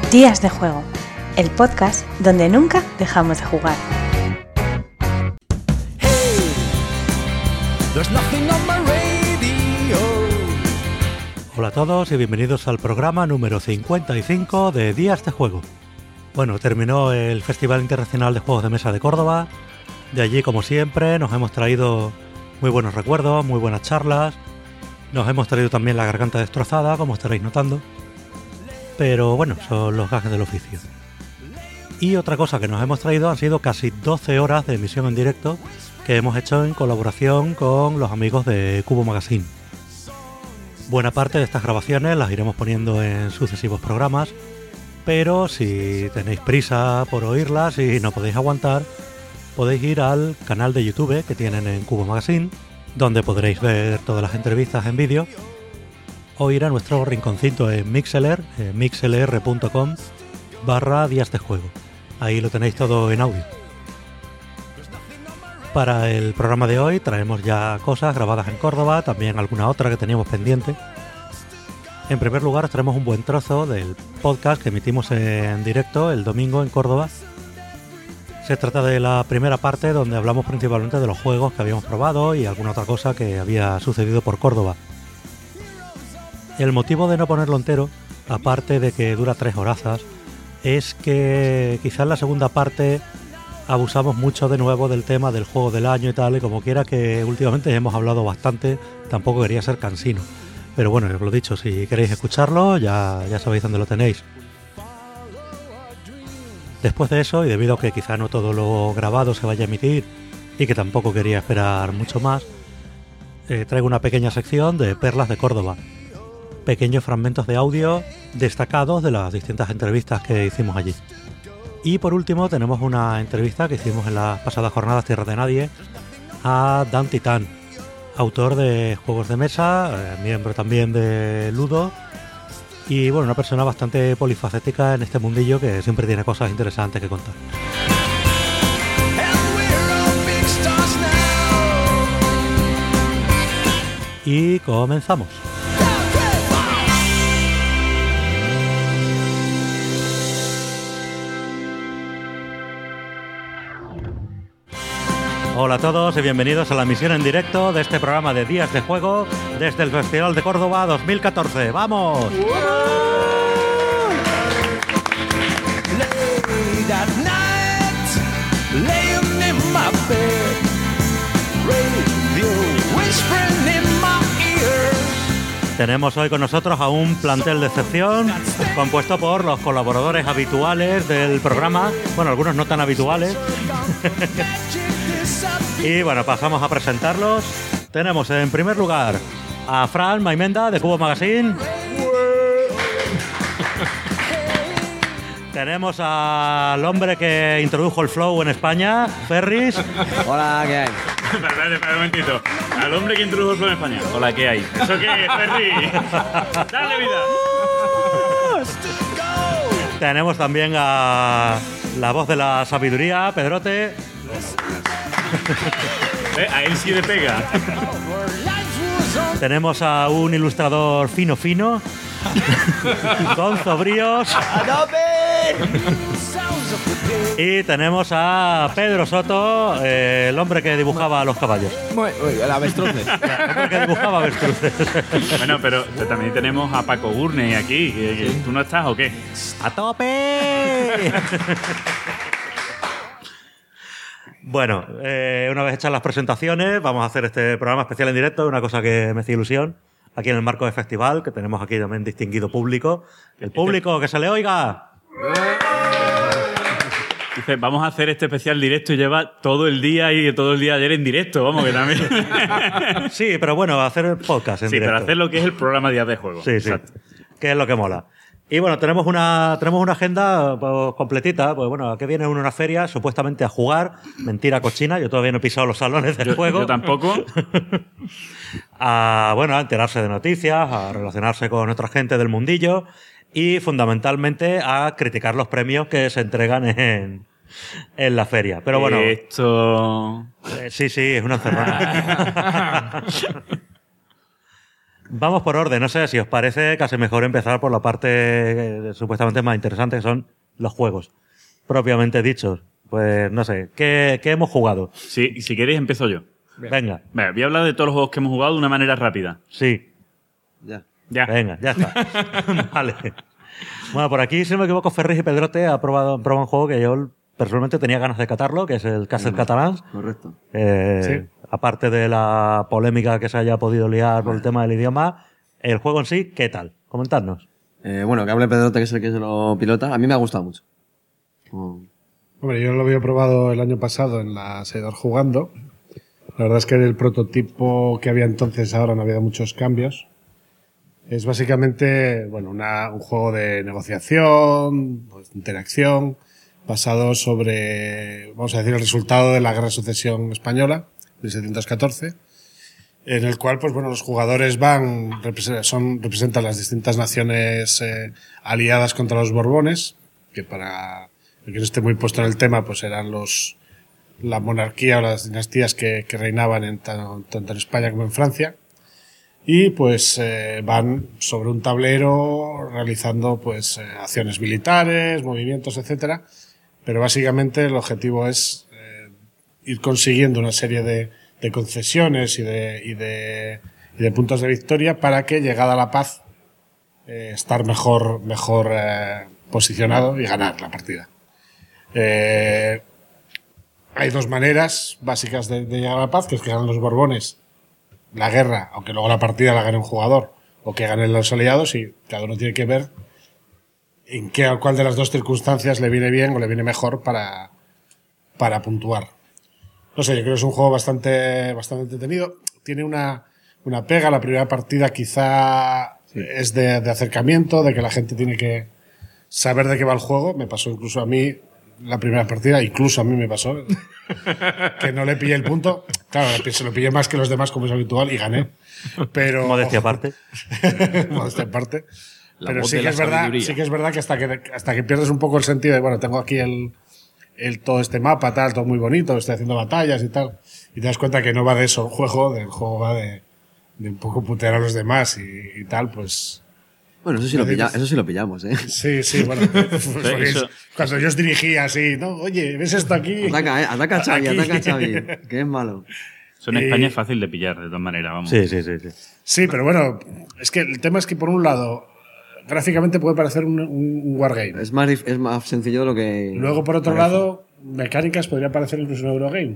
Días de Juego, el podcast donde nunca dejamos de jugar. Hola a todos y bienvenidos al programa número 55 de Días de Juego. Bueno, terminó el Festival Internacional de Juegos de Mesa de Córdoba. De allí, como siempre, nos hemos traído muy buenos recuerdos, muy buenas charlas. Nos hemos traído también la garganta destrozada, como estaréis notando. Pero bueno, son los gajes del oficio. Y otra cosa que nos hemos traído han sido casi 12 horas de emisión en directo que hemos hecho en colaboración con los amigos de Cubo Magazine. Buena parte de estas grabaciones las iremos poniendo en sucesivos programas, pero si tenéis prisa por oírlas y no podéis aguantar, podéis ir al canal de YouTube que tienen en Cubo Magazine, donde podréis ver todas las entrevistas en vídeo, o ir a nuestro rinconcito en Mixlr, mixlr.com/días de juego. Ahí lo tenéis todo en audio. Para el programa de hoy traemos ya cosas grabadas en Córdoba, también alguna otra que teníamos pendiente. En primer lugar os traemos un buen trozo del podcast que emitimos en directo el domingo en Córdoba. Se trata de la primera parte donde hablamos principalmente de los juegos que habíamos probado y alguna otra cosa que había sucedido por Córdoba. El motivo de no ponerlo entero, aparte de que dura 3 horazas, es que quizás en la segunda parte abusamos mucho de nuevo del tema del juego del año y tal, y como quiera que últimamente hemos hablado bastante, tampoco quería ser cansino. Pero bueno, os lo he dicho, si queréis escucharlo, ya sabéis dónde lo tenéis. Después de eso, y debido a que quizá no todo lo grabado se vaya a emitir, y que tampoco quería esperar mucho más, traigo una pequeña sección de Perlas de Córdoba. Pequeños fragmentos de audio destacados de las distintas entrevistas que hicimos allí. Y por último tenemos una entrevista que hicimos en las pasadas jornadas Tierra de Nadie a Dan Titán, autor de juegos de mesa, miembro también de Ludo, y bueno, una persona bastante polifacética en este mundillo que siempre tiene cosas interesantes que contar. Y comenzamos. Hola a todos y bienvenidos a la emisión en directo de este programa de Días de Juego desde el Festival de Córdoba 2014. ¡Vamos! Tenemos hoy con nosotros a un plantel de excepción compuesto por los colaboradores habituales del programa, bueno, algunos no tan habituales. Y bueno, pasamos a presentarlos. Tenemos en primer lugar a Fran Maimenda de Cubo Magazine. Tenemos al hombre que introdujo el flow en España, Ferris. Hola, ¿qué hay? Espera un momentito. Al hombre que introdujo el flow en España. Hola, ¿qué hay? ¿Eso qué es, Ferris? ¡Dale vida! Tenemos también a la voz de la sabiduría, Pedrote. A él sí le pega. Tenemos a un ilustrador fino, con sobríos. Y tenemos a Pedro Soto, el hombre que dibujaba a los caballos. El avestruces. El hombre que dibujaba avestruces. Bueno, pero también tenemos a Paco Gurney aquí. Sí. ¿Tú no estás o qué? ¡A tope! Bueno, una vez hechas las presentaciones, vamos a hacer este programa especial en directo, una cosa que me hace ilusión, aquí en el marco del festival, que tenemos aquí también distinguido público. El público, que se le oiga. Dice, vamos a hacer este especial directo y lleva todo el día y todo el día de ayer en directo, vamos, que también. Sí, pero bueno, hacer podcast en directo. Sí, pero hacer lo que es el programa Días de Juego. Sí, Exacto. sí. Que es lo que mola. Y bueno, tenemos una agenda pues, completita. Pues bueno, aquí viene una feria supuestamente a jugar. Mentira cochina, yo todavía no he pisado los salones del juego. Yo tampoco. A enterarse de noticias, a relacionarse con otra gente del mundillo y fundamentalmente a criticar los premios que se entregan en la feria. Pero bueno. Esto. Sí, es una encerrada. Vamos por orden. No sé si os parece casi mejor empezar por la parte supuestamente más interesante, que son los juegos propiamente dichos. Pues no sé, ¿qué hemos jugado? Sí, si queréis empiezo yo. Venga. Vale, voy a hablar de todos los juegos que hemos jugado de una manera rápida. Sí. Ya. Ya. Venga, ya está. Vale. Bueno, por aquí, si no me equivoco, Ferris y Pedrote han probado un juego que yo personalmente tenía ganas de catarlo, que es el Castle Catalans. Correcto. Aparte de la polémica que se haya podido liar por el tema del idioma, el juego en sí, ¿qué tal? Comentadnos. Bueno, que hable Pedrote, que es el que se lo pilota. A mí me ha gustado mucho. Hombre, yo lo había probado el año pasado en la Seidor jugando. La verdad es que el prototipo que había entonces ahora no había muchos cambios. Es básicamente, bueno, un juego de negociación, pues, interacción, basado sobre, vamos a decir, el resultado de la Guerra de Sucesión Española, de 1714, en el cual, pues bueno, los jugadores representan las distintas naciones aliadas contra los Borbones, que para el que no esté muy puesto en el tema, pues eran la monarquía o las dinastías que reinaban tanto en España como en Francia. Y pues van sobre un tablero realizando pues acciones militares, movimientos, etcétera. Pero básicamente el objetivo es ir consiguiendo una serie de concesiones y de puntos de victoria para que, llegada la paz, estar mejor posicionado y ganar la partida. Hay dos maneras básicas de llegar a la paz, que es que ganen los Borbones la guerra, aunque luego la partida la gane un jugador, o que ganen los aliados, y cada uno tiene que ver en cuál de las dos circunstancias le viene bien o le viene mejor para puntuar. No sé, yo creo que es un juego bastante entretenido. Tiene una pega. La primera partida quizá es de acercamiento, de que la gente tiene que saber de qué va el juego. Me pasó incluso a mí la primera partida, incluso a mí me pasó que no le pillé el punto. Claro, se lo pillé más que los demás, como es habitual, y gané. Pero Modestia aparte. Modestia aparte. La Pero voz sí de que la es verdad, sabiduría. sí que es verdad que hasta que pierdes un poco el sentido de, bueno, tengo aquí todo este mapa, tal, todo muy bonito, estoy haciendo batallas y tal, y te das cuenta que no va de eso el juego va de un poco putear a los demás y tal, pues. Bueno, eso sí lo pillamos, ¿eh? Sí, bueno. Cuando yo os dirigía así, ¿no? Oye, ¿ves esto aquí? Ataca a Xavi, Aquí. ataca a Xavi, que es malo. Eso en España es fácil de pillar, de todas maneras, vamos. Sí. Sí, pero bueno, es que el tema es que por un lado, gráficamente puede parecer un wargame. Es más sencillo de lo que... Luego, por otro parece. lado, mecánicas podría parecer incluso un Eurogame.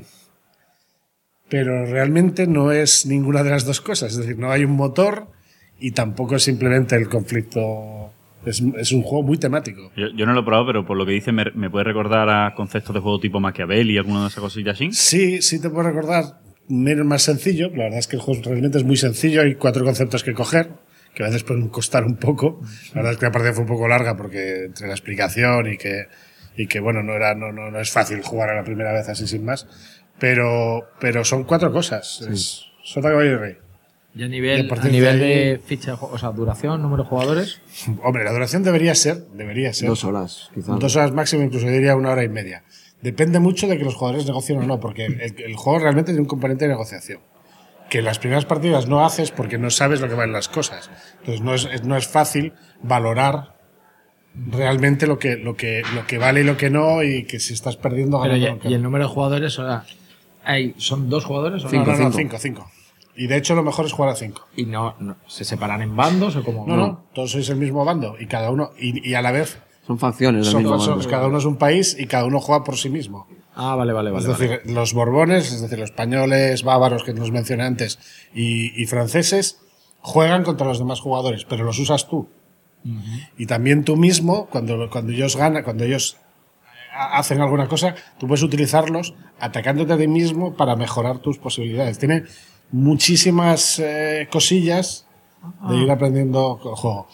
Pero realmente no es ninguna de las dos cosas. Es decir, no hay un motor y tampoco es simplemente el conflicto. Es un juego muy temático. Yo no lo he probado, pero por lo que dice me puede recordar a conceptos de juego tipo Machiavelli y alguna de esas cosillas así. Sí te puedo recordar. Menos más sencillo. La verdad es que el juego realmente es muy sencillo. Hay 4 conceptos que coger, que a veces pueden costar un poco. La verdad es que la partida fue un poco larga porque entre la explicación y que bueno, no es fácil jugar a la primera vez así sin más. Pero son 4 cosas. Sí. Es Sota, Caballo y Rey. Y a nivel de ficha, o sea, duración, número de jugadores. Hombre, la duración debería ser. 2 horas, quizás. 2 horas máximo, incluso yo diría 1 hora y media. Depende mucho de que los jugadores negocien o no, porque el juego realmente tiene un componente de negociación. Que en las primeras partidas no haces porque no sabes lo que valen las cosas. Entonces no es fácil valorar realmente lo que vale y lo que no, y que si estás perdiendo Pero ganando. y el número de jugadores, o sea, ¿son 2 jugadores o No, Cinco. 5. Y de hecho lo mejor es jugar a 5. Y no se separan en bandos o como. No, todos sois el mismo bando y cada uno, y a la vez Son facciones del mismo bando. cada uno es un país y cada uno juega por sí mismo. Ah, vale. Es decir, los Borbones, es decir, los españoles, bávaros, que nos mencioné antes, y franceses, juegan contra los demás jugadores, pero los usas tú. Y también tú mismo, cuando ellos ganan, cuando ellos hacen alguna cosa, tú puedes utilizarlos atacándote a ti mismo para mejorar tus posibilidades. Tiene muchísimas cosillas de ir aprendiendo el juego.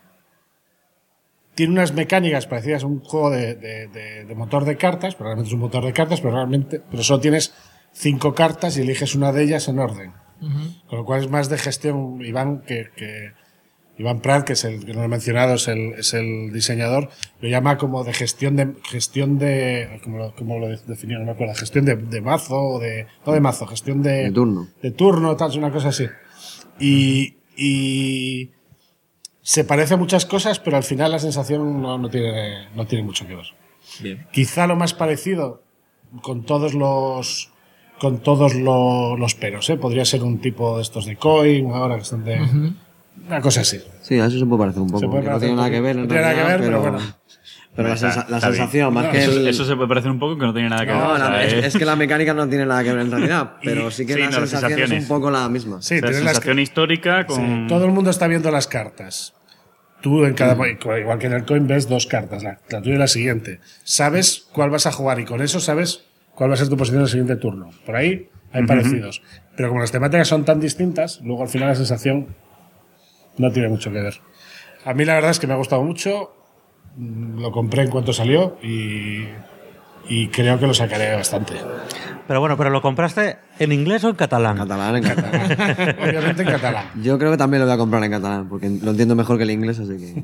Tiene unas mecánicas parecidas a un juego de motor de cartas, pero realmente es un motor de cartas, pero solo tienes 5 cartas y eliges una de ellas en orden. Con lo cual es más de gestión. Iván Prat, que es el que no lo he mencionado, es el diseñador, lo llama como de gestión de ¿cómo lo definió? No me acuerdo, gestión de mazo, no de mazo, gestión de De turno. De turno, tal, es una cosa así. Y y se parece a muchas cosas, pero al final la sensación no tiene mucho que ver. Bien. Quizá lo más parecido, con todos los peros, podría ser un tipo de estos de coin, ahora que están de... Una cosa así. Sí, a eso se puede parecer un poco. Que no tiene nada que ver, no tiene nada que ver, pero bueno. Pero la sensación, más que eso se puede parecer un poco que no tiene nada que ver. No, es que la mecánica no tiene nada que ver en realidad, pero sí que la sensación es un poco la misma. Sí, la sensación histórica con... Sí, todo el mundo está viendo las cartas. Tú en cada igual que en el coin ves 2 cartas, la tuya y la siguiente. Sabes cuál vas a jugar y con eso sabes cuál va a ser tu posición en el siguiente turno. Por ahí hay parecidos. Pero como las temáticas son tan distintas, luego al final la sensación no tiene mucho que ver. A mí la verdad es que me ha gustado mucho. Lo compré en cuanto salió y creo que lo sacaré bastante. Pero bueno, ¿pero lo compraste en inglés o en catalán? En catalán. Obviamente en catalán. Yo creo que también lo voy a comprar en catalán, porque lo entiendo mejor que el inglés, así que...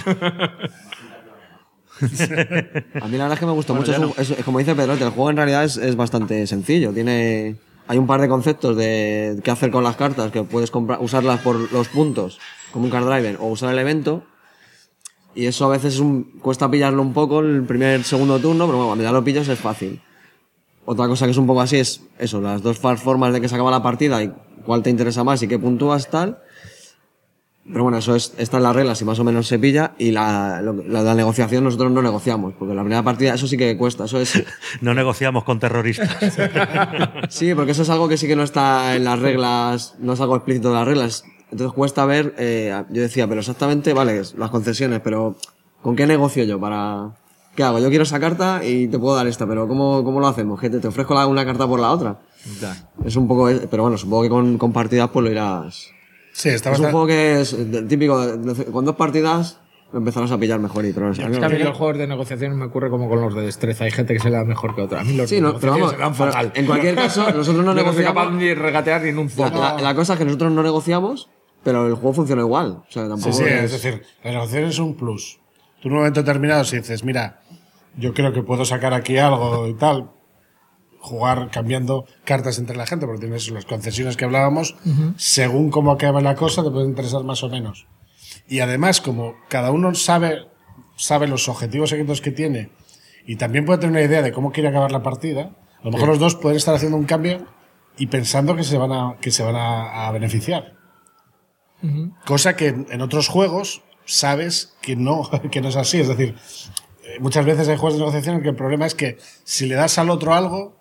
A mí la verdad es que me gustó mucho. Como dice Pedrote, el juego en realidad es bastante sencillo. Hay un par de conceptos de qué hacer con las cartas, que puedes usarlas por los puntos, como un card driver, o usar el evento. Y eso a veces cuesta pillarlo un poco el segundo turno, pero bueno, cuando ya lo pillas es fácil. Otra cosa que es un poco así es eso, las 2 formas de que se acaba la partida y cuál te interesa más y qué puntúas tal. Pero bueno, está en las reglas y más o menos se pilla. Y la negociación nosotros no negociamos, porque la primera partida eso sí que cuesta. Eso es... No negociamos con terroristas. Sí, porque eso es algo que sí que no está en las reglas, no es algo explícito de las reglas. Entonces cuesta ver, yo decía, pero exactamente, vale, las concesiones, pero ¿con qué negocio yo para...? ¿Qué hago? Yo quiero esa carta y te puedo dar esta, pero ¿cómo lo hacemos? ¿Que te ofrezco una carta por la otra? Ya. Es un poco... Pero bueno, supongo que con partidas pues lo irás... Sí, es un juego que es típico, con 2 partidas lo empezarás a pillar mejor. Es que a mí los juegos de negociación me ocurre como con los de destreza, hay gente que se le da mejor que otra. A mí los de negociación se dan fatal. En cualquier caso, nosotros no negociamos... No soy capaz ni de regatear ni en un foco. La cosa es que nosotros no negociamos, pero el juego funciona igual. O sea, tampoco sí, es decir, la negociación es un plus. Tú en un momento determinado si dices, mira, yo creo que puedo sacar aquí algo y tal, jugar cambiando cartas entre la gente, porque tienes las concesiones que hablábamos, según cómo acaba la cosa te puede interesar más o menos. Y además, como cada uno sabe los objetivos secretos que tiene y también puede tener una idea de cómo quiere acabar la partida, a lo mejor los dos pueden estar haciendo un cambio y pensando que se van a beneficiar. Cosa que en otros juegos sabes que no es así. Es decir, muchas veces hay juegos de negociación en que el problema es que si le das al otro algo,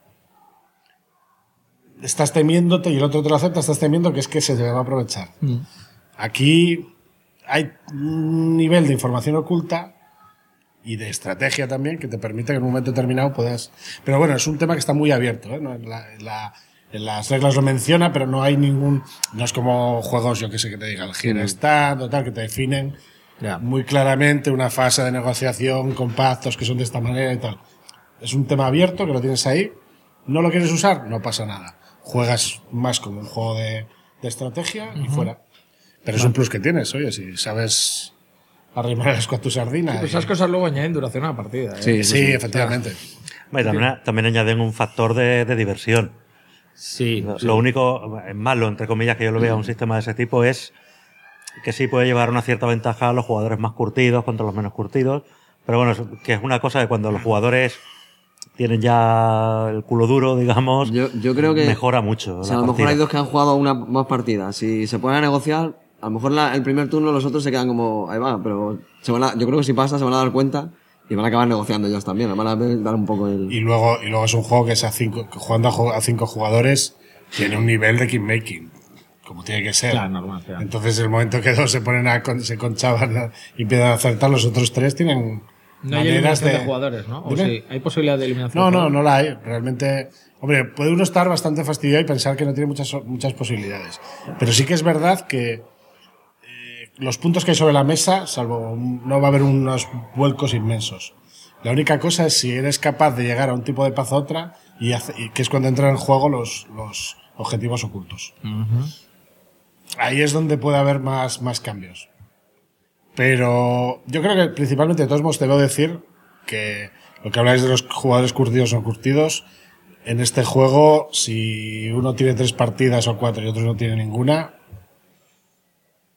estás temiéndote y el otro te lo acepta, estás temiendo que es que se te va a aprovechar. Aquí hay un nivel de información oculta y de estrategia también que te permite que en un momento determinado puedas... Pero bueno, es un tema que está muy abierto, ¿eh? No, en las reglas lo menciona, pero no hay ningún... No es como juegos, yo que sé, que te digan el gira stand o tal, que te definen muy claramente una fase de negociación con pactos que son de esta manera y tal. Es un tema abierto que lo tienes ahí. ¿No lo quieres usar? No pasa nada. Juegas más como un juego de estrategia y fuera. Pero es un plus que tienes, oye, si sabes arrimarlas con tu sardina. Pues esas cosas luego añaden duración a la partida. Sí, efectivamente. También añaden un factor de diversión. Sí. Lo único malo, entre comillas, que yo lo veo a un sistema de ese tipo es que sí puede llevar una cierta ventaja a los jugadores más curtidos contra los menos curtidos. Pero bueno, que es una cosa de cuando los jugadores tienen ya el culo duro, digamos, yo creo que mejora mucho. O sea, a lo mejor hay dos que han jugado más partidas. Si se ponen a negociar, a lo mejor el primer turno los otros se quedan como, ahí va, pero yo creo que si pasa se van a dar cuenta y van a acabar negociando ellos también, van a dar un poco el... Y luego es un juego que es jugando a 5 jugadores tiene un nivel de kingmaking, como tiene que ser. Claro, normal, claro. Entonces el momento que 2 se conchaban y empiezan a acertar, los otros 3 tienen... No hay eliminación de jugadores, ¿no? ¿O sí? ¿Hay posibilidad de eliminación? No la hay. Realmente, hombre, puede uno estar bastante fastidiado y pensar que no tiene muchas posibilidades. Pero sí que es verdad que los puntos que hay sobre la mesa, salvo no va a haber unos vuelcos inmensos. La única cosa es si eres capaz de llegar a un tipo de paz a otra y que es cuando entran en juego los objetivos ocultos. Ahí es donde puede haber más cambios. Pero yo creo que principalmente de todos modos te debo decir que lo que habláis de los jugadores curtidos o no curtidos, en este juego, si uno tiene 3 partidas o 4 y otro no tiene ninguna,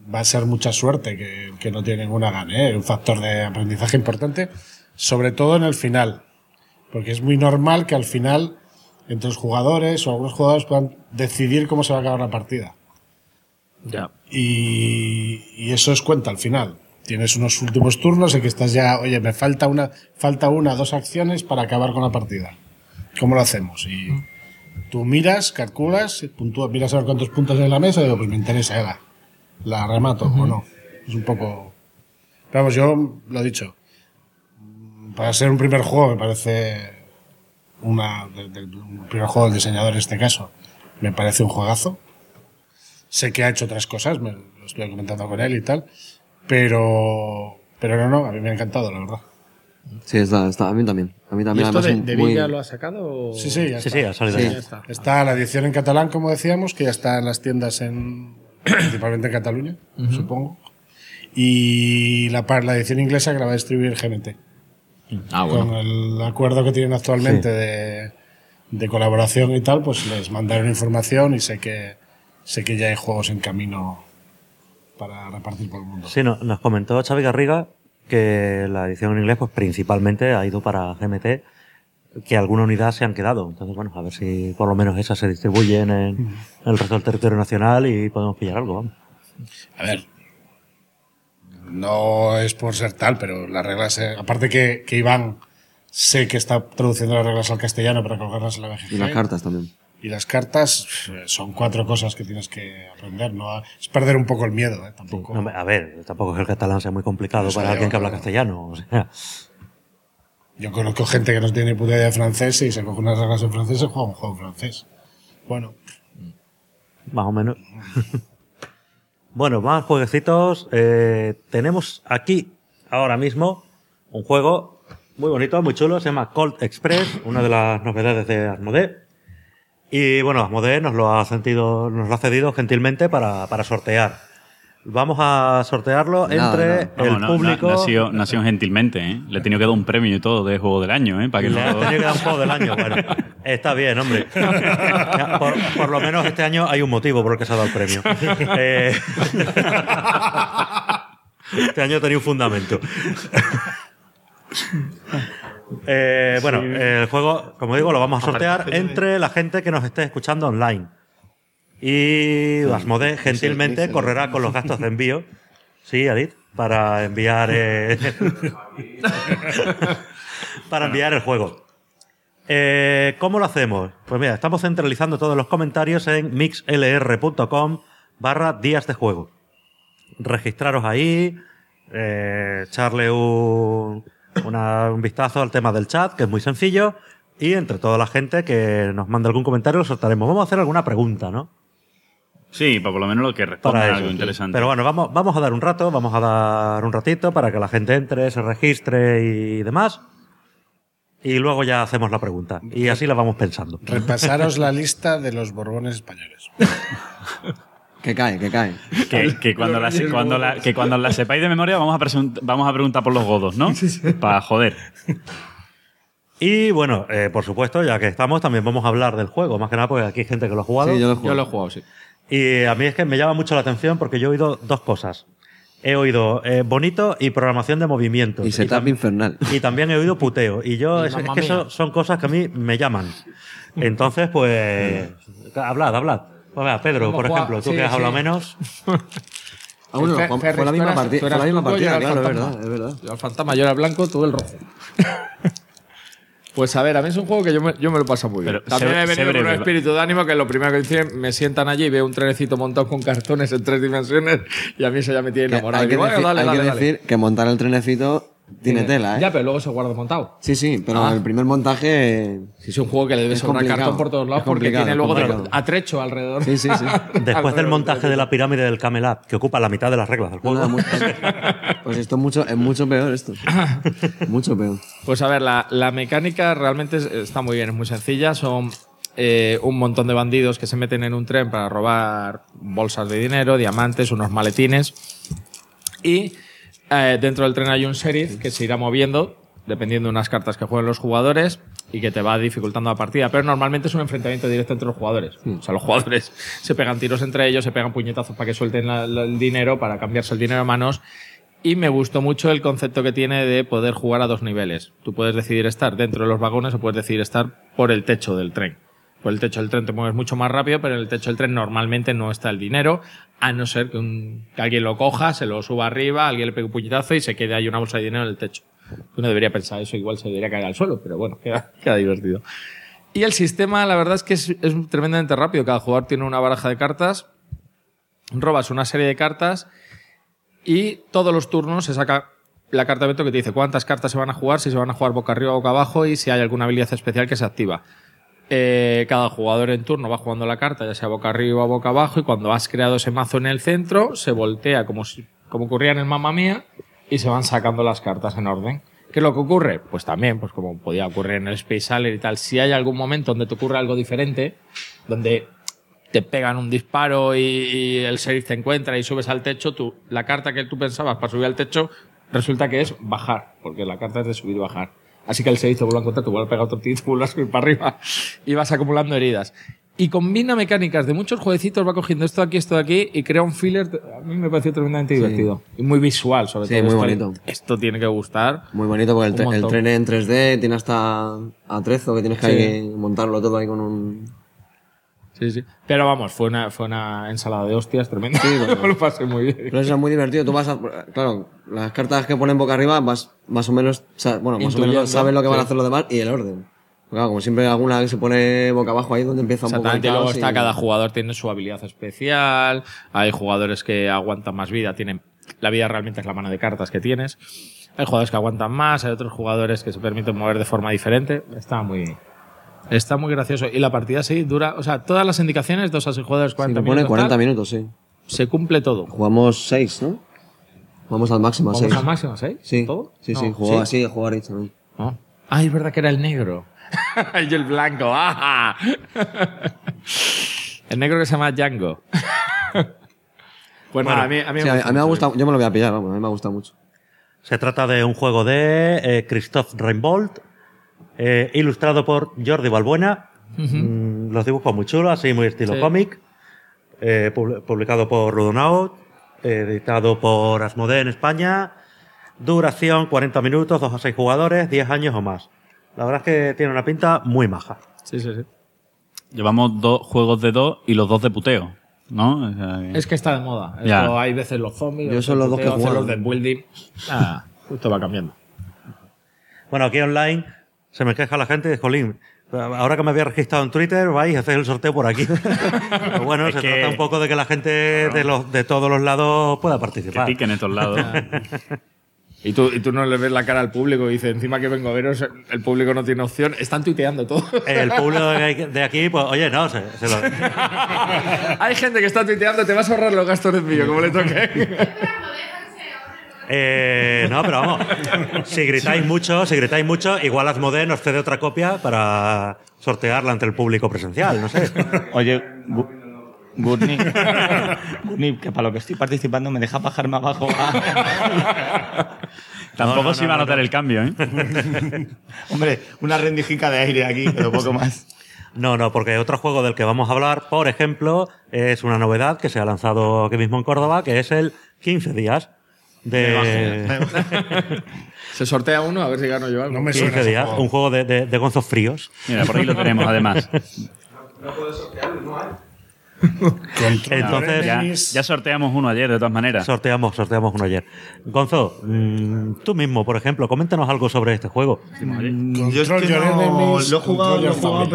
va a ser mucha suerte, que no tiene ninguna gana, un factor de aprendizaje importante, sobre todo en el final, porque es muy normal que al final entre los jugadores o algunos jugadores puedan decidir cómo se va a acabar la partida. Ya. Y eso es cuenta al final. Tienes unos últimos turnos en que estás ya, oye, me falta una, 2 acciones para acabar con la partida. ¿Cómo lo hacemos? Y tú miras, calculas, puntúas, miras a ver cuántos puntos hay en la mesa y digo, pues me interesa, la remato o no. Es un poco... Pero vamos, yo lo he dicho. Para ser un primer juego me parece un primer juego del diseñador en este caso. Me parece un juegazo. Sé que ha hecho otras cosas, lo estoy comentando con él y tal. Pero no, a mí me ha encantado, la verdad. Sí, está, a mí también. A mí también. ¿Y esto de Villa lo ha sacado? ¿O? Sí, ya está. Sí, ha salido. Sí. Ya. Está la edición en catalán, como decíamos, que ya está en las tiendas principalmente en Cataluña, supongo. Y la edición inglesa que la va a distribuir GMT. Con el acuerdo que tienen actualmente de colaboración y tal, pues les mandaron información y sé que ya hay juegos en camino para repartir por el mundo. Sí, nos comentó Xavi Garriga que la edición en inglés pues principalmente ha ido para GMT, que alguna unidad se han quedado. Entonces, bueno, a ver si por lo menos esas se distribuyen en el resto del territorio nacional y podemos pillar algo. Vamos. A ver, no es por ser tal, pero las reglas, aparte que Iván sé que está traduciendo las reglas al castellano para colocarlas en la BGG. Y las cartas también. Y las cartas son 4 cosas que tienes que aprender, ¿no? Es perder un poco el miedo, tampoco. No, a ver, tampoco es que el catalán sea muy complicado para alguien que habla castellano. O sea. Yo conozco gente que no tiene ni puta idea de francés y se coge unas reglas en francés y juega un juego en francés. Bueno. Más o menos. Bueno, más jueguecitos. Tenemos aquí, ahora mismo, un juego muy bonito, muy chulo. Se llama Colt Express, una de las novedades de Asmodee. Y bueno, Asmodee nos lo ha cedido gentilmente para sortear. Vamos a sortearlo entre el público. Nació gentilmente, ¿eh? Le he tenido que dar un premio y todo de juego del año, ¿eh? Para que Le ha tenido que dar un juego del año. Bueno, está bien, hombre. Por lo menos este año hay un motivo por el que se ha dado el premio. Este año tenía un fundamento. Bueno, el juego, como digo, lo vamos a sortear entre la gente que nos esté escuchando online. Y Asmodee gentilmente correrá con los gastos de envío. Sí, Adit, para enviar para enviar el juego. ¿Cómo lo hacemos? Pues mira, estamos centralizando todos los comentarios en mixlr.com/días de juego. Registraros ahí, echarle un vistazo al tema del chat, que es muy sencillo, y entre toda la gente que nos mande algún comentario lo soltaremos. Vamos a hacer alguna pregunta, ¿no? Sí, por lo menos lo que responda a algo interesante. Pero bueno, vamos a dar un ratito para que la gente entre, se registre y demás. Y luego ya hacemos la pregunta. Y así la vamos pensando. Repasaros la lista de los Borbones españoles. Que cae. Que cuando la sepáis de memoria vamos a preguntar por los godos, ¿no? Sí. Para joder. Y bueno, por supuesto, ya que estamos, también vamos a hablar del juego. Más que nada porque aquí hay gente que lo ha jugado. Sí, yo lo he jugado, sí. Y a mí es que me llama mucho la atención porque yo he oído 2 cosas. He oído bonito y programación de movimientos. Y setup infernal. Y también he oído puteo. Y yo, es que eso son cosas que a mí me llaman. Entonces, pues, hablad. Pues vea, Pedro, por ejemplo, tú que has hablado menos. Bueno, fue la misma partida, claro, es verdad. Yo al fantasma, yo era el blanco, tú el rojo. Pues a ver, a mí es un juego que yo me lo paso muy bien. Pero también he venido con un espíritu de ánimo que lo primero que dicen, me sientan allí y veo un trenecito montado con cartones en 3 dimensiones y a mí eso ya me tiene enamorado. Hay que decir que montar el trenecito tiene tela, ¿eh? Ya, pero luego se guarda montado. Sí, pero el primer montaje... Sí, es un juego que le debe sobrar cartón por todos lados porque tiene luego atrecho alrededor. Sí. Después del montaje de la pirámide del Camelot, que ocupa la mitad de las reglas del juego. Pues esto es mucho peor esto. Mucho peor. Pues a ver, la mecánica realmente está muy bien, es muy sencilla. Son un montón de bandidos que se meten en un tren para robar bolsas de dinero, diamantes, unos maletines. Y dentro del tren hay un sheriff que se irá moviendo dependiendo de unas cartas que jueguen los jugadores y que te va dificultando la partida. Pero normalmente es un enfrentamiento directo entre los jugadores. O sea, los jugadores se pegan tiros entre ellos, se pegan puñetazos para que suelten el dinero, para cambiarse el dinero a manos. Y me gustó mucho el concepto que tiene de poder jugar a 2 niveles. Tú puedes decidir estar dentro de los vagones o puedes decidir estar por el techo del tren. Por el techo del tren te mueves mucho más rápido, pero en el techo del tren normalmente no está el dinero, a no ser que alguien lo coja, se lo suba arriba, alguien le pegue un puñetazo y se quede ahí una bolsa de dinero en el techo. Uno debería pensar eso, igual se debería caer al suelo, pero bueno, queda divertido. Y el sistema, la verdad es que es tremendamente rápido. Cada jugador tiene una baraja de cartas, robas una serie de cartas y todos los turnos se saca la carta de evento que te dice cuántas cartas se van a jugar, si se van a jugar boca arriba o boca abajo y si hay alguna habilidad especial que se activa. Cada jugador en turno va jugando la carta, ya sea boca arriba o boca abajo, y cuando has creado ese mazo en el centro, se voltea como ocurría en el Mamma Mía, y se van sacando las cartas en orden. ¿Qué es lo que ocurre? Pues también, pues como podía ocurrir en el Space Sailor y tal, si hay algún momento donde te ocurre algo diferente, donde te pegan un disparo y el sheriff te encuentra y subes al techo, la carta que tú pensabas para subir al techo resulta que es bajar, porque la carta es de subir y bajar. Así que el sheriff te vuelve a encontrar, te vuelve a pegar otro tiro, te vuelve a subir para arriba y vas acumulando heridas. Y combina mecánicas de muchos jueguecitos, va cogiendo esto de aquí y crea un filler. A mí me pareció tremendamente divertido. Y muy visual, sobre todo. Sí, muy bonito. Esto tiene que gustar. Muy bonito porque el tren en 3D tiene hasta atrezo que tienes que ahí montarlo todo ahí con un... Sí. Pero vamos, fue una ensalada de hostias tremenda. Sí, bueno. Lo pasé muy bien. Pero eso es muy divertido. Tú vas claro, las cartas que ponen boca arriba vas más o menos, más o menos sabes lo que van a hacer los demás y el orden. Claro, como siempre hay alguna que se pone boca abajo ahí donde empieza un poco el caos. Luego está, cada jugador tiene su habilidad especial, hay jugadores que aguantan más vida, la vida realmente es la mano de cartas que tienes, hay jugadores que aguantan más, hay otros jugadores que se permiten mover de forma diferente, está muy gracioso. Y la partida sí dura, o sea, todas las indicaciones, 2 a 6 jugadores, 40 minutos. Pone 40 minutos, sí. Se cumple todo. Jugamos 6, ¿no? Vamos al máximo a 6. ¿Vamos al máximo a 6? Sí. ¿Todo? Sí, no, jugó así, jugó Rich también. ¿No? Ah, es verdad que era el negro. Y el blanco. ¡Ah! El negro que se llama Django. Pues nada, a mí me ha gustado. Yo me lo voy a pillar, vamos, a mí me ha gustado mucho. Se trata de un juego de Christophe Raimbold, ilustrado por Jordi Balbuena. Los dibujos muy chulos, así muy estilo cómic. Publicado por Ludonaut, editado por Asmodee en España. Duración 40 minutos, 2 a 6 jugadores, 10 años o más. La verdad es que tiene una pinta muy maja. Sí. Llevamos 2 juegos de 2 y los 2 de puteo, ¿no? Es que está de moda. Esto, hay veces los zombies, yo son los 2 que juego, los de building. Esto va cambiando. Bueno, aquí online se me queja la gente de jolín. Ahora que me había registrado en Twitter, vais a hacer el sorteo por aquí. Pero bueno, se trata un poco de que la gente de todos los lados pueda participar. Que piquen estos lados. Y tú no le ves la cara al público y dices, encima que vengo a veros, el público no tiene opción. Están tuiteando todo. El público de aquí, pues, oye, no, se lo... Hay gente que está tuiteando, te vas a ahorrar los gastos de envío, como le toque. No, pero vamos, si gritáis mucho, igual Asmodee nos cede otra copia para sortearla ante el público presencial, no sé. Oye, Gurni, que para lo que estoy participando me deja bajarme abajo. Tampoco se iba a notar el cambio, ¿eh? Hombre, una rendijica de aire aquí, pero poco más. No, porque otro juego del que vamos a hablar, por ejemplo, es una novedad que se ha lanzado aquí mismo en Córdoba, que es el 15 días. Se sortea uno, a ver si gano yo algo. No me 15 días, un juego de gonzos fríos. Mira, por ahí lo tenemos, además. No puedes sortearlo, ¿no hay? Entonces, ya sorteamos uno ayer, de todas maneras. Sorteamos uno ayer. Gonzo, tú mismo, por ejemplo, coméntanos algo sobre este juego. Yo es que no, lo he jugado,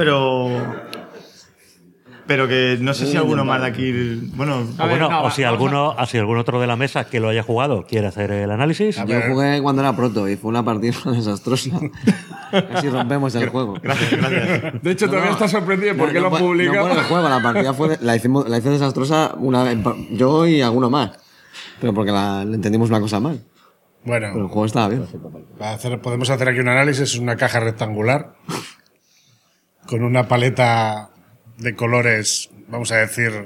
pero que no sé si alguno más de aquí... O si alguno otro de la mesa que lo haya jugado quiere hacer el análisis. Yo jugué cuando era proto y fue una partida desastrosa. Casi rompemos el juego. Gracias. De hecho, todavía está sorprendido porque lo publica. No por el juego, la partida la hice desastrosa yo y alguno más. Pero porque le entendimos una cosa mal. Bueno, pero el juego estaba bien. Podemos hacer aquí un análisis. Es una caja rectangular con una paleta de colores, vamos a decir,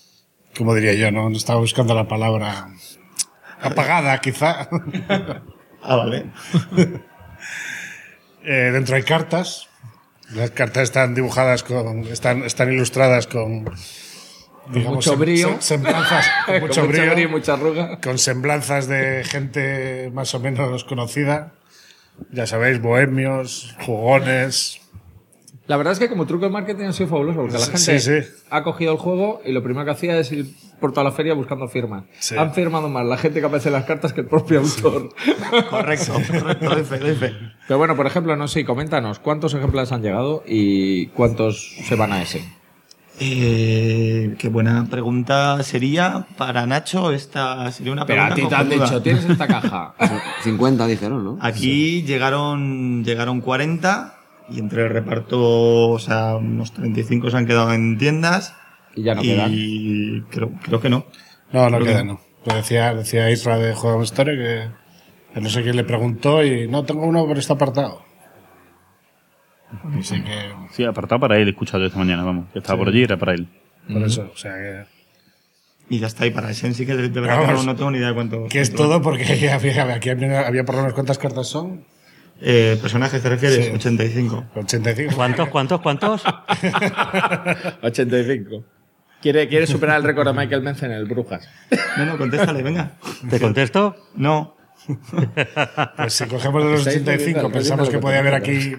¿cómo diría yo? No estaba buscando la palabra apagada, quizá. Ah, vale. Dentro hay cartas. Las cartas están dibujadas están ilustradas con digamos, mucho brío. Semblanzas, con mucho brío y mucha arruga. con semblanzas de gente más o menos conocida. Ya sabéis, bohemios, jugones. La verdad es que como truco de marketing ha sido fabuloso, porque la gente Sí. ha cogido el juego y lo primero que hacía es ir por toda la feria buscando firmas. Sí. Han firmado más la gente que aparece en las cartas que el propio autor. Correcto. Doy fe. Pero bueno, por ejemplo, no sé, coméntanos, ¿cuántos ejemplares han llegado y cuántos se van a ese? Qué buena pregunta sería para Nacho. Esta sería una Pero a pregunta ti te han cojonuda. dicho, tienes esta caja. 50 dijeron, ¿no? Aquí llegaron 40 y entre el reparto, o sea, unos 35 se han quedado en tiendas. Y ya no quedan. Y creo que no. No Creo queda, que no. Lo decía Isra de Juego Story que no sé quién le preguntó y no tengo uno pero está apartado. Y sé que Sí, apartado para él, he escuchado esta mañana, vamos. Que estaba por allí, era para él. por eso, o sea que Y ya está. Y para Essen sí que de verdad que Vamos, no tengo ni idea de cuánto. que es todo porque aquí había por lo menos cuántas cartas son. Personajes te refieres, Sí. 85. 85. ¿Cuántos? 85. Quiere superar el récord de Michael Menzel en el Brujas. No, contéstale, venga. ¿Te contesto? No. Pues si cogemos de los 85, pensamos que podía haber aquí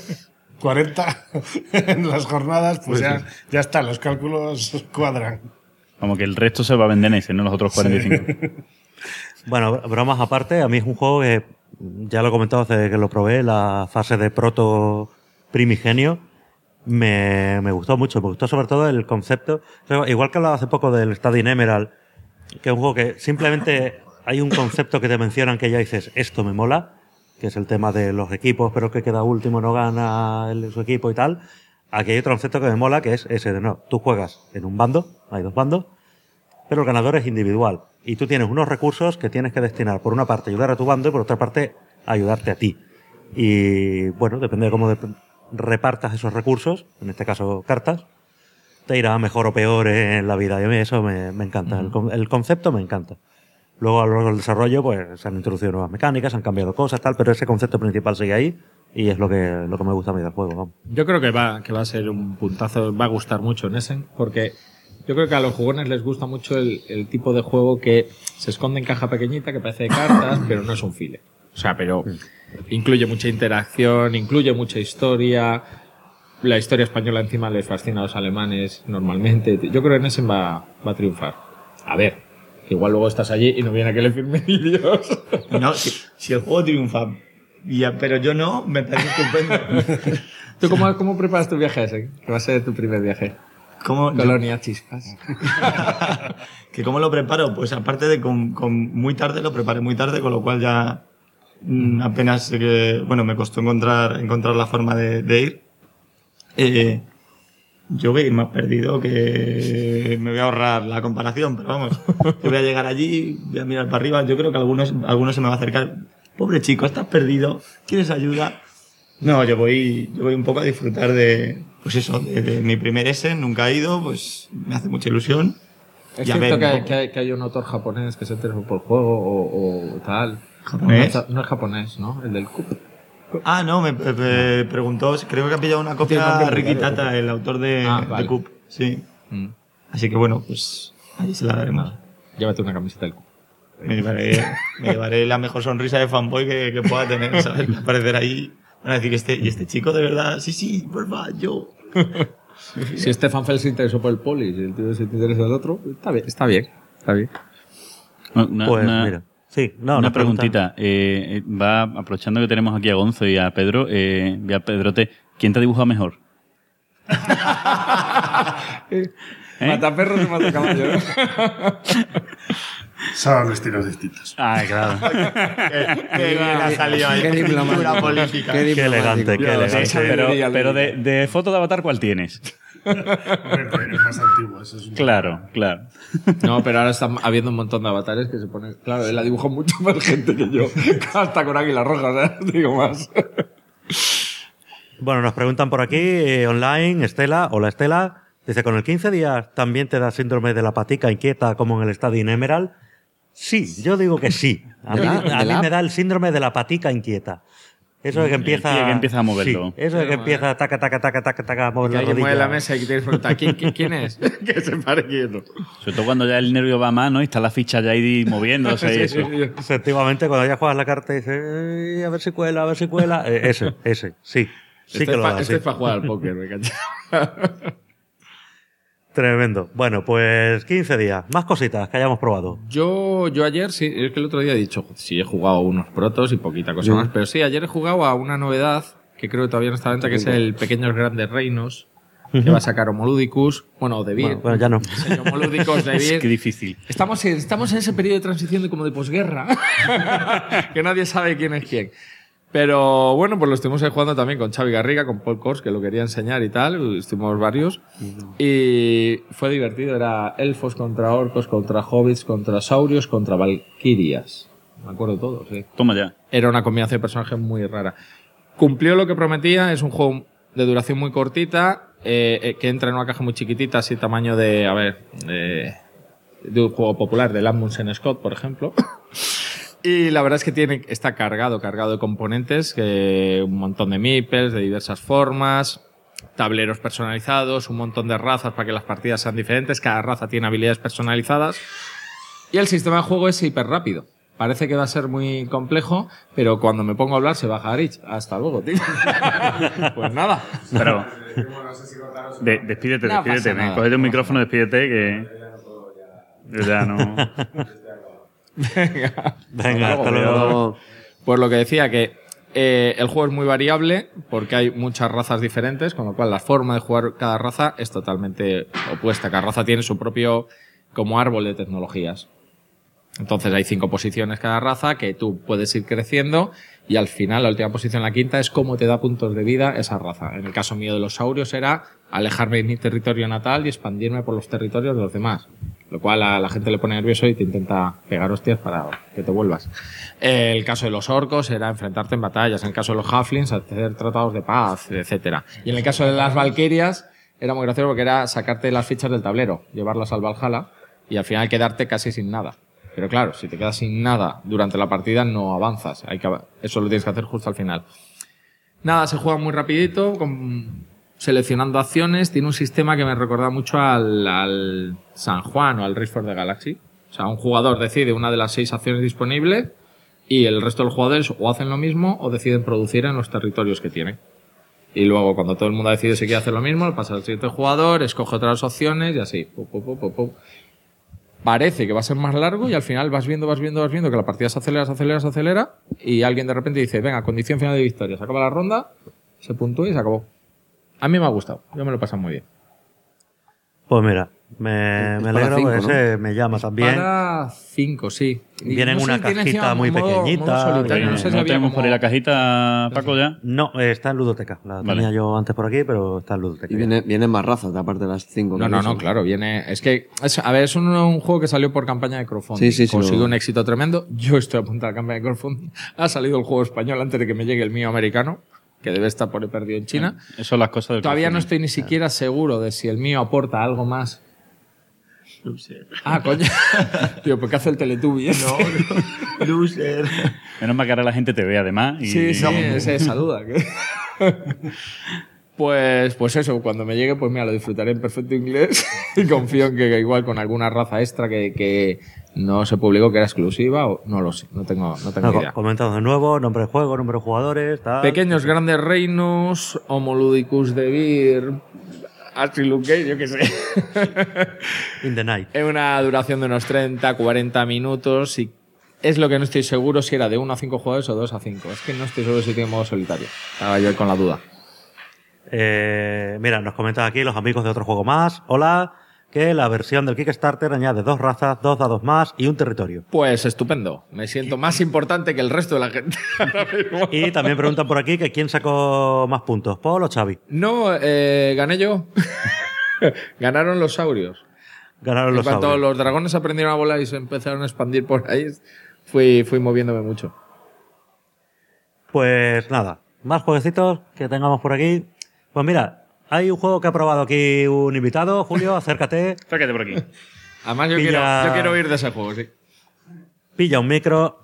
40 en las jornadas, pues ya está, los cálculos cuadran. Como que el resto se va a vender en ese, no los otros 45. Bueno, bromas aparte, a mí es un juego que ya lo he comentado desde que lo probé, la fase de proto primigenio, me gustó mucho, me gustó sobre todo el concepto. Igual que hablaba hace poco del Stadium Emerald, que es un juego que simplemente hay un concepto que te mencionan que ya dices, esto me mola, que es el tema de los equipos, pero que queda último, no gana su equipo y tal. Aquí hay otro concepto que me mola, que es ese de no, tú juegas en un bando, hay dos bandos, pero el ganador es individual. Y tú tienes unos recursos que tienes que destinar, por una parte, ayudar a tu bando y por otra parte, ayudarte a ti. Y bueno, depende de cómo repartas esos recursos, en este caso cartas, te irá mejor o peor en la vida. Y a mí eso me encanta. El concepto me encanta. Luego a lo largo del desarrollo, pues se han introducido nuevas mecánicas, han cambiado cosas, tal, pero ese concepto principal sigue ahí y es lo que me gusta a mí del juego. Vamos. Yo creo que va a ser un puntazo, va a gustar mucho en Essen, porque yo creo que a los jugones les gusta mucho el tipo de juego que se esconde en caja pequeñita, que parece de cartas, pero no es un file. O sea, pero incluye mucha interacción, incluye mucha historia. La historia española encima les fascina a los alemanes normalmente. Yo creo que en Essen va a triunfar. A ver, que igual luego estás allí y no viene a que le firmen vídeos. No, si el juego triunfa, pero yo no, me parece estupendo. ¿Tú cómo preparas tu viaje a Essen? Que va a ser tu primer viaje. ¿Cómo? Colonia Chispas. ¿Que cómo lo preparo? Pues aparte de con muy tarde, lo preparé muy tarde, con lo cual ya apenas me costó encontrar la forma de ir. Yo voy a ir más perdido, que me voy a ahorrar la comparación, pero vamos, yo voy a llegar allí, voy a mirar para arriba, yo creo que algunos se me va a acercar. Pobre chico, estás perdido, ¿quieres ayuda? No, yo voy un poco a disfrutar de mi primer Essen, nunca he ido, pues me hace mucha ilusión. Es Y a cierto ver, que hay un autor japonés que se interesó por el juego o tal. ¿Japonés? No es japonés, ¿no? El del Cup. Ah, no, me preguntó, creo que ha pillado una Tiene copia nombre Ricky vulgar, Tata, el autor de vale. Cup, sí. Así que bueno, pues ahí se la daremos. Llévate una camiseta del Cup. Me llevaré la mejor sonrisa de fanboy que pueda tener, ¿sabes? Aparecer ahí, van a decir, este chico de verdad, sí, porfa, yo. Si Stefan Feld se interesó por el poli, si el tío se interesa del otro, está bien. Mira. Sí, Una preguntita. Va aprovechando que tenemos aquí a Gonzo y a Pedro, y a Pedrote, ¿quién te ha dibujado mejor? Mata perros y mata caballos. Son estilos distintos. Ah, claro. Qué bien ha salido ahí. Qué diplomático. Cultura política. Qué Qué elegante, qué elegante. Pero de foto de avatar, ¿cuál tienes? Hombre, pues es más antiguo, eso es un... Claro. No, pero ahora está habiendo un montón de avatares que se ponen... Claro, él la dibujó mucho más gente que yo. Hasta con águilas rojas, ¿eh? Digo más. Bueno, nos preguntan por aquí, online, Estela, hola Estela, dice, con el 15 días también te da síndrome de la patica inquieta como en el Stadium Emerald. Sí, yo digo que sí. A mí me da el síndrome de la patica inquieta. Eso de que empieza... que empieza a moverlo. Sí, eso de que empieza taca, a mover Que la alguien rodilla. mueve la mesa y que tienes que preguntar, ¿quién es? Que se pare quieto. Sobre todo cuando ya el nervio va más, ¿no? Y está la ficha ya ahí moviéndose y eso. Efectivamente, cuando ya juegas la carta y dices, a ver si cuela, a ver si cuela. Ese, sí. Sí que lo da, Este sí. es para jugar al póker, me cacho. Tremendo. Bueno, pues 15 días. Más cositas que hayamos probado. Yo ayer, sí, es que el otro día he dicho, sí, he jugado unos protos y poquita cosa más, pero sí, ayer he jugado a una novedad que creo que todavía no está a venta, que es el Pequeños Grandes Reinos, que va a sacar Homoludicus, bueno, de Beer. Bueno, ya no. El Homoludicus de Beer. Qué difícil. Estamos en ese periodo de transición de como de posguerra, que nadie sabe quién es quién. Pero bueno, pues lo estuvimos ahí jugando también con Xavi Garriga, con Paul Kors, que lo quería enseñar y tal. Estuvimos varios. Y fue divertido. Era elfos contra orcos, contra hobbits, contra saurios, contra valquirias. Me acuerdo de todo, sí. Toma ya. Era una combinación de personajes muy rara. Cumplió lo que prometía. Es un juego de duración muy cortita, que entra en una caja muy chiquitita, así tamaño de un juego popular, de Amundsen Scott, por ejemplo. Y la verdad es que está cargado de componentes, un montón de meeples de diversas formas, tableros personalizados, un montón de razas para que las partidas sean diferentes, cada raza tiene habilidades personalizadas y el sistema de juego es hiper rápido. Parece que va a ser muy complejo, pero cuando me pongo a hablar se baja Arich. Hasta luego, tío. Pues nada. Pero despídete. No pasa nada. Cógete un micrófono, despídete, que yo ya no... Venga, hasta luego. Pues lo que decía, que el juego es muy variable porque hay muchas razas diferentes, con lo cual la forma de jugar cada raza es totalmente opuesta. Cada raza tiene su propio como árbol de tecnologías. Entonces hay 5 posiciones cada raza que tú puedes ir creciendo y al final la última posición, la quinta, es cómo te da puntos de vida esa raza. En el caso mío de los saurios era alejarme de mi territorio natal y expandirme por los territorios de los demás. Lo cual a la gente le pone nervioso y te intenta pegar hostias para que te vuelvas. El caso de los orcos era enfrentarte en batallas. En el caso de los halflings, hacer tratados de paz, etcétera. Y en el caso de las valquirias, era muy gracioso porque era sacarte las fichas del tablero, llevarlas al Valhalla y al final quedarte casi sin nada. Pero claro, si te quedas sin nada durante la partida no avanzas. Eso lo tienes que hacer justo al final. Nada, se juega muy rapidito, seleccionando acciones. Tiene un sistema que me recuerda mucho al San Juan o al Race for the Galaxy. O sea, un jugador decide una de las 6 acciones disponibles y el resto de los jugadores o hacen lo mismo o deciden producir en los territorios que tienen. Y luego, cuando todo el mundo decide si quiere hacer lo mismo, pasa al siguiente jugador, escoge otras opciones y así. Parece que va a ser más largo y al final vas viendo que la partida se acelera y alguien de repente dice, venga, condición final de victoria. Se acaba la ronda, se puntúa y se acabó. A mí me ha gustado. Yo me lo he pasado muy bien. Pues mira, me alegro porque ese me llama también. Para 5, sí. Viene en una cajita muy pequeñita. No sé si ¿No había tenemos como... por ahí la cajita, Paco, ya? No, está en ludoteca. La tenía yo antes por aquí, pero está en ludoteca. Y vienen más razas, aparte de las 5. No, claro, viene... Es que, es un juego que salió por campaña de crowdfunding. Sí, consiguió un éxito tremendo. Yo estoy apuntado a la campaña de crowdfunding. Ha salido el juego español antes de que me llegue el mío americano, que debe estar por ahí perdido en China. Eso son las cosas del Todavía no crowdfunding. estoy ni siquiera seguro de si el mío aporta algo más. Ah, coño. Tío, ¿por qué hace el Teletubby? No, loser. Menos mal que ahora la gente te ve, además. Y... Sí, se saluda. Pues eso, cuando me llegue, pues mira, lo disfrutaré en perfecto inglés y confío en que igual con alguna raza extra que no se publicó, que era exclusiva, o no lo sé, no tengo idea. Comentamos de nuevo, nombre de juego, número de jugadores, tal. Pequeños Grandes Reinos, Homoludicus de Beer, Astrid Luke, yo qué sé. In the Night. Es una duración de unos 30-40 minutos y es lo que no estoy seguro si era de 1 a 5 jugadores o 2 a 5. Es que no estoy seguro si tiene modo solitario. Estaba yo con la duda. Mira, nos comentan aquí los amigos de otro juego más. Hola, que la versión del Kickstarter añade 2 razas, 2 dados más y un territorio. Pues estupendo. Me siento más importante que el resto de la gente. Y también preguntan por aquí que quién sacó más puntos, Paul o Xavi. No, gané yo. Ganaron los saurios. Ganaron los En cuanto saurios. los dragones aprendieron a volar y se empezaron a expandir por ahí, fui moviéndome mucho. Pues nada, más jueguecitos que tengamos por aquí. Pues mira, hay un juego que ha probado aquí un invitado. Julio, acércate. Sácate por aquí. Además, yo Pilla- quiero ir de ese juego, sí. Pilla un micro.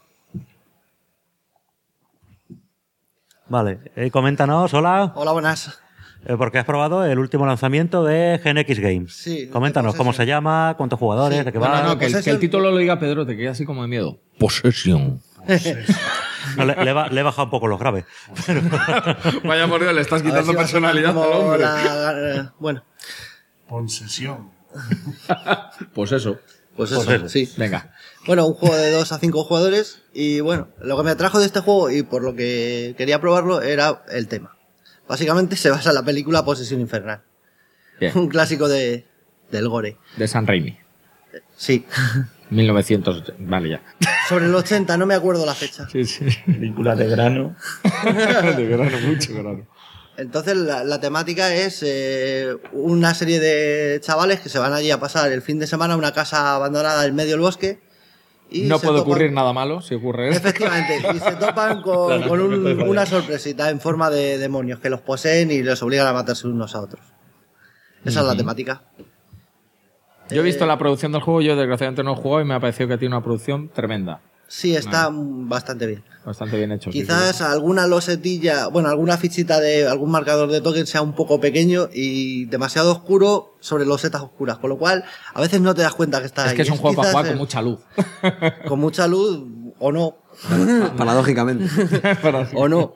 Vale, coméntanos, hola. Hola, buenas. Porque has probado el último lanzamiento de GeneX Games. Sí. Coméntanos cómo se llama, cuántos jugadores, Sí. de qué va. No, que el título lo diga Pedro, te queda así como de miedo. Possession. No, le he bajado un poco los graves. Vaya por Dios, le estás quitando A ver si va a sonar personalidad como al hombre. bueno, Posesión. Pues eso. pues eso, Pues eso. sí. Venga. Bueno, un juego de 2 a 5 jugadores y bueno, lo que me atrajo de este juego y por lo que quería probarlo era el tema. Básicamente se basa en la película Posesión Infernal. Bien. Un clásico del gore. De San Raimi. Sí. 1980. Vale, ya. Sobre el 80, no me acuerdo la fecha. Sí, sí. Película de grano. De grano, mucho grano. Entonces la temática es una serie de chavales que se van allí a pasar el fin de semana a una casa abandonada en medio del bosque. Y No se puede topan- ocurrir nada malo si ocurre eso. Efectivamente, y se topan con una sorpresita en forma de demonios que los poseen y les obligan a matarse unos a otros. Esa es la temática. Yo he visto la producción del juego, yo desgraciadamente no he jugado y me ha parecido que tiene una producción tremenda. Sí, está bastante bien. Bastante bien hecho. sí, Quizás alguna losetilla, bueno, alguna fichita de algún marcador de token sea un poco pequeño y demasiado oscuro sobre losetas oscuras, con lo cual a veces no te das cuenta que está Es ahí. que es un juego para quizás jugar con mucha luz. con mucha luz o no. Paradójicamente. O no.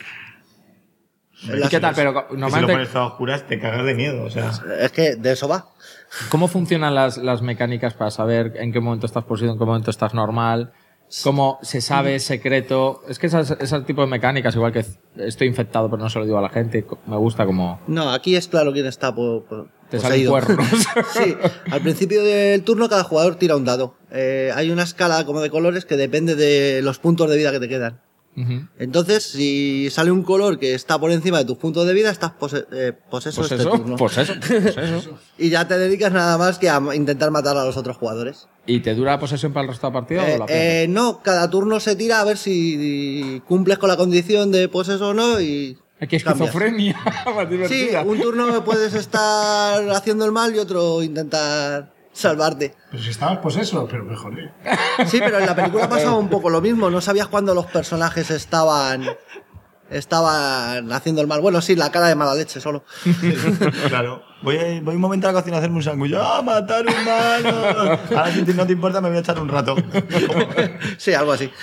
¿Y qué tal? Pero Que si lo normalmente, pones a oscuras te cagas de miedo. O sea, Es que de eso va. ¿cómo funcionan las mecánicas para saber en qué momento estás poseído, en qué momento estás normal? ¿Cómo se sabe secreto? Es que ese tipo de mecánicas, igual que estoy infectado pero no se lo digo a la gente, me gusta como... No, aquí es claro quién está Te sale un poseído. cuerno. Sí, al principio del turno cada jugador tira un dado. Hay una escala como de colores que depende de los puntos de vida que te quedan. Ujú. Entonces, si sale un color que está por encima de tus puntos de vida, estás poseso Pues este eso, turno. pues eso, pues eso. Y ya te dedicas nada más que a intentar matar a los otros jugadores. ¿Y te dura la posesión para el resto de la partida o la pierdes? No, cada turno se tira a ver si cumples con la condición de poseso o no y... Aquí es cambias. esquizofrenia, más Sí, divertida. un turno puedes estar haciendo el mal y otro intentar salvarte. Pero si estabas poseso, pero mejoré. Sí, pero en la película pasaba un poco lo mismo. No sabías cuándo los personajes estaban haciendo el mal. Bueno, sí, la cara de mala leche solo. claro. Voy un momento a la cocina a hacerme un sándwich. ¡Ah, matar humano! Ahora si no te importa me voy a echar un rato. Sí, algo así.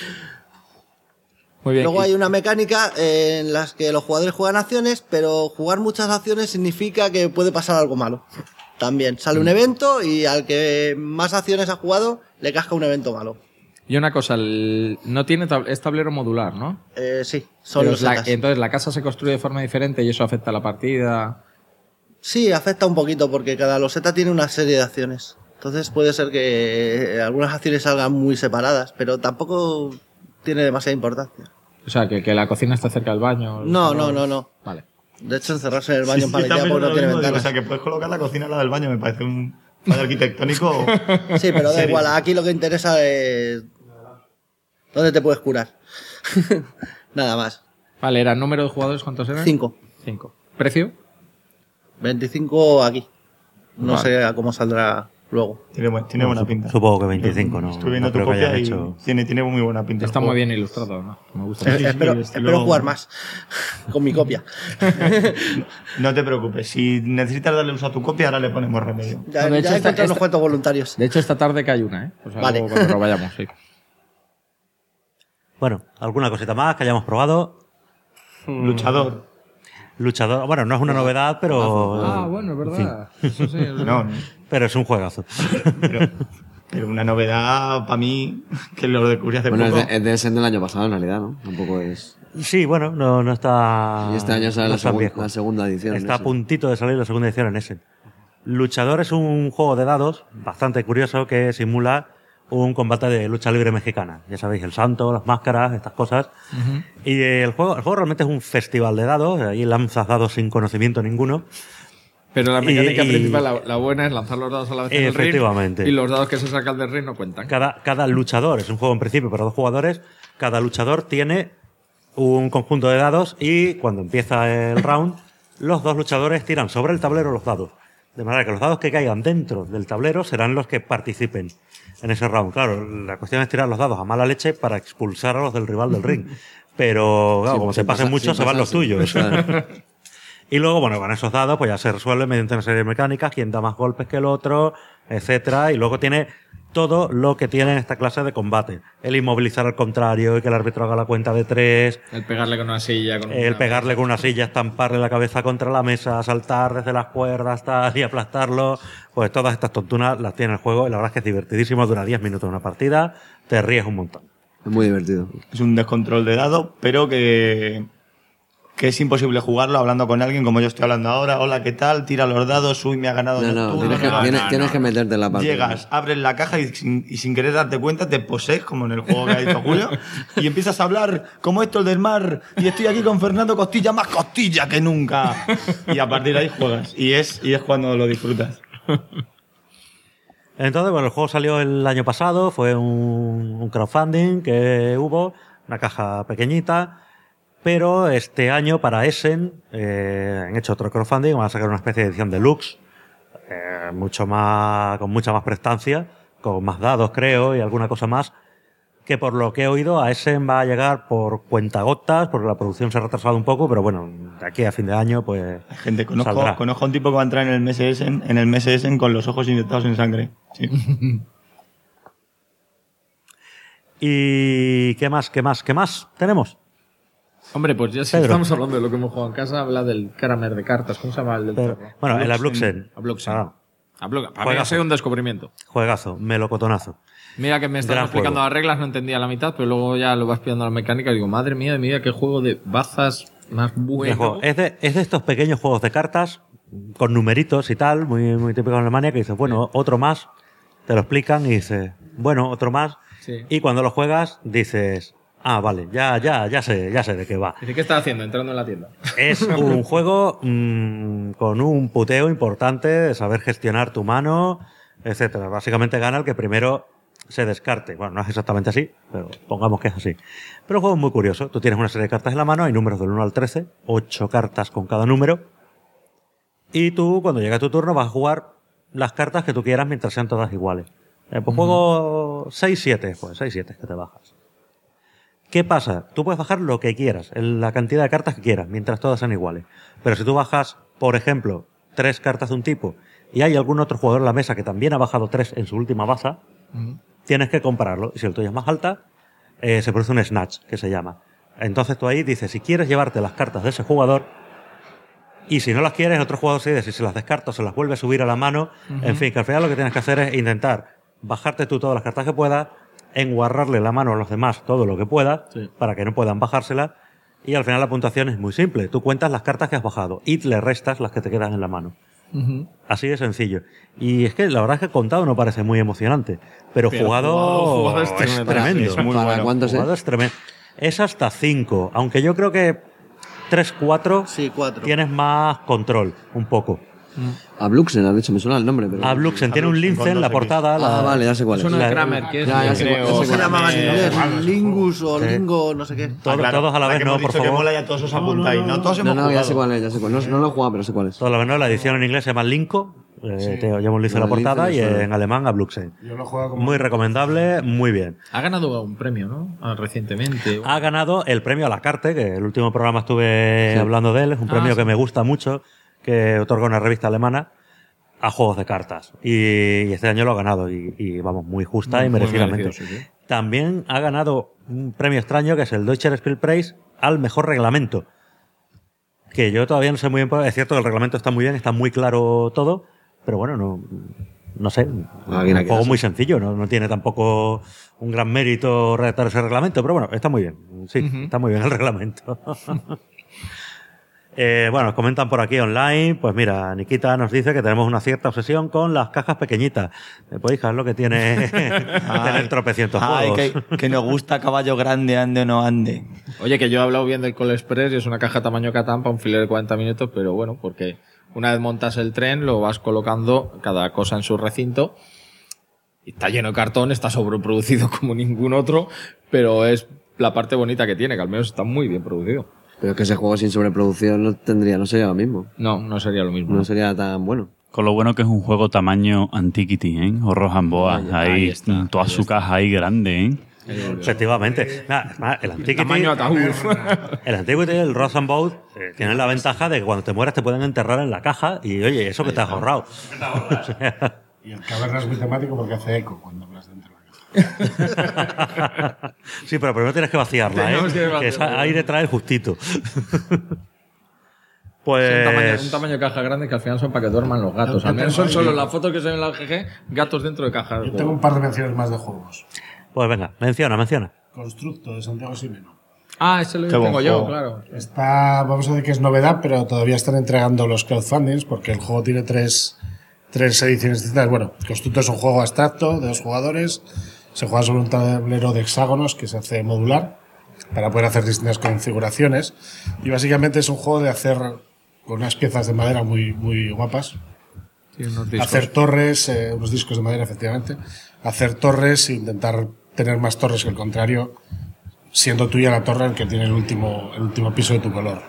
Muy bien. Luego y- hay una mecánica en las que los jugadores juegan acciones, pero jugar muchas acciones significa que puede pasar algo malo. También sale un evento y al que más acciones ha jugado le casca un evento malo. Y una cosa, no tiene es tablero modular, ¿no? Sí, son Pero los entonces la casa se construye de forma diferente y eso afecta a la partida. Sí, afecta un poquito porque cada loseta tiene una serie de acciones. Entonces puede ser que algunas acciones salgan muy separadas, pero tampoco tiene demasiada importancia. O sea, que la cocina esté cerca del baño. No. Vale. De hecho, encerrarse en el baño Sí, en paletilla también porque no lo tiene mismo, digo, ventanas. o sea, que puedes colocar la cocina al lado del baño. Me parece un fallo arquitectónico. Sí, pero da serio. igual. Aquí lo que interesa es dónde te puedes curar. Nada más. Vale, ¿era el número de jugadores cuántos eran? 5. 5. ¿Precio? 25 aquí. No Vale. sé a cómo saldrá luego. Tiene buena pinta. Supongo que 25, ¿no? Estuve viendo No tu creo que copia hayan y hecho- tiene muy buena pinta. el Está juego. muy bien ilustrado, ¿no? Me gusta. Sí, espero estilo- jugar más con mi copia. No te preocupes, si necesitas darle uso a tu copia, ahora le ponemos remedio. Ya, No, de hecho, ya he esta- encontrado unos cuantos voluntarios. De hecho, esta tarde que hay una, ¿eh? O sea, Vale. luego cuando lo vayamos, sí. Bueno, alguna cosita más que hayamos probado. Luchador. Luchador, bueno, no es una novedad, pero... Ah, bueno, es verdad. Eso sí, es verdad. No, Pero es un juegazo. pero una novedad para mí, que lo descubrí hace Bueno, poco. es de ese del año pasado en realidad, ¿no? Tampoco es... Sí, bueno, no está... Y este año sale no la, está viejo. la segunda edición. Está a ese. puntito de salir la segunda edición en Essen. Luchador es un juego de dados bastante curioso que simula un combate de lucha libre mexicana. Ya sabéis, el santo, las máscaras, estas cosas. Y el juego realmente es un festival de dados. Ahí lanzas dados sin conocimiento ninguno. Pero la mecánica Y- principal, la buena, es lanzar los dados a la vez en el ring. Efectivamente. Y los dados que se sacan del ring no cuentan. Cada luchador, es un juego en principio para 2 jugadores, cada luchador tiene un conjunto de dados y cuando empieza el round, los 2 luchadores tiran sobre el tablero los dados. De manera que los dados que caigan dentro del tablero serán los que participen en ese round. Claro, la cuestión es tirar los dados a mala leche para expulsar a los del rival del ring. Pero, claro, como se pasen mucho, se van los tuyos. Claro. Y luego, bueno, con esos dados, pues ya se resuelve mediante una serie de mecánicas, quién da más golpes que el otro, etcétera. Y luego tiene todo lo que tiene en esta clase de combate. El inmovilizar al contrario, y que el árbitro haga la cuenta de 3. El pegarle con una silla. Pegarle con una silla, estamparle la cabeza contra la mesa, saltar desde las cuerdas, tal, y aplastarlo. Pues todas estas tontunas las tiene el juego. Y la verdad es que es divertidísimo. Dura 10 minutos una partida. Te ríes un montón. Es muy divertido. Es un descontrol de dados, pero que es imposible jugarlo hablando con alguien como yo estoy hablando ahora. Hola, ¿qué tal? Tira los dados, uy, me ha ganado el turno. Tienes que meterte en la partida. Llegas, abres la caja y sin querer darte cuenta te posees, como en el juego que ha dicho Julio, y empiezas a hablar como esto el del mar, y estoy aquí con Fernando Costilla, más costilla que nunca. Y a partir de ahí juegas. Y es cuando lo disfrutas. Entonces, bueno, el juego salió el año pasado, fue un crowdfunding que hubo, una caja pequeñita. Pero este año para Essen han hecho otro crowdfunding, van a sacar una especie de edición deluxe, con mucha más prestancia, con más dados creo y alguna cosa más, que por lo que he oído a Essen va a llegar por cuentagotas, porque la producción se ha retrasado un poco, pero bueno, de aquí a fin de año pues gente, conozco a un tipo que va a entrar en el mes Essen con los ojos inyectados en sangre. Sí. ¿Y qué más tenemos? Hombre, pues ya si estamos hablando de lo que hemos jugado en casa, habla del Kramer de cartas. ¿Cómo se llama el del perro? Bueno, el Abluxen. Para mí ha sido un descubrimiento. Juegazo, melocotonazo. Mira que me estás explicando las reglas, no entendía la mitad, pero luego ya lo vas pillando las mecánicas y digo, madre mía de mi vida, qué juego de bazas más bueno. Es de estos pequeños juegos de cartas con numeritos y tal, muy, muy típico en Alemania, que dices, bueno, otro más, te lo explican y dices, bueno, otro más. Sí. Y cuando lo juegas, dices... Ah, vale, ya sé de qué va. ¿Y qué estás haciendo entrando en la tienda? Es un juego con un puteo importante de saber gestionar tu mano, etcétera. Básicamente gana el que primero se descarte. Bueno, no es exactamente así, pero pongamos que es así. Pero el juego es muy curioso. Tú tienes una serie de cartas en la mano, hay números del 1 al 13, 8 cartas con cada número. Y tú, cuando llega tu turno, vas a jugar las cartas que tú quieras mientras sean todas iguales. Pues juego 6-7, pues 6-7 que te bajas. ¿Qué pasa? Tú puedes bajar lo que quieras, la cantidad de cartas que quieras, mientras todas sean iguales. Pero si tú bajas, por ejemplo, 3 cartas de un tipo y hay algún otro jugador en la mesa que también ha bajado 3 en su última baza, tienes que compararlo. Y si el tuyo es más alta, se produce un snatch, que se llama. Entonces tú ahí dices, si quieres llevarte las cartas de ese jugador, y si no las quieres, otro jugador se dice, si se las descarta o se las vuelve a subir a la mano. En fin, que al final lo que tienes que hacer es intentar bajarte tú todas las cartas que puedas, enguarrarle la mano a los demás todo lo que pueda, para que no puedan bajársela, y al final la puntuación es muy simple. Tú cuentas las cartas que has bajado y le restas las que te quedan en la mano. Así de sencillo. Y es que la verdad es que contado no parece muy emocionante, pero jugado es tremendo. Es muy bueno. ¿Cuántos es tremendo. Es hasta 5, aunque yo creo que 3-4 sí, 4. Tienes más control, un poco. Abluxen, has dicho, me suena el nombre. Pero... Abluxen, tiene un lince en la portada. Vale, ya sé cuál es. Suena de Kramer, que es ¿cómo se llamaba en inglés? Lingus o Lingo, no sé qué. Todos a la vez, no, por favor. Que mola ya todos os apuntáis. No, todos hemos jugado. Ya sé cuál es, No lo he jugado, pero sé cuál es. Todos a la vez, no, la edición en inglés se llama Linko. Ya hemos visto la portada y en alemán Abluxen. Yo lo he jugado como... Muy recomendable, muy bien. Ha ganado un premio, ¿no? Recientemente. Ha ganado el premio a la Carte, que el último programa estuve hablando de él. Es un premio que me gusta mucho, que otorga una revista alemana a juegos de cartas. Y este año lo ha ganado. Y vamos, muy justa y merecidamente. También ha ganado un premio extraño, que es el Deutscher Spielpreis al mejor reglamento. Que yo todavía no sé muy bien. Es cierto que el reglamento está muy bien, está muy claro todo. Pero bueno, no sé. Un juego muy sencillo. No tiene tampoco un gran mérito redactar ese reglamento. Pero bueno, está muy bien. Sí, está muy bien el reglamento. Bueno, nos comentan por aquí online. Pues mira, Nikita nos dice que tenemos una cierta obsesión con las cajas pequeñitas. Podéis dejar lo que tiene tener tropecientos juegos. Que nos gusta caballo grande, ande o no ande. Oye, que yo he hablado bien del Call Express y es una caja tamaño Catán para un filler de 40 minutos, pero bueno, porque una vez montas el tren, lo vas colocando cada cosa en su recinto. Y está lleno de cartón, está sobreproducido como ningún otro, pero es la parte bonita que tiene, que al menos está muy bien producido. Pero que ese juego sin sobreproducción no sería lo mismo. No sería lo mismo. No sería tan bueno. Con lo bueno que es un juego tamaño Antiquity, ¿eh? O Rohan Boas. Ahí está, toda su caja ahí grande, ¿eh? Efectivamente. El Antiquity, Tamaño ataúd. el Antiquity y el Rosenbaud tienen la ventaja de que cuando te mueras te pueden enterrar en la caja y, oye, eso que te has ahorrado. O sea, Y el caverna es muy temático porque hace eco cuando hablas dentro de la caja. sí, pero primero tienes que vaciarla, Tenemos que ¿eh? vaciarla. Que ese aire trae justito. Pues... Un tamaño de caja grande que al final son para que duerman los gatos. Al menos son solo las fotos que se ven en la GG, gatos dentro de cajas. Yo tengo un par de menciones más de juegos. Pues venga, menciona. Constructo, de Santiago Ximeno. Ah, ese lo Qué buen tengo yo, juego. claro. Está, vamos a decir que es novedad, pero todavía están entregando los crowdfundings porque el juego tiene tres ediciones distintas. Bueno, Constructo es un juego abstracto de 2 jugadores. Se juega sobre un tablero de hexágonos que se hace modular para poder hacer distintas configuraciones. Y básicamente es un juego de hacer con unas piezas de madera muy, muy guapas. Sí, unos discos. Hacer torres, unos discos de madera, efectivamente. Hacer torres e intentar tener más torres que el contrario, siendo tuya la torre el que tiene el último piso de tu color.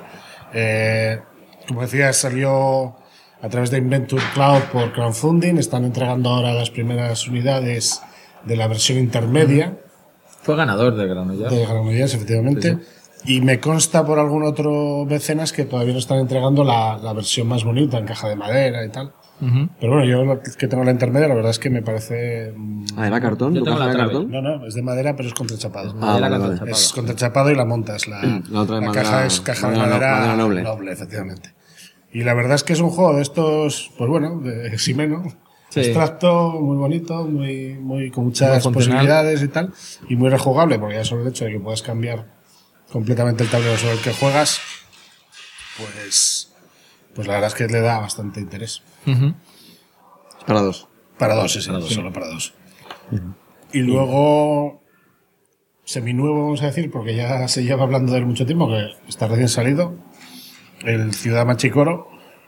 Como decía, salió a través de Inventure Cloud por crowdfunding. Están entregando ahora las primeras unidades de la versión intermedia. Fue ganador de Granollers. De Granollers, efectivamente. Sí. Y me consta por algún otro mecenas que todavía no están entregando la versión más bonita, en caja de madera y tal. Pero bueno, yo que tengo la intermedia, la verdad es que me parece... ¿Era cartón? Yo tengo la ¿Tu caja era trave. cartón? No, es de madera, pero es contrachapado. Vale. Es contrachapado y la montas. La otra es madera- caja es caja de madera madera noble. efectivamente. Y la verdad es que es un juego de estos, pues bueno, de Ximeno. Sí. Abstracto, muy bonito, muy con muchas Muy funcional. posibilidades y tal. Y muy rejugable, porque ya solo el hecho de que puedas cambiar completamente el tablero sobre el que juegas, pues la verdad es que le da bastante interés. Es para 2. Para 2, sí, solo para 2. Y luego, seminuevo, vamos a decir, porque ya se lleva hablando de él mucho tiempo, que está recién salido, el Ciudad Machicoro,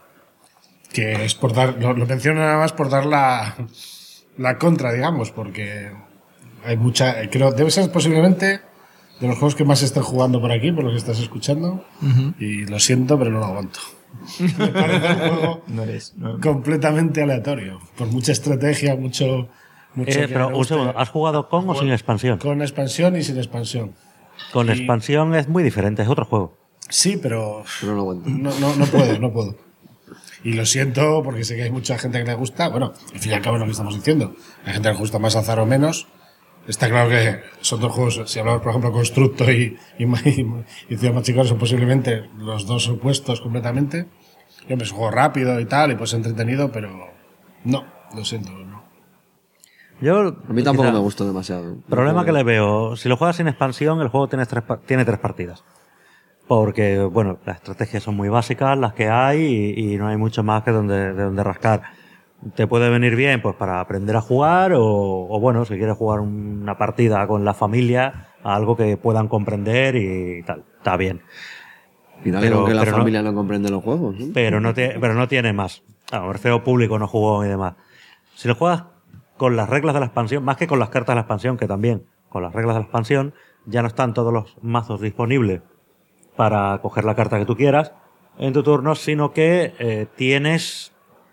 que es por dar, lo menciono nada más por dar la contra, digamos, porque hay mucha, creo, debe ser posiblemente de los juegos que más se están jugando por aquí, por lo que estás escuchando, y lo siento, pero no lo aguanto. Me parece un juego completamente aleatorio, por mucha estrategia, mucho que pero me un guste. segundo, ¿has jugado con o sin expansión? Con expansión y sin expansión. Con Y- expansión es muy diferente, es otro juego. Sí, pero Pero no aguanto. no puedo. Y lo siento porque sé que hay mucha gente que le gusta. Bueno, al fin y al cabo es lo que estamos diciendo. Hay gente que le gusta más Azar o menos. Está claro que son dos juegos, si hablamos por ejemplo Constructo y Ciudad Machicoro, son posiblemente los dos opuestos completamente. Y, hombre, es un juego rápido y tal, y pues entretenido, pero no, lo siento, no. Yo, A mí tampoco quizá, me gustó demasiado. problema que le veo, si lo juegas sin expansión, el juego tiene tres partidas. Porque, bueno, las estrategias son muy básicas, las que hay, y no hay mucho más que de donde rascar. Te puede venir bien pues para aprender a jugar, o bueno, si quieres jugar una partida con la familia, algo que puedan comprender y tal. Está bien. Y da pero- algo que la pero no- familia no comprende los juegos. ¿no? Pero no tiene más. El feo público no jugó y demás. Si lo juegas con las reglas de la expansión, más que con las cartas de la expansión, que también con las reglas de la expansión, ya no están todos los mazos disponibles para coger la carta que tú quieras en tu turno, sino que tienes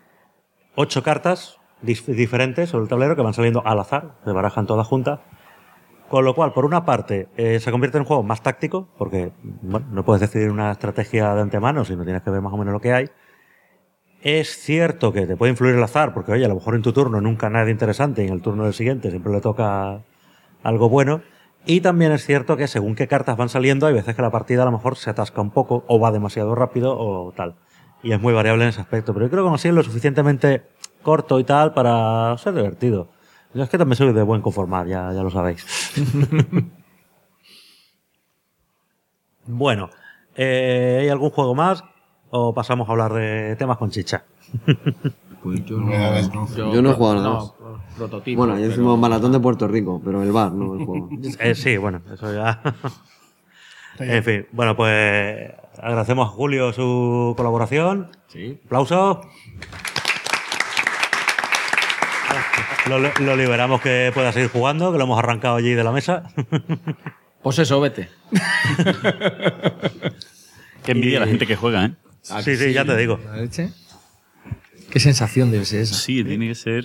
8 cartas diferentes sobre el tablero que van saliendo al azar, se barajan todas juntas. Con lo cual, por una parte, se convierte en un juego más táctico, porque bueno, no puedes decidir una estrategia de antemano, sino tienes que ver más o menos lo que hay. Es cierto que te puede influir el azar, porque oye, a lo mejor en tu turno nunca nada interesante y en el turno del siguiente siempre le toca algo bueno. Y también es cierto que según qué cartas van saliendo, hay veces que la partida a lo mejor se atasca un poco, o va demasiado rápido, o tal. Y es muy variable en ese aspecto. Pero yo creo que aún así es lo suficientemente corto y tal para ser divertido. Yo es que también soy de buen conformar, ya lo sabéis. Bueno, ¿hay algún juego más? ¿O pasamos a hablar de temas con chicha? Pues yo Novedades, no. Yo no he jugado nada más. Prototipo. Bueno, ayer fuimos maratón de Puerto Rico, pero el bar, no el juego. Sí, bueno, eso ya. En fin, bueno, pues agradecemos a Julio su colaboración. Sí. Aplausos. Lo liberamos que pueda seguir jugando, que lo hemos arrancado allí de la mesa. Pues eso, vete. Qué envidia la gente que juega, ¿eh? Sí, ya te digo. ¿La leche? Qué sensación debe ser esa. Sí, tiene que ser.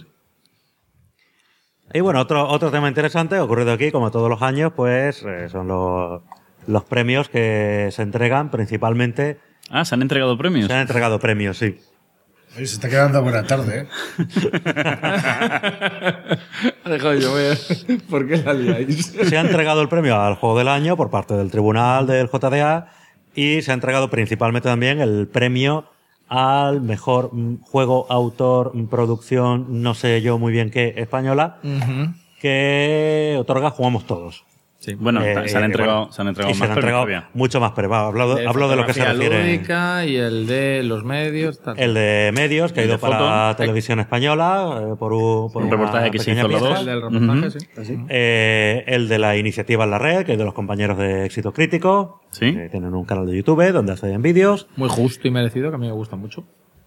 Y bueno, otro tema interesante ocurrido aquí, como todos los años, pues son los premios que se entregan principalmente. Ah, ¿se han entregado premios? Se han entregado premios, sí. Oye, se está quedando buena tarde, ¿eh? Deja de llover. ¿Por qué la liáis? Se ha entregado el premio al juego del año por parte del tribunal del JDA y se ha entregado principalmente también el premio al mejor juego, autor, producción, no sé yo muy bien qué, española, que otorga Jugamos Todos. Sí. Bueno, se han entregado, y más se han entregado todavía. mucho más premios. Hablo de lo que se refiere. Lúdica y el de los medios. Tal. El de medios, que ha El ido de foto. para Televisión Española por un reportaje que se hizo en la 2. El del reportaje, sí. El de la iniciativa en la red, que es de los compañeros de Éxito Crítico. Sí. Que tienen un canal de YouTube donde hacen vídeos. Muy justo y merecido, que a mí me gusta mucho.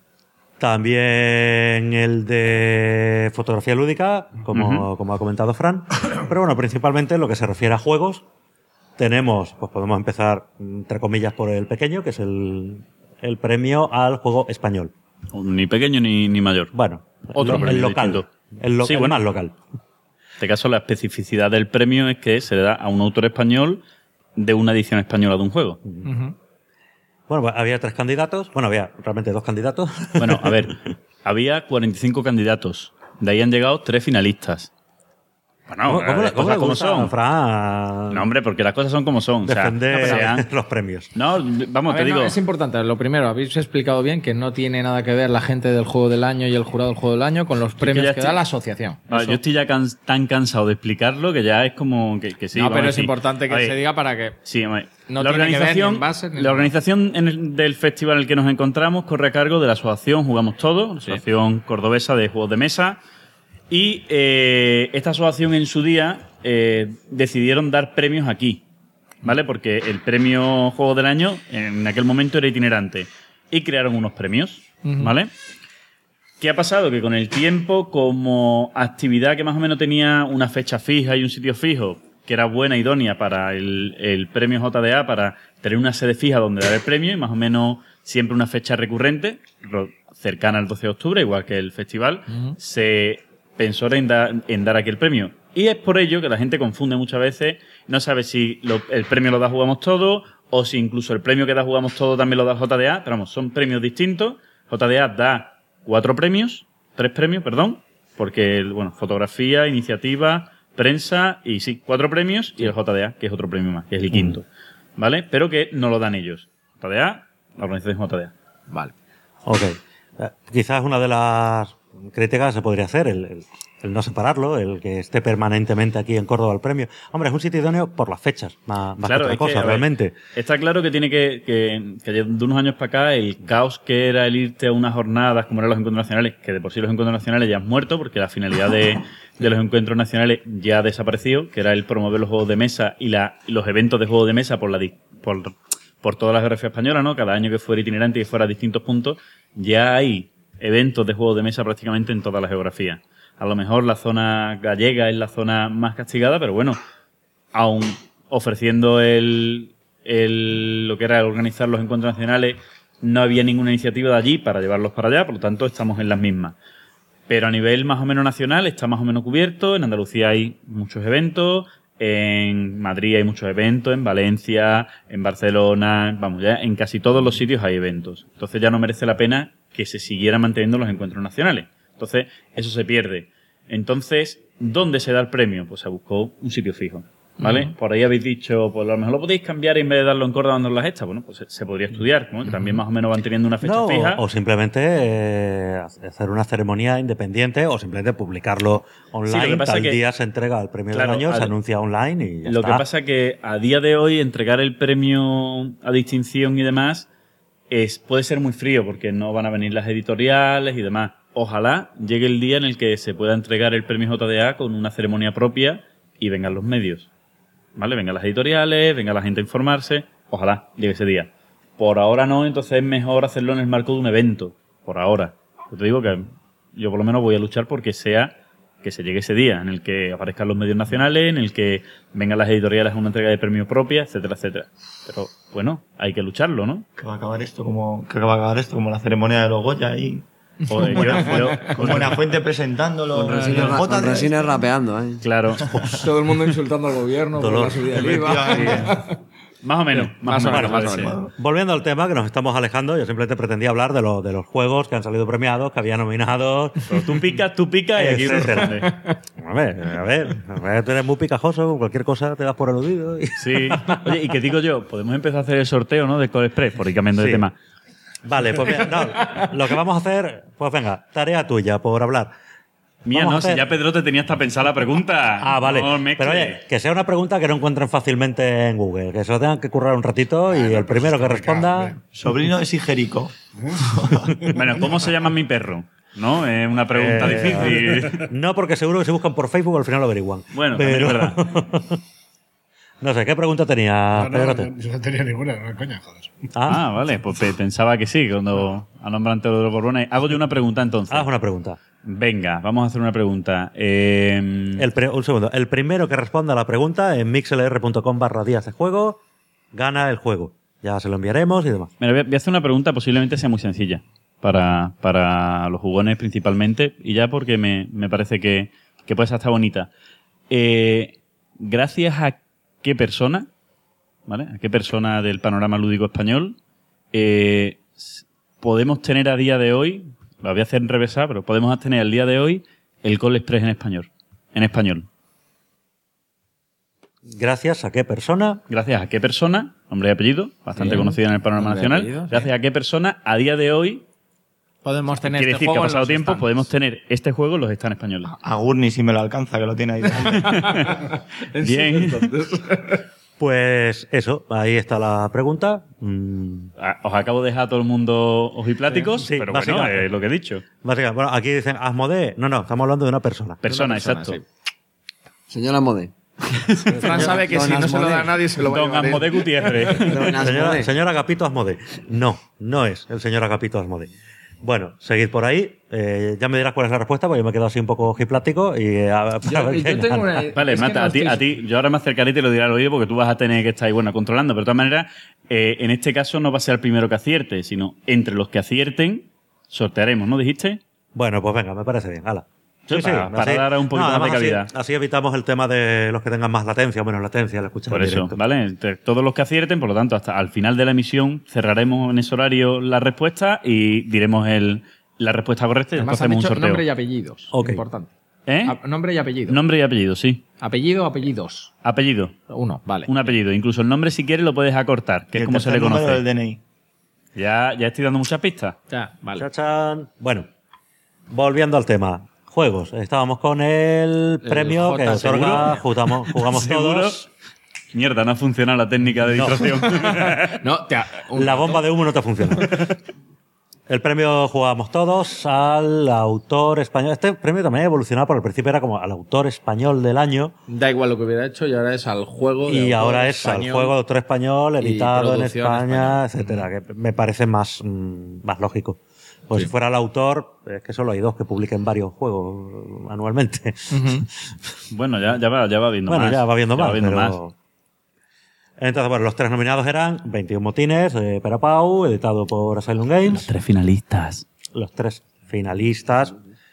También el de fotografía lúdica, como ha comentado Fran. Pero bueno, principalmente en lo que se refiere a juegos, tenemos, pues podemos empezar, entre comillas, por el pequeño, que es el premio al juego español. Ni pequeño ni mayor. Bueno, Otro el premio local. distinto. Sí, bueno. más local. En este caso, la especificidad del premio es que se le da a un autor español de una edición española de un juego. Bueno, pues había 3 candidatos. Bueno, había realmente 2 candidatos. Bueno, a ver, había 45 candidatos. De ahí han llegado 3 finalistas. Bueno, ¿Cómo las cosas como son. Fran? No, hombre, porque las cosas son como son. Defender O sea, los premios. no, vamos, A te ver, digo. no, es importante. Lo primero, habéis explicado bien que no tiene nada que ver la gente del juego del año y el jurado del juego del año con los premios ya que estoy- da la asociación. Ah, yo estoy ya tan cansado de explicarlo que ya es como que sí. No, vamos pero a es decir, importante que oye, se diga para que Sí, hombre. no la tiene que ver ni organización, en base ni la en- organización del festival en el que nos encontramos corre a cargo de la asociación Jugamos Todos, la asociación cordobesa de juegos de mesa. Y esta asociación en su día decidieron dar premios aquí, ¿vale? Porque el premio Juego del Año en aquel momento era itinerante. Y crearon unos premios, ¿vale? ¿Qué ha pasado? Que con el tiempo, como actividad que más o menos tenía una fecha fija y un sitio fijo, que era buena, idónea para el premio JDA, para tener una sede fija donde dar el premio y más o menos siempre una fecha recurrente, cercana al 12 de octubre, igual que el festival, se pensó en dar aquí el premio. Y es por ello que la gente confunde muchas veces, no sabe si el premio lo da Jugamos Todo o si incluso el premio que da Jugamos Todo también lo da JDA, pero vamos, son premios distintos. JDA da 3 premios, porque, bueno, fotografía, iniciativa, prensa y sí, 4 premios y el JDA, que es otro premio más, que es el quinto, ¿vale? Pero que no lo dan ellos. JDA, la organización JDA. Vale. Ok. Quizás una de las críticas se podría hacer, el no separarlo, el que esté permanentemente aquí en Córdoba el premio. Hombre, es un sitio idóneo por las fechas, más Claro, que otra es que, cosa, a ver, realmente. Está claro que tiene que de unos años para acá, el caos que era el irte a unas jornadas como eran los encuentros nacionales, que de por sí los encuentros nacionales ya han muerto, porque la finalidad de los encuentros nacionales ya ha desaparecido, que era el promover los juegos de mesa y los eventos de juegos de mesa por toda la geografía española, ¿no? Cada año que fuera itinerante y que fuera a distintos puntos, ya hay eventos de juegos de mesa prácticamente en toda la geografía. A lo mejor la zona gallega es la zona más castigada, pero bueno, aún ofreciendo lo que era organizar los encuentros nacionales, no había ninguna iniciativa de allí para llevarlos para allá, por lo tanto estamos en las mismas. Pero a nivel más o menos nacional está más o menos cubierto, en Andalucía hay muchos eventos, en Madrid hay muchos eventos, en Valencia, en Barcelona, vamos, ya en casi todos los sitios hay eventos. Entonces ya no merece la pena que se siguieran manteniendo los encuentros nacionales. Entonces, eso se pierde. Entonces, ¿dónde se da el premio? Pues se buscó un sitio fijo, ¿vale? Por ahí habéis dicho, pues a lo mejor lo podéis cambiar y en vez de darlo en Córdoba, dándolo las estas. Bueno, pues se podría estudiar, ¿no? Que también más o menos van teniendo una fecha No, fija. o simplemente hacer una ceremonia independiente o simplemente publicarlo online. Sí, lo que pasa Tal que- día se entrega el premio Claro, del año, se al- anuncia online y ya Lo está. que pasa que a día de hoy entregar el premio a distinción y demás puede ser muy frío porque no van a venir las editoriales y demás. Ojalá llegue el día en el que se pueda entregar el premio JDA con una ceremonia propia y vengan los medios, ¿vale? Vengan las editoriales, venga la gente a informarse. Ojalá llegue ese día. Por ahora no, entonces es mejor hacerlo en el marco de un evento. Por ahora. Yo te digo que yo por lo menos voy a luchar porque que se llegue ese día en el que aparezcan los medios nacionales, en el que vengan las editoriales a una entrega de premios propia, etcétera, etcétera. Pero bueno, hay que lucharlo, ¿no? Que va a acabar esto como la ceremonia de los Goya y Joder, Con Buenafuente presentándolo. Con Resines rapeando, ¿eh? Claro. Todo el mundo insultando al gobierno por la subida del IVA. Más o menos. Más o menos. Volviendo al tema, que nos estamos alejando, yo simplemente pretendía hablar de los juegos que han salido premiados, que había nominados. Pero tú picas y aquí uno responde. A ver, tú eres muy picajoso, con cualquier cosa te das por aludido. Sí. Oye, ¿y qué digo yo? Podemos empezar a hacer el sorteo, ¿no? De Call Express, por ir cambiando de tema. Vale, pues mira, no, lo que vamos a hacer, pues venga, tarea tuya por hablar. Mía, no, si ya Pedro te tenía hasta pensada la pregunta. Ah, vale. No, pero oye, que sea una pregunta que no encuentren fácilmente en Google, que se lo tengan que currar un ratito y el primero que responda... Sobrino de Sigerico. Bueno, ¿cómo se llama mi perro? ¿No? Es una pregunta difícil. No, porque seguro que si buscan por Facebook al final lo averiguan. Bueno, pero... es verdad. No sé, ¿qué pregunta tenía Pedrote? Yo no tenía ninguna, no coña, joder. Ah, vale, pues pensaba que sí, cuando nombran de los Borbones. Hago yo una pregunta entonces. Haz una pregunta. Venga, vamos a hacer una pregunta. Un segundo. El primero que responda a la pregunta en mixlr.com/días de juego gana el juego. Ya se lo enviaremos y demás. Mira, voy a hacer una pregunta, posiblemente sea muy sencilla. Para los jugones principalmente. Y ya porque me parece que puede ser hasta bonita. Gracias a qué persona, ¿vale? ¿A qué persona del panorama lúdico español podemos tener a día de hoy, lo voy a hacer en revésar, pero podemos tener al día de hoy el Call Express en español? ¿Gracias a qué persona? Gracias a qué persona, nombre y apellido, bastante conocida en el panorama nacional. Apellido, gracias a qué persona a día de hoy podemos tener quiere este decir que juego ha pasado en los tiempo, stands. podemos tener este juego en los stands españoles. A Gurney si me lo alcanza, que lo tiene ahí delante. Bien. Pues eso, ahí está la pregunta. Os acabo de dejar a todo el mundo ojipláticos, Sí, pero bueno, básicamente. es lo que he dicho. Básicamente, bueno, aquí dicen Asmodee. No, estamos hablando de una persona. Persona, persona, exacto. sí. Señora Mode. Fran sabe que Don si no se lo Asmodee. da a nadie, se lo va a Don llevar él. Asmodee Gutiérrez. Señor Agapito Asmodee. No es el señor Agapito Asmodee. Bueno, seguid por ahí. Ya me dirás cuál es la respuesta, porque yo me he quedado así un poco ojiplático y a ver Yo quién tengo gana. una... Vale, es que Mata, no a estoy- ti, yo ahora me acercaré y te lo diré al oído porque tú vas a tener que estar ahí, bueno, controlando. Pero de todas maneras, en este caso no va a ser el primero que acierte, sino entre los que acierten, sortearemos, ¿no dijiste? Bueno, pues venga, me parece bien. Hala. Para dar un poquito más de además cavidad. Así evitamos el tema de los que tengan más latencia o menos latencia al escuchar Por en eso, directo. ¿vale? Entre todos los que acierten, por lo tanto, hasta al final de la emisión cerraremos en ese horario la respuesta y diremos la respuesta correcta y después Además han hacemos un dicho sorteo. nombre y apellidos. Ok. Importante. ¿Eh? Nombre y apellido. Nombre y apellido, sí. Apellido o apellidos. Apellido. Uno, vale. Un apellido. Incluso el nombre, si quieres, lo puedes acortar, que es como se le número conoce. del DNI. Ya estoy dando muchas pistas. Ya, vale. Chachán. Bueno, volviendo al tema. Juegos. Estábamos con el premio J, que otorga, ¿seguro? jugamos ¿Seguro? todos. Mierda, no ha funcionado la técnica de distracción. No, La bomba de humo no te funciona. El premio jugamos todos al autor español. Este premio también ha evolucionado, porque al principio era como al autor español del año Da igual lo que hubiera hecho y ahora es al juego de y autor ahora es al español. juego de autor español, y editado en producción España, española. etcétera, que me parece más lógico. Pues si fuera el autor, es que solo hay dos que publiquen varios juegos anualmente. Bueno, ya va viendo Bueno, más. ya va viendo más. viendo pero- más. Entonces, bueno, los tres nominados eran 21 motines, Perapau, editado por Asylum Games. 3 finalistas. Los tres finalistas.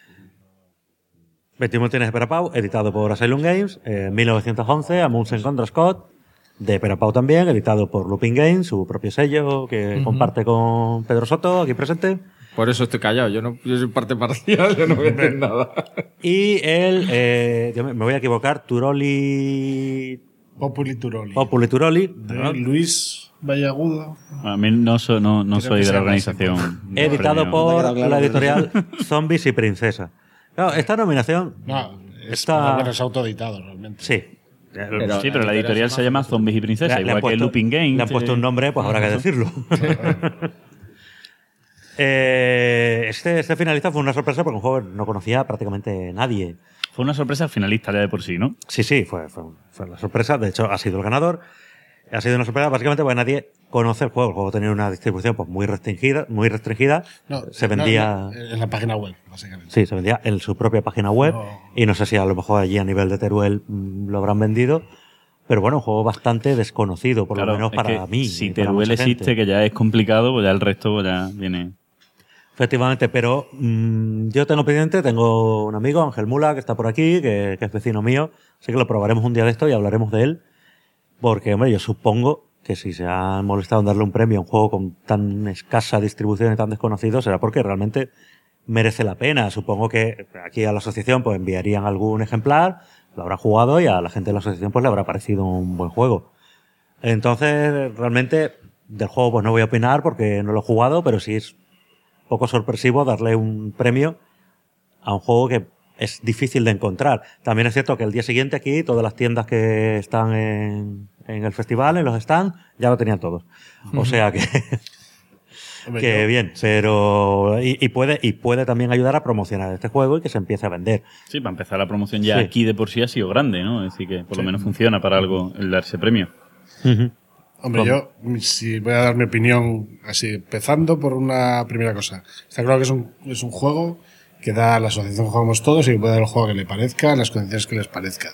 21 motines de Perapau, editado por Asylum Games. 1911, Amundsen contra Scott, de Perapau también, editado por Looping Games, su propio sello que comparte con Pedro Soto, aquí presente. Por eso estoy callado. Yo soy parte parcial, yo no voy a decir nada. Y el, yo me voy a equivocar, Turoli... Populi Turoli. Populi Turoli, De Luis Vallaguda. A mí no soy de que la se llama organización. del editado premio. por Me ha quedado claro la que editorial Zombies y Princesa. Claro, esta nominación No, está... bueno, es autoeditado realmente. Sí. Sí, pero la editorial se llama Zombies y Princesa, igual que Looping Games. Le han puesto un nombre, pues habrá que decirlo. Este finalista fue una sorpresa porque un juego que no conocía prácticamente nadie. Fue una sorpresa finalista ya de por sí, ¿no? Sí, fue una sorpresa. De hecho, ha sido el ganador. Ha sido una sorpresa básicamente porque nadie conoce el juego. El juego tenía una distribución pues muy restringida. No, Se vendía... no, en la página web, básicamente. Sí, se vendía en su propia página web. No. Y no sé si a lo mejor allí a nivel de Teruel lo habrán vendido. Pero bueno, un juego bastante desconocido, por Claro, lo menos es para que mí. Si y para Teruel mucha existe, gente. que ya es complicado, pues ya el resto pues ya viene. Efectivamente, pero yo tengo pendiente, tengo un amigo, Ángel Mula, que está por aquí, que es vecino mío, así que lo probaremos un día de esto y hablaremos de él, porque, hombre, yo supongo que si se han molestado en darle un premio a un juego con tan escasa distribución y tan desconocido, será porque realmente merece la pena. Supongo que aquí a la asociación pues enviarían algún ejemplar, lo habrá jugado y a la gente de la asociación pues le habrá parecido un buen juego. Entonces, realmente, del juego pues no voy a opinar porque no lo he jugado, pero sí es poco sorpresivo darle un premio a un juego que es difícil de encontrar. También es cierto que el día siguiente aquí todas las tiendas que están en el festival, en los stands, ya lo tenían todos. O sea que que bien, pero y puede también ayudar a promocionar este juego y que se empiece a vender. Sí, para empezar la promoción ya aquí de por sí ha sido grande, ¿no? Es decir, que por lo menos funciona para algo el dar ese premio. Hombre, yo si voy a dar mi opinión así, empezando por una primera cosa. Está claro que es un juego que da a la asociación Jugamos Todos y que puede dar el juego que le parezca, en las condiciones que les parezca.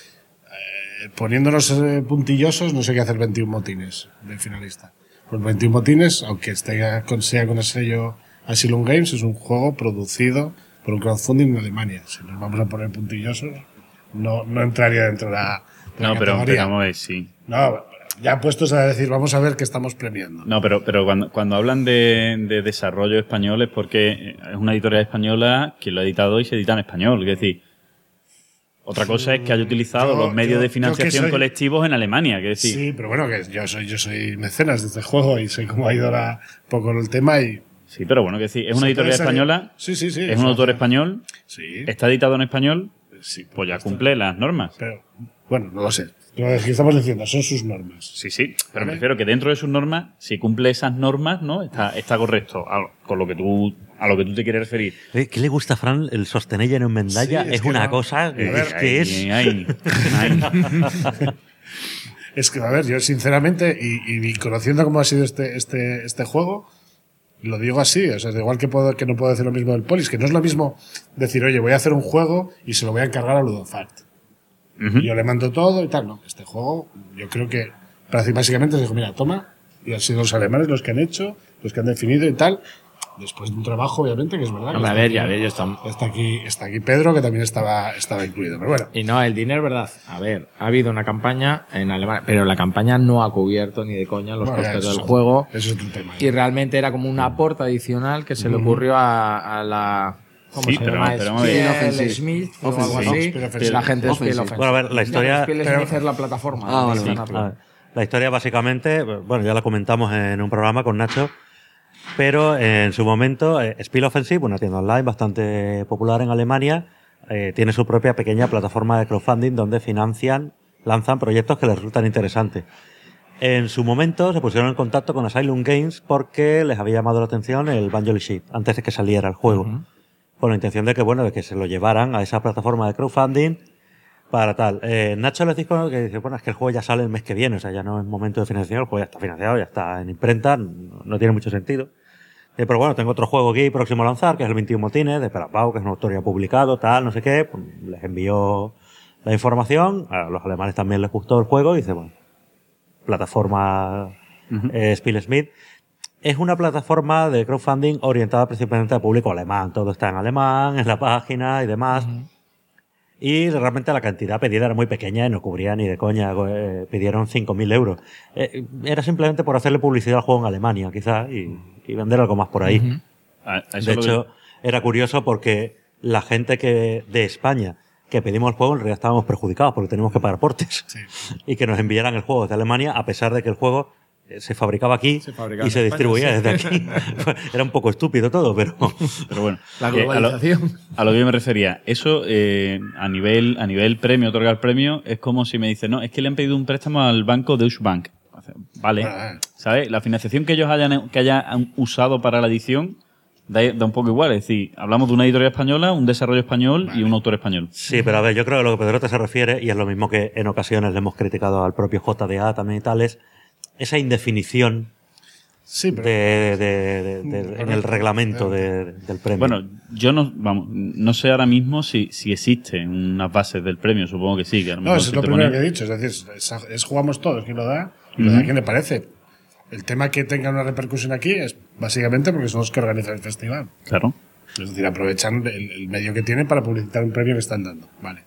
Poniéndonos puntillosos, no sé qué hacer 21 motines de finalista. Pues 21 motines, aunque sea con el sello Asylum Games, es un juego producido por un crowdfunding en Alemania. Si nos vamos a poner puntillosos, no entraría dentro de la No, categoría. pero vamos a ver, sí. No, ya puestos a decir, vamos a ver qué estamos premiando. No, pero cuando hablan de desarrollo español es porque es una editorial española que lo ha editado y se edita en español. Es decir, otra cosa es que haya utilizado los medios de financiación colectivos en Alemania. Que decir, sí, pero bueno, que yo soy mecenas de este juego y sé cómo ha ido un poco el tema y... Sí, pero bueno, que decir, es una editorial española, sí, es un autor español, sí, está editado en español, sí, pues ya cumple las normas. Pero, bueno, no lo sé. Lo que estamos diciendo son sus normas. Sí, pero me refiero que dentro de sus normas, si cumple esas normas, ¿no? Está correcto a lo que tú te quieres referir. ¿Qué le gusta a Fran? El sostener en Mendalla es una no. cosa que es... Es que, a ver, yo sinceramente, y conociendo cómo ha sido este juego, lo digo así, o sea, igual que no puedo decir lo mismo del Polis, que no es lo mismo decir, oye, voy a hacer un juego y se lo voy a encargar a Ludofact. Y yo le mando todo y tal. No, este juego, yo creo que básicamente se dijo, mira, toma, y han sido los alemanes los que han hecho, los que han definido y tal. Después de un trabajo, obviamente, que es verdad. Hombre, a ver, ya ves, está aquí Pedro, que también estaba incluido. Pero bueno. Y no, el dinero, ¿verdad? A ver, ha habido una campaña en Alemania, pero la campaña no ha cubierto ni de coña los costes del juego. Eso es otro tema. Y realmente era como un aporte adicional que se le ocurrió a la... ¿Cómo se llama? Spiel Smith o algo así. La gente de Spiel Offensive. Bueno, a ver, la historia... Spiel Smith es la plataforma. La historia básicamente, bueno, ya la comentamos en un programa con Nacho, pero en su momento Spiel Offensive, una tienda online bastante popular en Alemania, tiene su propia pequeña plataforma de crowdfunding donde lanzan proyectos que les resultan interesantes. En su momento se pusieron en contacto con Asylum Games porque les había llamado la atención el Banjo Sheet antes de que saliera el juego. Con la intención de que se lo llevaran a esa plataforma de crowdfunding para tal. Nacho les dijo que dice, bueno, es que el juego ya sale el mes que viene, o sea, ya no es momento de financiación, el juego ya está financiado, ya está en imprenta, no tiene mucho sentido. Pero bueno, tengo otro juego aquí próximo a lanzar, que es el 21 Motines, de Perapau, que es un autor ya publicado, tal, no sé qué. Pues les envió la información, a los alemanes también les gustó el juego, y dice, bueno, plataforma Spiel Smith. Es una plataforma de crowdfunding orientada principalmente al público alemán. Todo está en alemán, en la página y demás. Y realmente la cantidad pedida era muy pequeña y no cubría ni de coña. Pidieron 5.000 euros. Era simplemente por hacerle publicidad al juego en Alemania, quizás, y vender algo más por ahí. De hecho, era curioso porque la gente de España que pedimos el juego, en realidad estábamos perjudicados porque teníamos que pagar portes. Sí. Y que nos enviaran el juego desde Alemania, a pesar de que el juego se fabricaba aquí y se distribuía desde aquí. Era un poco estúpido todo, pero bueno. La globalización. A lo que yo me refería, eso a nivel premio, otorgar premio, es como si me dicen, no, es que le han pedido un préstamo al banco Deutsche Bank. Vale, ¿sabes? La financiación que ellos hayan usado para la edición da un poco igual. Es decir, hablamos de una editorial española, un desarrollo español y un autor español. Sí, pero a ver, yo creo que lo que Pedrote se refiere, y es lo mismo que en ocasiones le hemos criticado al propio JDA también y tal, es esa indefinición en el reglamento del premio. Bueno, yo no sé ahora mismo si existen unas bases del premio, supongo que sí. Que no, eso es lo primero que he dicho, es decir, es jugamos todos, quien lo da, y lo da a quien le parece. El tema que tenga una repercusión aquí es, básicamente porque son los que organizan el festival. Claro. Es decir, aprovechan el medio que tienen para publicitar un premio que están dando. Vale.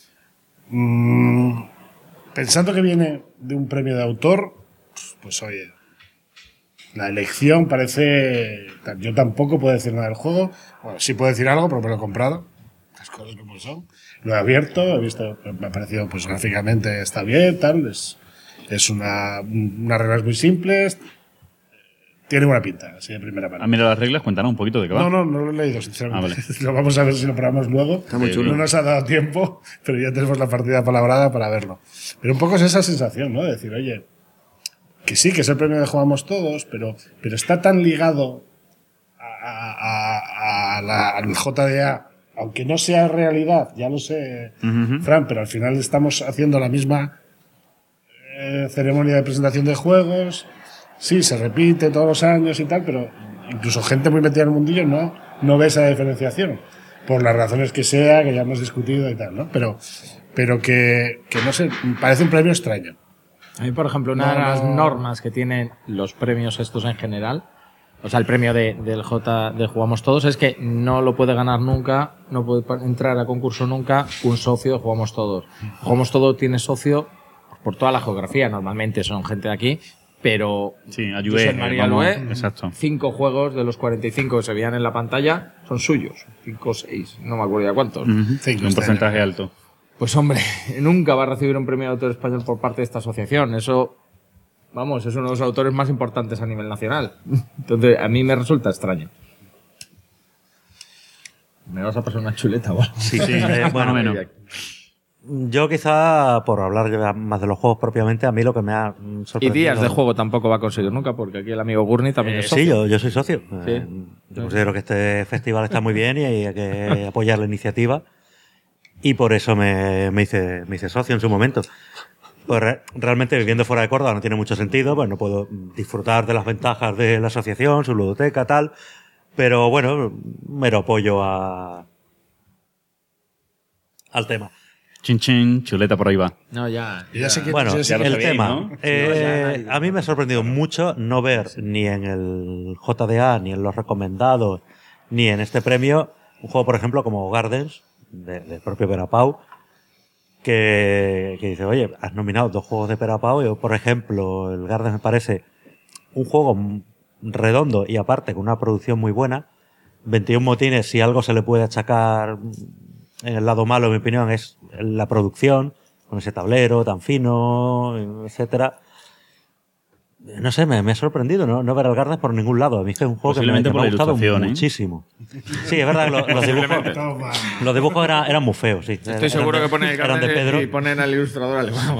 Pensando que viene de un premio de autor, pues oye, la elección parece... Yo tampoco puedo decir nada del juego. Bueno, sí puedo decir algo, pero me lo he comprado. Las cosas como son. Lo he abierto, he visto, me ha parecido, pues gráficamente está bien, tal. Es unas reglas muy simples. Tiene buena pinta, así de primera mano. Mira las reglas, cuéntanos un poquito de qué va. No lo he leído, sinceramente. Vale. Lo vamos a ver si lo probamos luego. Está muy chulo. No nos ha dado tiempo, pero ya tenemos la partida palabrada para verlo. Pero un poco es esa sensación, ¿no? De decir, oye, que sí, que es el premio que jugamos todos, pero está tan ligado al JDA, aunque no sea realidad, ya lo sé, Fran, pero al final estamos haciendo la misma ceremonia de presentación de juegos. Sí, se repite todos los años y tal, pero incluso gente muy metida en el mundillo no ve esa diferenciación, por las razones que sea, que ya hemos discutido y tal, ¿no? Pero que no sé, parece un premio extraño. A mí, por ejemplo, una de las normas que tienen los premios estos en general, o sea, el premio del Jugamos Todos, es que no lo puede ganar nunca, no puede entrar a concurso nunca un socio de Jugamos Todos. Jugamos Todos tiene socio por toda la geografía, normalmente son gente de aquí, pero sí, Josep María Loé, exacto. 5 juegos de los 45 que se veían en la pantalla son suyos. 5 o 6, no me acuerdo ya cuántos. Un porcentaje alto. Pues hombre, nunca va a recibir un premio de autor español por parte de esta asociación. Eso, vamos, es uno de los autores más importantes a nivel nacional. Entonces, a mí me resulta extraño. ¿Me vas a pasar una chuleta o algo? Sí, bueno, menos. Yo quizá, por hablar más de los juegos propiamente, a mí lo que me ha sorprendido... Y días de juego tampoco va a conseguir nunca, porque aquí el amigo Gurney también es socio. Sí, yo soy socio. Sí. Yo considero que este festival está muy bien y hay que apoyar la iniciativa. Y por eso me hice socio en su momento. Pues realmente viviendo fuera de Córdoba no tiene mucho sentido, pues no puedo disfrutar de las ventajas de la asociación, su ludoteca, tal. Pero bueno, mero apoyo al tema. Chin chin, chuleta por ahí va. No, ya. Ya sé que, bueno, ya sé que el sabéis, tema. ¿no? A mí me ha sorprendido mucho no ver ni en el JDA, ni en los recomendados, ni en este premio, un juego, por ejemplo, como Gardens, del propio Perapau, que dice, oye, has nominado 2 juegos de Perapau, y por ejemplo, el Gardens me parece un juego redondo y aparte con una producción muy buena. 21 motines, si algo se le puede achacar en el lado malo, en mi opinión, es la producción, con ese tablero tan fino, etcétera. No sé, me ha sorprendido no ver al Gardens por ningún lado. A mí es que es un juego que me ha gustado muchísimo. Sí, es verdad que los dibujos eran muy feos, sí. Estoy seguro que ponen el eran de Pedro. y ponen al ilustrador alemán.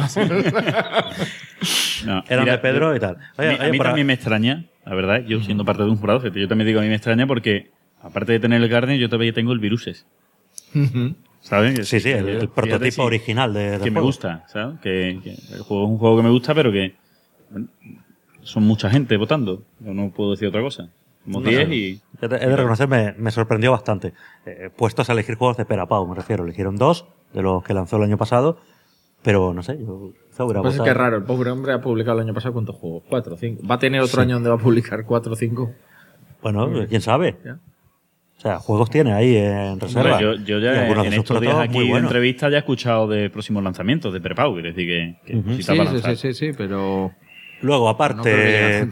Eran de Pedro y tal. Oye, a mí también me extraña, la verdad, yo siendo parte de un jurado, yo también digo a mí me extraña porque, aparte de tener el Gardens, yo todavía tengo el Viruses. ¿Sabes? Sí, el prototipo original del que me gusta, ¿sabes? Que el juego es un juego que me gusta, pero que bueno, son mucha gente votando. Yo no puedo decir otra cosa. Somos 10 y... He de reconocer, me sorprendió bastante. Puestos a elegir juegos de Perapau, me refiero. Eligieron 2 de los que lanzó el año pasado, pero no sé, yo hubiera pues es que es raro, el pobre hombre ha publicado el año pasado ¿cuántos juegos? 4 o 5. ¿Va a tener otro año donde va a publicar 4 o 5? Bueno, quién sabe. ¿Ya? O sea, juegos tiene ahí en reserva. Bueno, yo ya en estos días aquí de entrevista ya he escuchado de próximos lanzamientos de Perapau, quiere decir que sí, pero... Luego, aparte,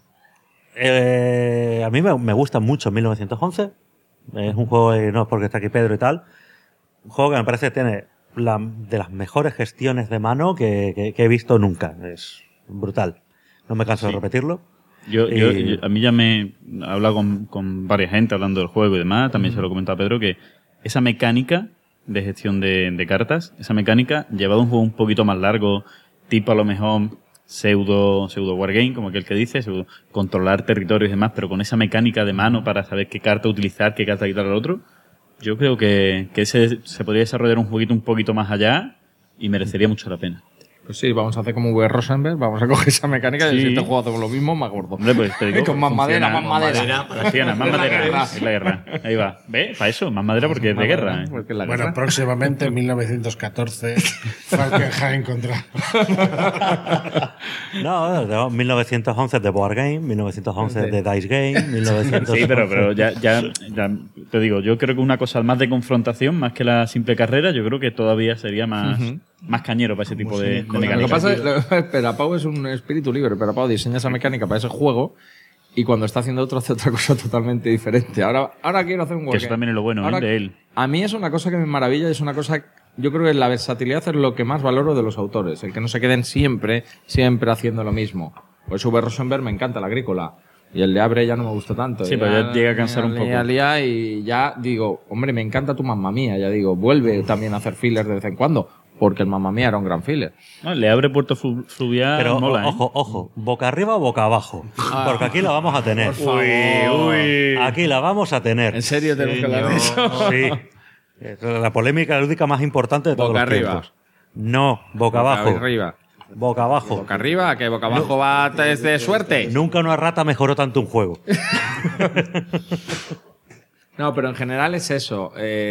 a mí me gusta mucho 1911. Es un juego, no es porque está aquí Pedro y tal, un juego que me parece que tiene de las mejores gestiones de mano que he visto nunca. Es brutal. No me canso de repetirlo. A mí ya me he hablado con varias gente hablando del juego y demás, también se lo he comentado a Pedro, que esa mecánica de gestión de cartas, esa mecánica llevado a un juego un poquito más largo, tipo a lo mejor pseudo wargame, como aquel que dice, controlar territorios y demás, pero con esa mecánica de mano para saber qué carta utilizar, qué carta quitar al otro, yo creo que ese se podría desarrollar un jueguito un poquito más allá y merecería mucho la pena. Pues sí, vamos a hacer como V. Rosenberg, vamos a coger esa mecánica y el siguiente juego hacemos lo mismo, más gordo. Hombre, pues te digo, con más madera, más madera. Funciona, más madera. Es la guerra. Ahí va. ¿Ves? Para eso, más madera porque es de guerra. Porque es la Bueno, guerra. próximamente, en 1914, Falkenhayn contra... No, 1911 de Board Game, 1911 de Dice Game, 1911... Sí, pero ya te digo, yo creo que una cosa más de confrontación, más que la simple carrera, yo creo que todavía sería más cañero para ese tipo de Lo que mecánica. pasa es que Perapau es un espíritu libre. Perapau diseña esa mecánica para ese juego y cuando está haciendo otro hace otra cosa totalmente diferente. Ahora quiero hacer un Que wargame. eso también es lo bueno Ahora, de él. A mí es una cosa que me maravilla, es una cosa... Yo creo que la versatilidad es lo que más valoro de los autores. El que no se queden siempre haciendo lo mismo. Por eso V. Rosenberg me encanta, la agrícola. Y el de Abre ya no me gusta tanto. Sí, pero ya llega a cansar un poco. Y ya digo, hombre, me encanta tu Mamma Mía. Ya digo, vuelve también a hacer fillers de vez en cuando. Porque el Mamma Mía era un gran filler. No, le abre Puerto Fluvial, Pero mola, ojo, boca arriba o boca abajo. Porque aquí la vamos a tener. Uy. Aquí la vamos a tener. ¿En serio tenemos que hablar de eso? Sí. La polémica lúdica más importante de todos Boca los arriba. tiempos. No, boca abajo. Arriba. Boca abajo. Boca arriba, que boca abajo va desde suerte. Nunca una rata mejoró tanto un juego. No, pero en general es eso.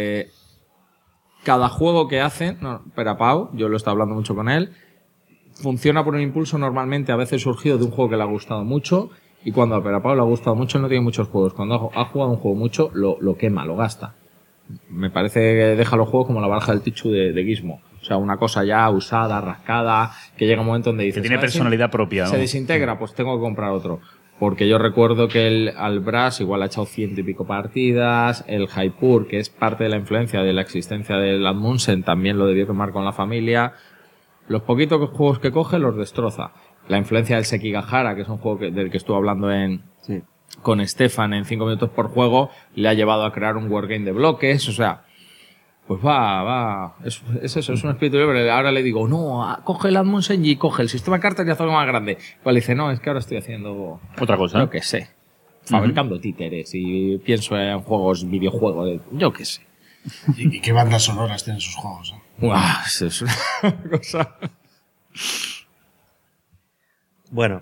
Cada juego que hacen, Perapau, yo lo he estado hablando mucho con él, funciona por un impulso normalmente a veces surgido de un juego que le ha gustado mucho, y cuando a Perapau le ha gustado mucho, él no tiene muchos juegos. Cuando ha jugado un juego mucho, lo quema, lo gasta. Me parece que deja los juegos como la baraja del Tichu de Gizmo. O sea, una cosa ya usada, rascada, que llega un momento donde dices... Que tiene personalidad propia, ¿no? Se desintegra, pues tengo que comprar otro. Porque yo recuerdo que al Brass igual ha echado 100 y pico partidas, el Jaipur, que es parte de la influencia de la existencia del Amundsen, también lo debió quemar con la familia. Los poquitos juegos que coge los destroza. La influencia del Sekigahara, que es un juego del que estuve hablando con Stefan en 5 minutos por juego, le ha llevado a crear un wargame de bloques, o sea... Pues va. Es eso, es un espíritu libre. Ahora le digo, no, coge el Amundsen y coge el sistema de cartas y haz algo más grande. Pues le dice, no, es que ahora estoy haciendo... Otra cosa. Yo qué sé. Fabricando títeres y pienso en juegos, videojuegos, yo qué sé. ¿Y qué bandas sonoras tienen sus juegos? Uah, eso es una cosa... Bueno,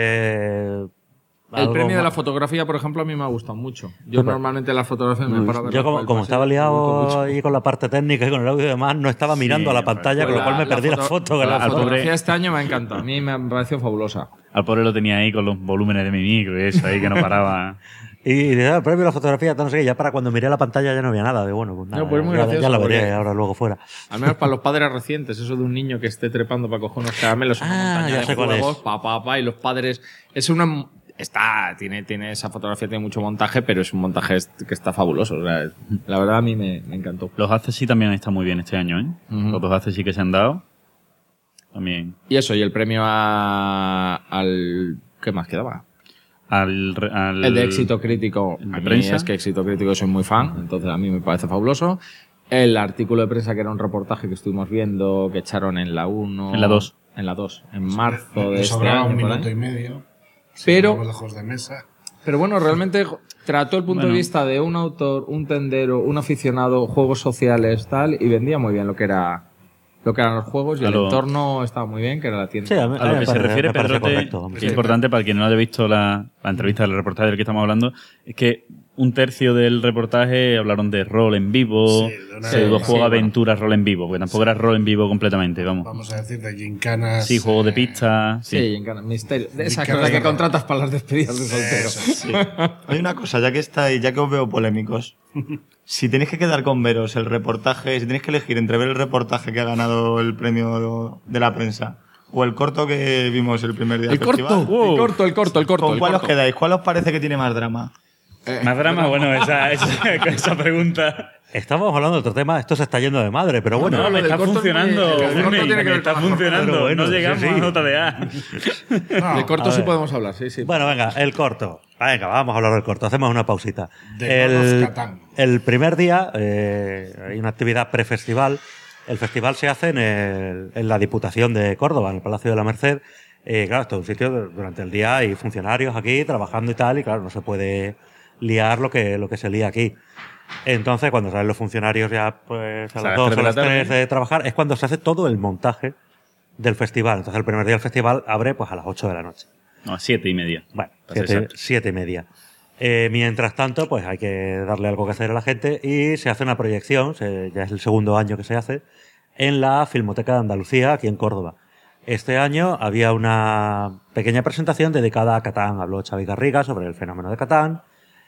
El premio de la fotografía, por ejemplo, a mí me ha gustado mucho. Yo normalmente las fotografías me paro a ver. Yo como estaba liado ahí con la parte técnica y con el audio y demás, no estaba mirando a la pantalla, con lo cual me perdí la foto. La fotografía este año me ha encantado. A mí me pareció fabulosa. Al pobre lo tenía ahí con los volúmenes de mi micro y eso ahí que no paraba. Y el premio de la fotografía, no sé qué, ya para cuando miré la pantalla ya no había nada. De bueno, pues nada, No, pues muy ya gracioso, la veré porque- ahora luego fuera. Al menos para los padres recientes, eso de un niño que esté trepando para coger unos caramelos en una montaña ya de sé cuál juegos, es. y los padres... Es una... Tiene esa fotografía, tiene mucho montaje, pero es un montaje que está fabuloso. O sea, la verdad a mí me encantó. Los Access sí también están muy bien este año, ¿eh? Ujú. Los dos Access sí que se han dado. También. Y eso, y el premio al... ¿Qué más quedaba? El de éxito crítico. el de A mí prensa. es que éxito crítico soy muy fan, entonces a mí me parece fabuloso. El artículo de prensa que era un reportaje que estuvimos viendo, que echaron en la 1... En la 2. En la 2, en marzo de Me este sobraba año. un por minuto ahí. y medio. Pero- Seguimos lejos de mesa. Pero bueno, realmente trató el punto Bueno. de vista de un autor, un tendero, un aficionado, juegos sociales, tal, y vendía muy bien lo que eran los juegos y el Claro. entorno estaba muy bien, que era la tienda. Sí, a mí A lo me que se parece- refiere me parece Pedrote, correcto. que es importante para quien no haya visto la entrevista del reportaje del que estamos hablando, es que un tercio del reportaje hablaron de rol en vivo, Sí, de una- pseudojuego sí, aventuras rol en vivo, porque tampoco era rol en vivo completamente, vamos. Vamos a decir de gincanas. Sí, juego de pista, Sí, sí. en misterio. De esa Misterio cosa que de- contratas para las despedidas de soltero. Sí. Hay una cosa, ya que os veo polémicos. Si tenéis que quedar con veros el reportaje, si tenéis que elegir entre ver el reportaje que ha ganado el premio de la prensa o el corto que vimos el primer día El del corto, festival, el corto. ¿con el cuál os corto. quedáis? ¿Cuál os parece que tiene más drama? Más drama, bueno, esa pregunta. Estamos hablando de otro tema, esto se está yendo de madre, pero bueno. No, me del está corto es muy- funcionando, el corto Fermín, tiene que me ver está con la jornada. funcionando. Pero bueno, no llegamos sí, sí. a nota de A. No, De corto a sí ver. podemos hablar, sí. Bueno, venga, el corto. Venga, vamos a hablar del corto. Hacemos una pausita. The God of Catan. El primer día hay una actividad prefestival. El festival se hace en la Diputación de Córdoba, en el Palacio de la Merced. Claro, esto es un sitio durante el día hay funcionarios aquí trabajando y tal, y claro, no se puede liar lo que se lía aquí. Entonces, cuando salen los funcionarios ya pues a O sea, las 2 o a las las 3 de la 3 tarde. de trabajar, es cuando se hace todo el montaje del festival. Entonces el primer día del festival abre pues a las 8 de la noche. No, a 7:30. Bueno, Para ser 7:30. Mientras tanto, pues hay que darle algo que hacer a la gente y se hace una proyección, ya es el segundo año que se hace, en la Filmoteca de Andalucía, aquí en Córdoba. Este año había una pequeña presentación dedicada a Catán. Habló Xavi Garriga sobre el fenómeno de Catán.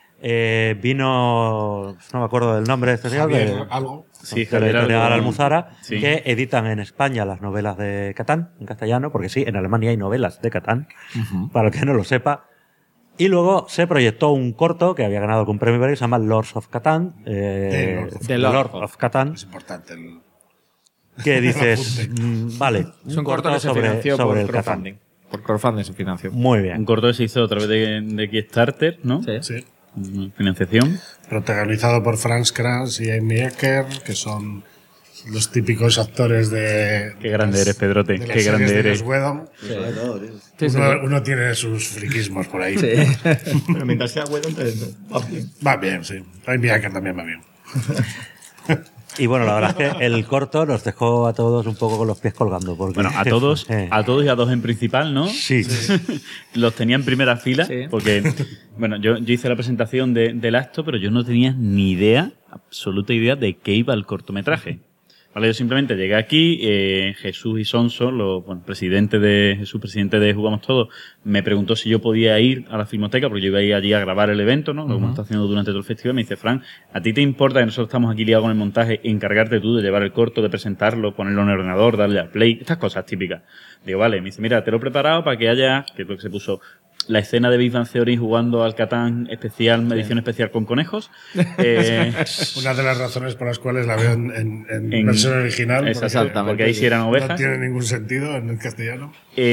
Vino, no me acuerdo del nombre de este señor, algo. Sí, de la editorial Almuzara, Sí. que editan en España las novelas de Catán, en castellano, porque sí, en Alemania hay novelas de Catán, para el que no lo sepa. Y luego se proyectó un corto que había ganado algún premio que se llama Lords of Catán. The Lord of Catán. Es importante. Que dices, vale, Es un corto que se financió sobre por el crowdfunding. Catán. Por crowdfunding se financió. Muy Un bien. corto que se hizo a través de Kickstarter, ¿no? Sí. Sí. Financiación. Protagonizado por Franz Kranz y Amy Ecker, que son los típicos actores de... Qué grande eres, Pedrote. de las Qué series grande de eres. Joss Whedon. Sobre todo, tío. Sí, sí. Uno tiene sus friquismos por ahí. Pero mientras sea bueno, entonces va bien. Va bien, sí. Amy Ecker también va bien. Y bueno, la verdad es que el corto nos dejó a todos un poco con los pies colgando. Porque, Bueno, a todos y a dos en principal, ¿no? Sí. Los tenía en primera fila, Sí. porque, bueno, yo hice la presentación del acto, pero yo no tenía ni idea, absoluta idea, de qué iba el cortometraje. Vale, yo simplemente llegué aquí, Jesús y Sonso, presidente de Jugamos Todos, me preguntó si yo podía ir a la Filmoteca, porque yo iba a ir allí a grabar el evento, ¿no? Lo que hemos estado haciendo durante todo el festival. Me dice, Fran, ¿a ti te importa que nosotros estamos aquí liados con el montaje, encargarte tú de llevar el corto, de presentarlo, ponerlo en el ordenador, darle al play, estas cosas típicas? Digo, vale. Me dice, mira, te lo he preparado para que haya, que es lo que se puso, la escena de Big Bang Theory jugando al Catán especial, edición especial con conejos. Una de las razones por las cuales la veo en versión original. Exactamente, porque ahí sí eran ovejas. No tiene ningún sentido en el castellano.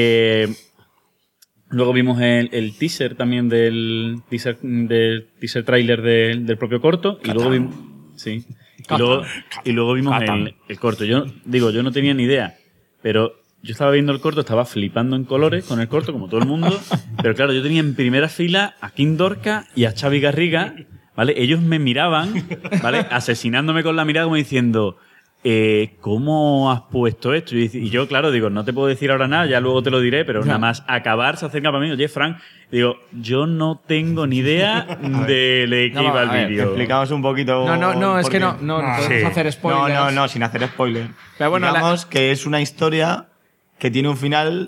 Luego vimos el teaser también del teaser trailer del propio corto. Y luego vimos, sí. Y luego vimos el corto. Yo no tenía ni idea, pero yo estaba viendo el corto, estaba flipando en colores con el corto, como todo el mundo. Pero claro, yo tenía en primera fila a Kim Dorca y a Xavi Garriga, ¿vale? Ellos me miraban, ¿vale? Asesinándome con la mirada como diciendo, ¿cómo has puesto esto? Y yo, claro, digo, no te puedo decir ahora nada, ya luego te lo diré, pero nada más acabar se acerca para mí, oye, Frank, digo, yo no tengo ni idea de qué iba el vídeo. Explicamos un poquito. No, es que no podemos Sí. hacer spoilers. No, sin hacer spoiler. Pero bueno, digamos que es una historia que tiene un final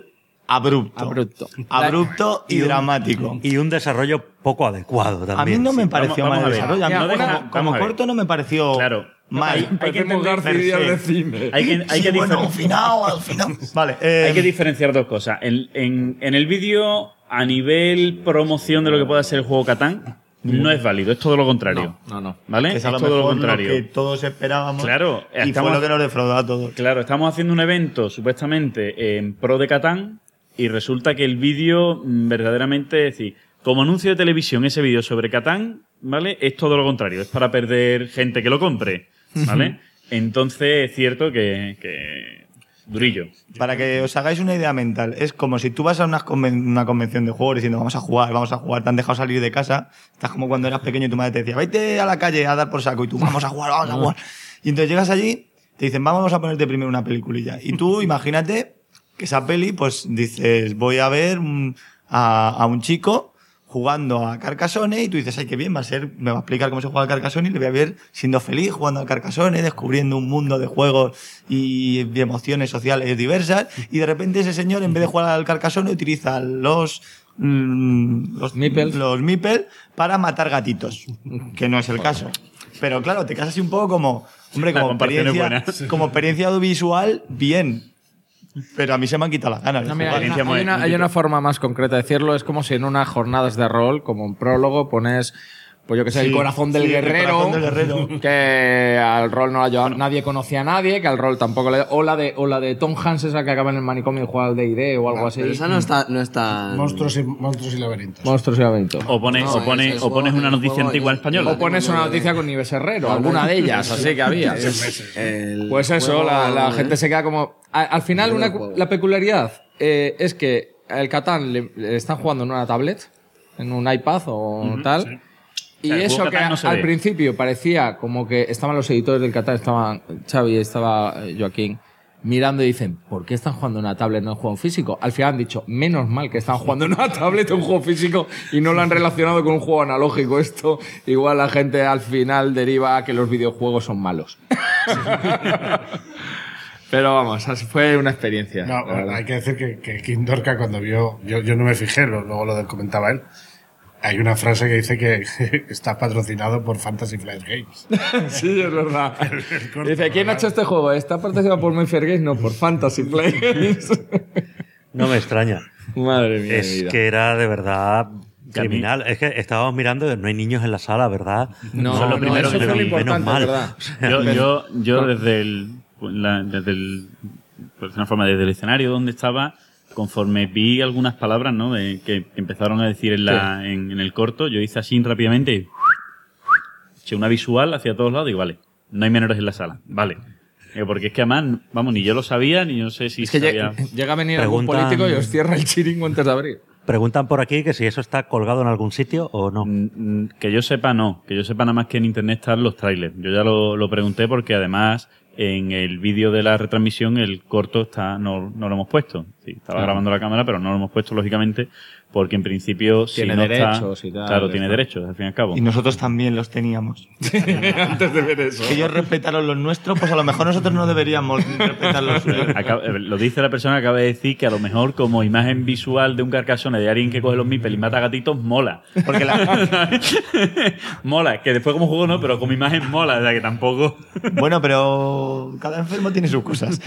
abrupto y dramático. Y un desarrollo poco adecuado también. A mí no me pareció Vamos mal a ver. desarrollo. A mí Ya, como corto no me pareció Claro. mal. Hay que entender, hay que Bueno, al final. Vale. hay que diferenciar dos cosas. En el vídeo, a nivel promoción de lo que pueda ser el juego Catán, no es válido, es todo lo contrario. No. ¿Vale? que Es es a lo todo lo mejor contrario. lo que todos esperábamos. Claro, Y fue lo que nos defraudó a todos. Claro, estamos haciendo un evento supuestamente en pro de Catán y resulta que el vídeo verdaderamente, es decir, como anuncio de televisión, ese vídeo sobre Catán, ¿vale? Es todo lo contrario, es para perder gente que lo compre, ¿vale? Entonces es cierto que durillo. Para que os hagáis una idea mental, es como si tú vas a una convención de juegos diciendo vamos a jugar, te han dejado salir de casa, estás como cuando eras pequeño y tu madre te decía, vete a la calle a dar por saco y tú vamos a jugar. Y entonces llegas allí, te dicen vamos a ponerte primero una peliculilla. Y tú imagínate que esa peli, pues dices, voy a ver a un chico jugando a Carcassonne y tú dices, ay, qué bien, me va a explicar cómo se juega al Carcassonne y le voy a ver siendo feliz jugando al Carcassonne, descubriendo un mundo de juegos y de emociones sociales diversas y de repente ese señor en vez de jugar al Carcassonne utiliza los meeples para matar gatitos, que no es el caso. Pero claro, te quedas así un poco como, hombre, La comparación es buena. como experiencia audiovisual, bien. Pero a mí se me han quitado las ganas. No, mira, Experiencia hay una forma más concreta de decirlo. Es como si en unas jornadas de rol, como un prólogo, pones, pues yo que sé, el corazón del guerrero. El corazón del guerrero. Que al rol no la llevaba, nadie conocía a nadie, que al rol tampoco le. O la de Tom Hanks, esa que acaba en el manicomio y juega al D&D o algo así. Pero esa no está... Monstruos y laberintos. Monstruos y laberintos. O pones una noticia antigua en español. O pones una noticia con Nieves Herrero, alguna de ellas, así que había. Pues eso, la gente se queda como. Al final, la peculiaridad es que el Catán le están jugando en una tablet, en un iPad o tal. Sí. Y el eso juego que Catán no se al ve. principio parecía como que estaban los editores del Catán, estaban Xavi, estaba Joaquín, mirando y dicen, ¿por qué están jugando en una tablet no en un juego físico? Al final han dicho, menos mal que están jugando en una tablet en un juego físico y no lo han relacionado con un juego analógico. Esto igual la gente al final deriva a que los videojuegos son malos. Pero vamos, fue una experiencia. No, hay que decir que King Dorka cuando vio, yo no me fijé, luego lo comentaba él. Hay una frase que dice que está patrocinado por Fantasy Flight Games. Sí, es verdad. Dice, ¿quién ha hecho este juego? ¿Está patrocinado por Mayfair Games? No, por Fantasy Flight Games. No me extraña. Madre mía. Es que era de verdad criminal. Es que estábamos mirando y no hay niños en la sala, ¿verdad? No, Eso es lo primero eso que fue lo vi, menos importante, mal. ¿verdad? Yo desde el por una forma, desde el escenario donde estaba, conforme vi algunas palabras, ¿no? Que empezaron a decir en el corto, yo hice así rápidamente y eché una visual hacia todos lados y vale, no hay menores en la sala, vale. Porque es que además, vamos, ni yo lo sabía, ni yo sé si es que sabía... llega a venir algún político y os cierra el chiringo antes de abrir. Preguntan por aquí que si eso está colgado en algún sitio o no. Que yo sepa, no. Que yo sepa nada más que en internet están los trailers. Yo ya lo pregunté porque además en el vídeo de la retransmisión el corto no lo hemos puesto. Sí, estaba grabando la cámara, pero no lo hemos puesto, lógicamente, porque en principio tiene si no derechos está, y tal. Claro, tiene derechos, al fin y al cabo. Y nosotros también los teníamos. Antes de ver eso. Que ellos respetaron los nuestros, pues a lo mejor nosotros no deberíamos respetar los suyos. Lo dice la persona que acaba de decir que a lo mejor como imagen visual de un Carcassonne de alguien que coge los meeples y mata gatitos, mola. Porque mola, que después como juego no, pero como imagen mola, o sea que tampoco... Bueno, pero cada enfermo tiene sus cosas.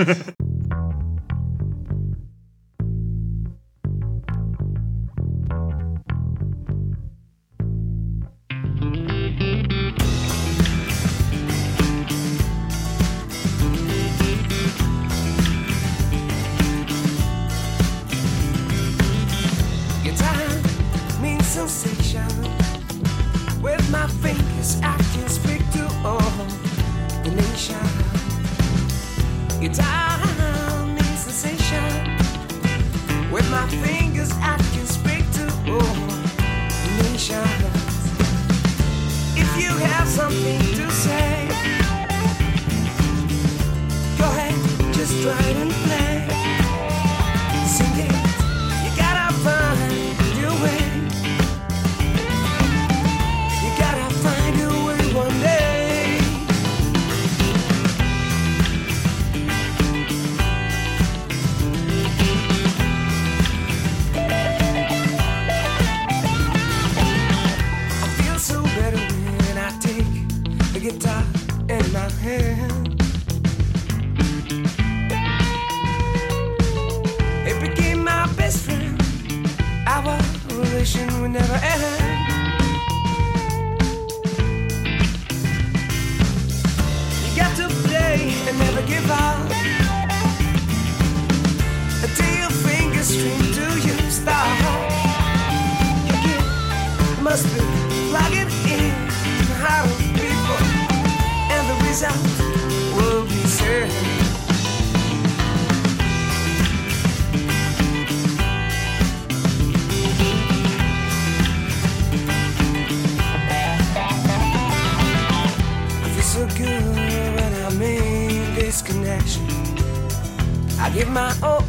I give my all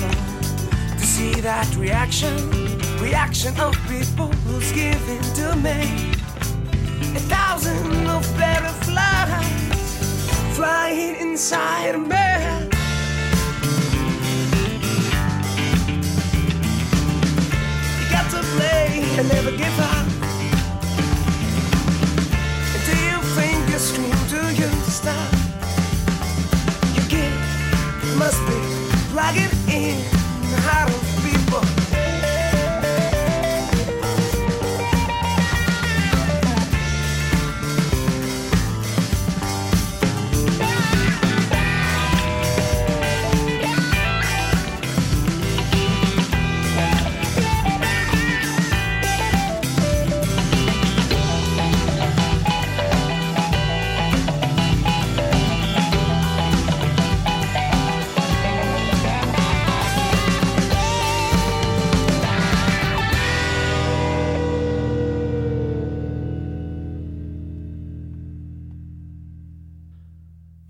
to see that reaction of people who's giving to me. 1,000 of butterflies flying inside of me. You got to play and never give up until your fingers scream to you to stop. You get must be plugging in the heart of people.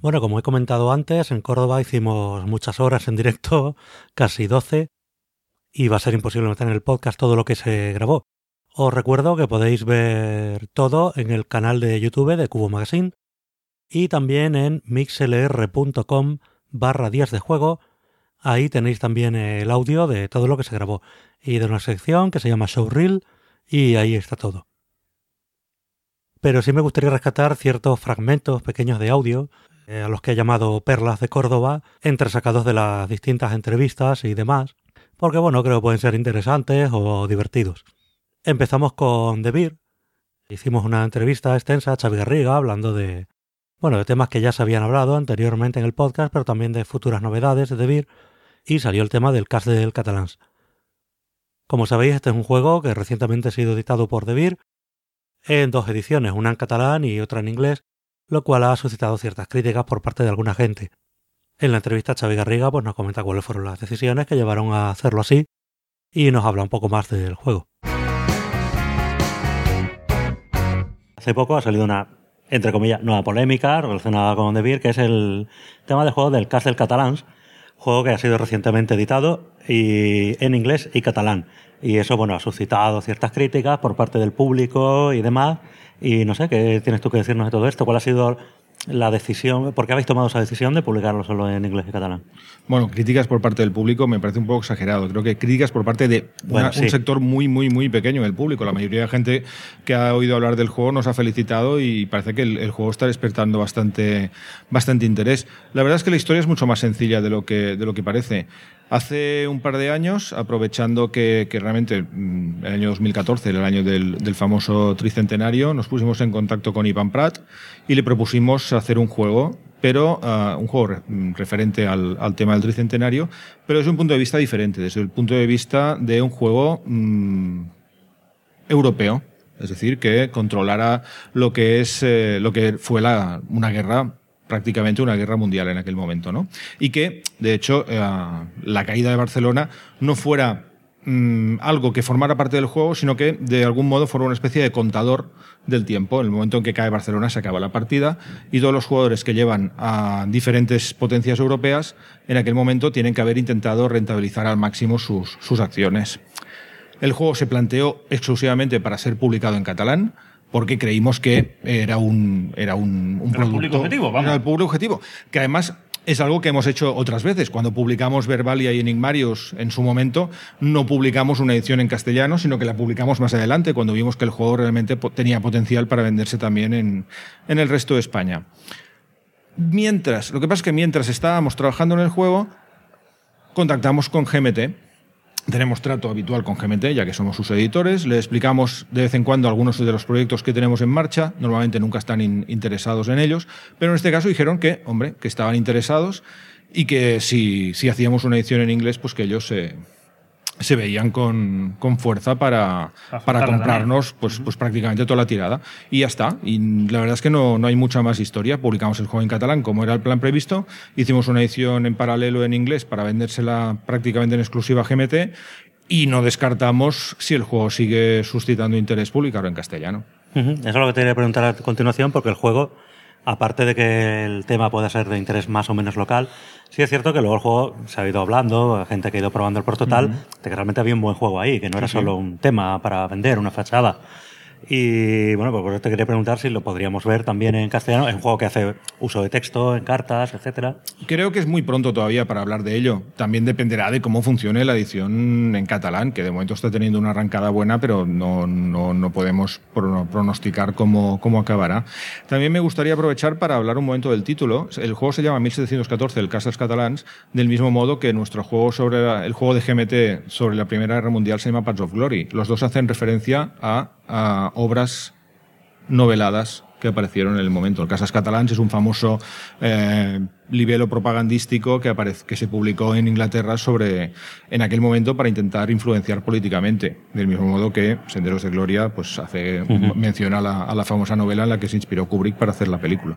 Bueno, como he comentado antes, en Córdoba hicimos muchas horas en directo, casi 12, y va a ser imposible meter en el podcast todo lo que se grabó. Os recuerdo que podéis ver todo en el canal de YouTube de Cubo Magazine y también en mixlr.com/días de juego. Ahí tenéis también el audio de todo lo que se grabó y de una sección que se llama Showreel y ahí está todo. Pero sí me gustaría rescatar ciertos fragmentos pequeños de audio a los que he llamado perlas de Córdoba, entresacados de las distintas entrevistas y demás, porque bueno, creo que pueden ser interesantes o divertidos. Empezamos con The Beer. Hicimos una entrevista extensa a Xavi Garriga hablando de temas que ya se habían hablado anteriormente en el podcast, pero también de futuras novedades de The Beer, y salió el tema del cast del Catalans. Como sabéis, este es un juego que recientemente ha sido editado por The Beer en 2 ediciones, una en catalán y otra en inglés, lo cual ha suscitado ciertas críticas por parte de alguna gente. En la entrevista Xavi Garriga nos comenta cuáles fueron las decisiones que llevaron a hacerlo así y nos habla un poco más del juego. Hace poco ha salido una, entre comillas, nueva polémica relacionada con The Beer, que es el tema del juego del cast del Catalans, juego que ha sido recientemente editado y en inglés y catalán. Y eso, ha suscitado ciertas críticas por parte del público y demás. Y no sé, ¿qué tienes tú que decirnos de todo esto? ¿Cuál ha sido la decisión? ¿Por qué habéis tomado esa decisión de publicarlo solo en inglés y catalán? Bueno, críticas por parte del público me parece un poco exagerado. Creo que críticas por parte de un sector muy, muy, muy pequeño del público. La mayoría de gente que ha oído hablar del juego nos ha felicitado y parece que el juego está despertando bastante interés. La verdad es que la historia es mucho más sencilla de lo que parece. Hace un par de años, aprovechando que realmente el año 2014 era el año del famoso tricentenario, nos pusimos en contacto con Ivan Prat y le propusimos hacer un juego, pero un juego referente al tema del tricentenario, pero desde un punto de vista diferente, desde el punto de vista de un juego europeo, es decir, que controlara lo que fue una guerra, prácticamente una guerra mundial en aquel momento, ¿no? Y que, de hecho, la caída de Barcelona no fuera algo que formara parte del juego, sino que de algún modo fuera una especie de contador del tiempo. En el momento en que cae Barcelona se acaba la partida y todos los jugadores que llevan a diferentes potencias europeas en aquel momento tienen que haber intentado rentabilizar al máximo sus acciones. El juego se planteó exclusivamente para ser publicado en catalán, porque creímos que era un producto, público objetivo, vamos. Era el público objetivo, que además es algo que hemos hecho otras veces. Cuando publicamos Verbalia y Enigmarius en su momento, no publicamos una edición en castellano, sino que la publicamos más adelante, cuando vimos que el juego realmente tenía potencial para venderse también en el resto de España. Lo que pasa es que mientras estábamos trabajando en el juego, contactamos con GMT. Tenemos trato habitual con GMT, ya que somos sus editores. Le explicamos de vez en cuando algunos de los proyectos que tenemos en marcha. Normalmente nunca están interesados en ellos, pero en este caso dijeron que estaban interesados y que si hacíamos una edición en inglés, pues que ellos se veían con fuerza para comprarnos pues prácticamente toda la tirada. Y ya está. Y la verdad es que no hay mucha más historia. Publicamos el juego en catalán como era el plan previsto. Hicimos una edición en paralelo en inglés para vendérsela prácticamente en exclusiva a GMT. Y no descartamos, si el juego sigue suscitando interés, publicarlo en castellano. Eso es lo que te quería preguntar a continuación, porque el juego, aparte de que el tema pueda ser de interés más o menos local, sí es cierto que luego el juego se ha ido hablando, gente que ha ido probando el prototal, de que realmente había un buen juego ahí, que no era solo un tema para vender, una fachada. Y bueno, pues por eso te quería preguntar si lo podríamos ver también en castellano. Es un juego que hace uso de texto, en cartas, etcétera. Creo que es muy pronto todavía para hablar de ello. También dependerá de cómo funcione la edición en catalán, que de momento está teniendo una arrancada buena, pero no podemos pronosticar cómo acabará. También me gustaría aprovechar para hablar un momento del título. El juego se llama 1714, el Cas dels Catalans, del mismo modo que nuestro juego el juego de GMT sobre la Primera Guerra Mundial se llama Paths of Glory. Los dos hacen referencia a obras noveladas que aparecieron en el momento. El Cas dels Catalans es un famoso libelo propagandístico que se publicó en Inglaterra en aquel momento para intentar influenciar políticamente, del mismo modo que Senderos de Gloria pues hace mención a la famosa novela en la que se inspiró Kubrick para hacer la película.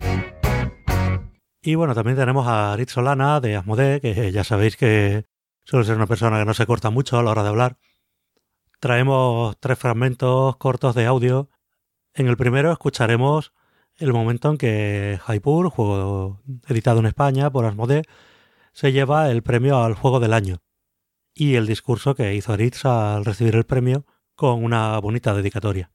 Y bueno, también tenemos a Aritz Solana de Asmodee, que ya sabéis que suele ser una persona que no se corta mucho a la hora de hablar. Traemos 3 fragmentos cortos de audio. En el primero escucharemos el momento en que Jaipur, juego editado en España por Asmodee, se lleva el premio al juego del año. Y el discurso que hizo Aritz al recibir el premio con una bonita dedicatoria.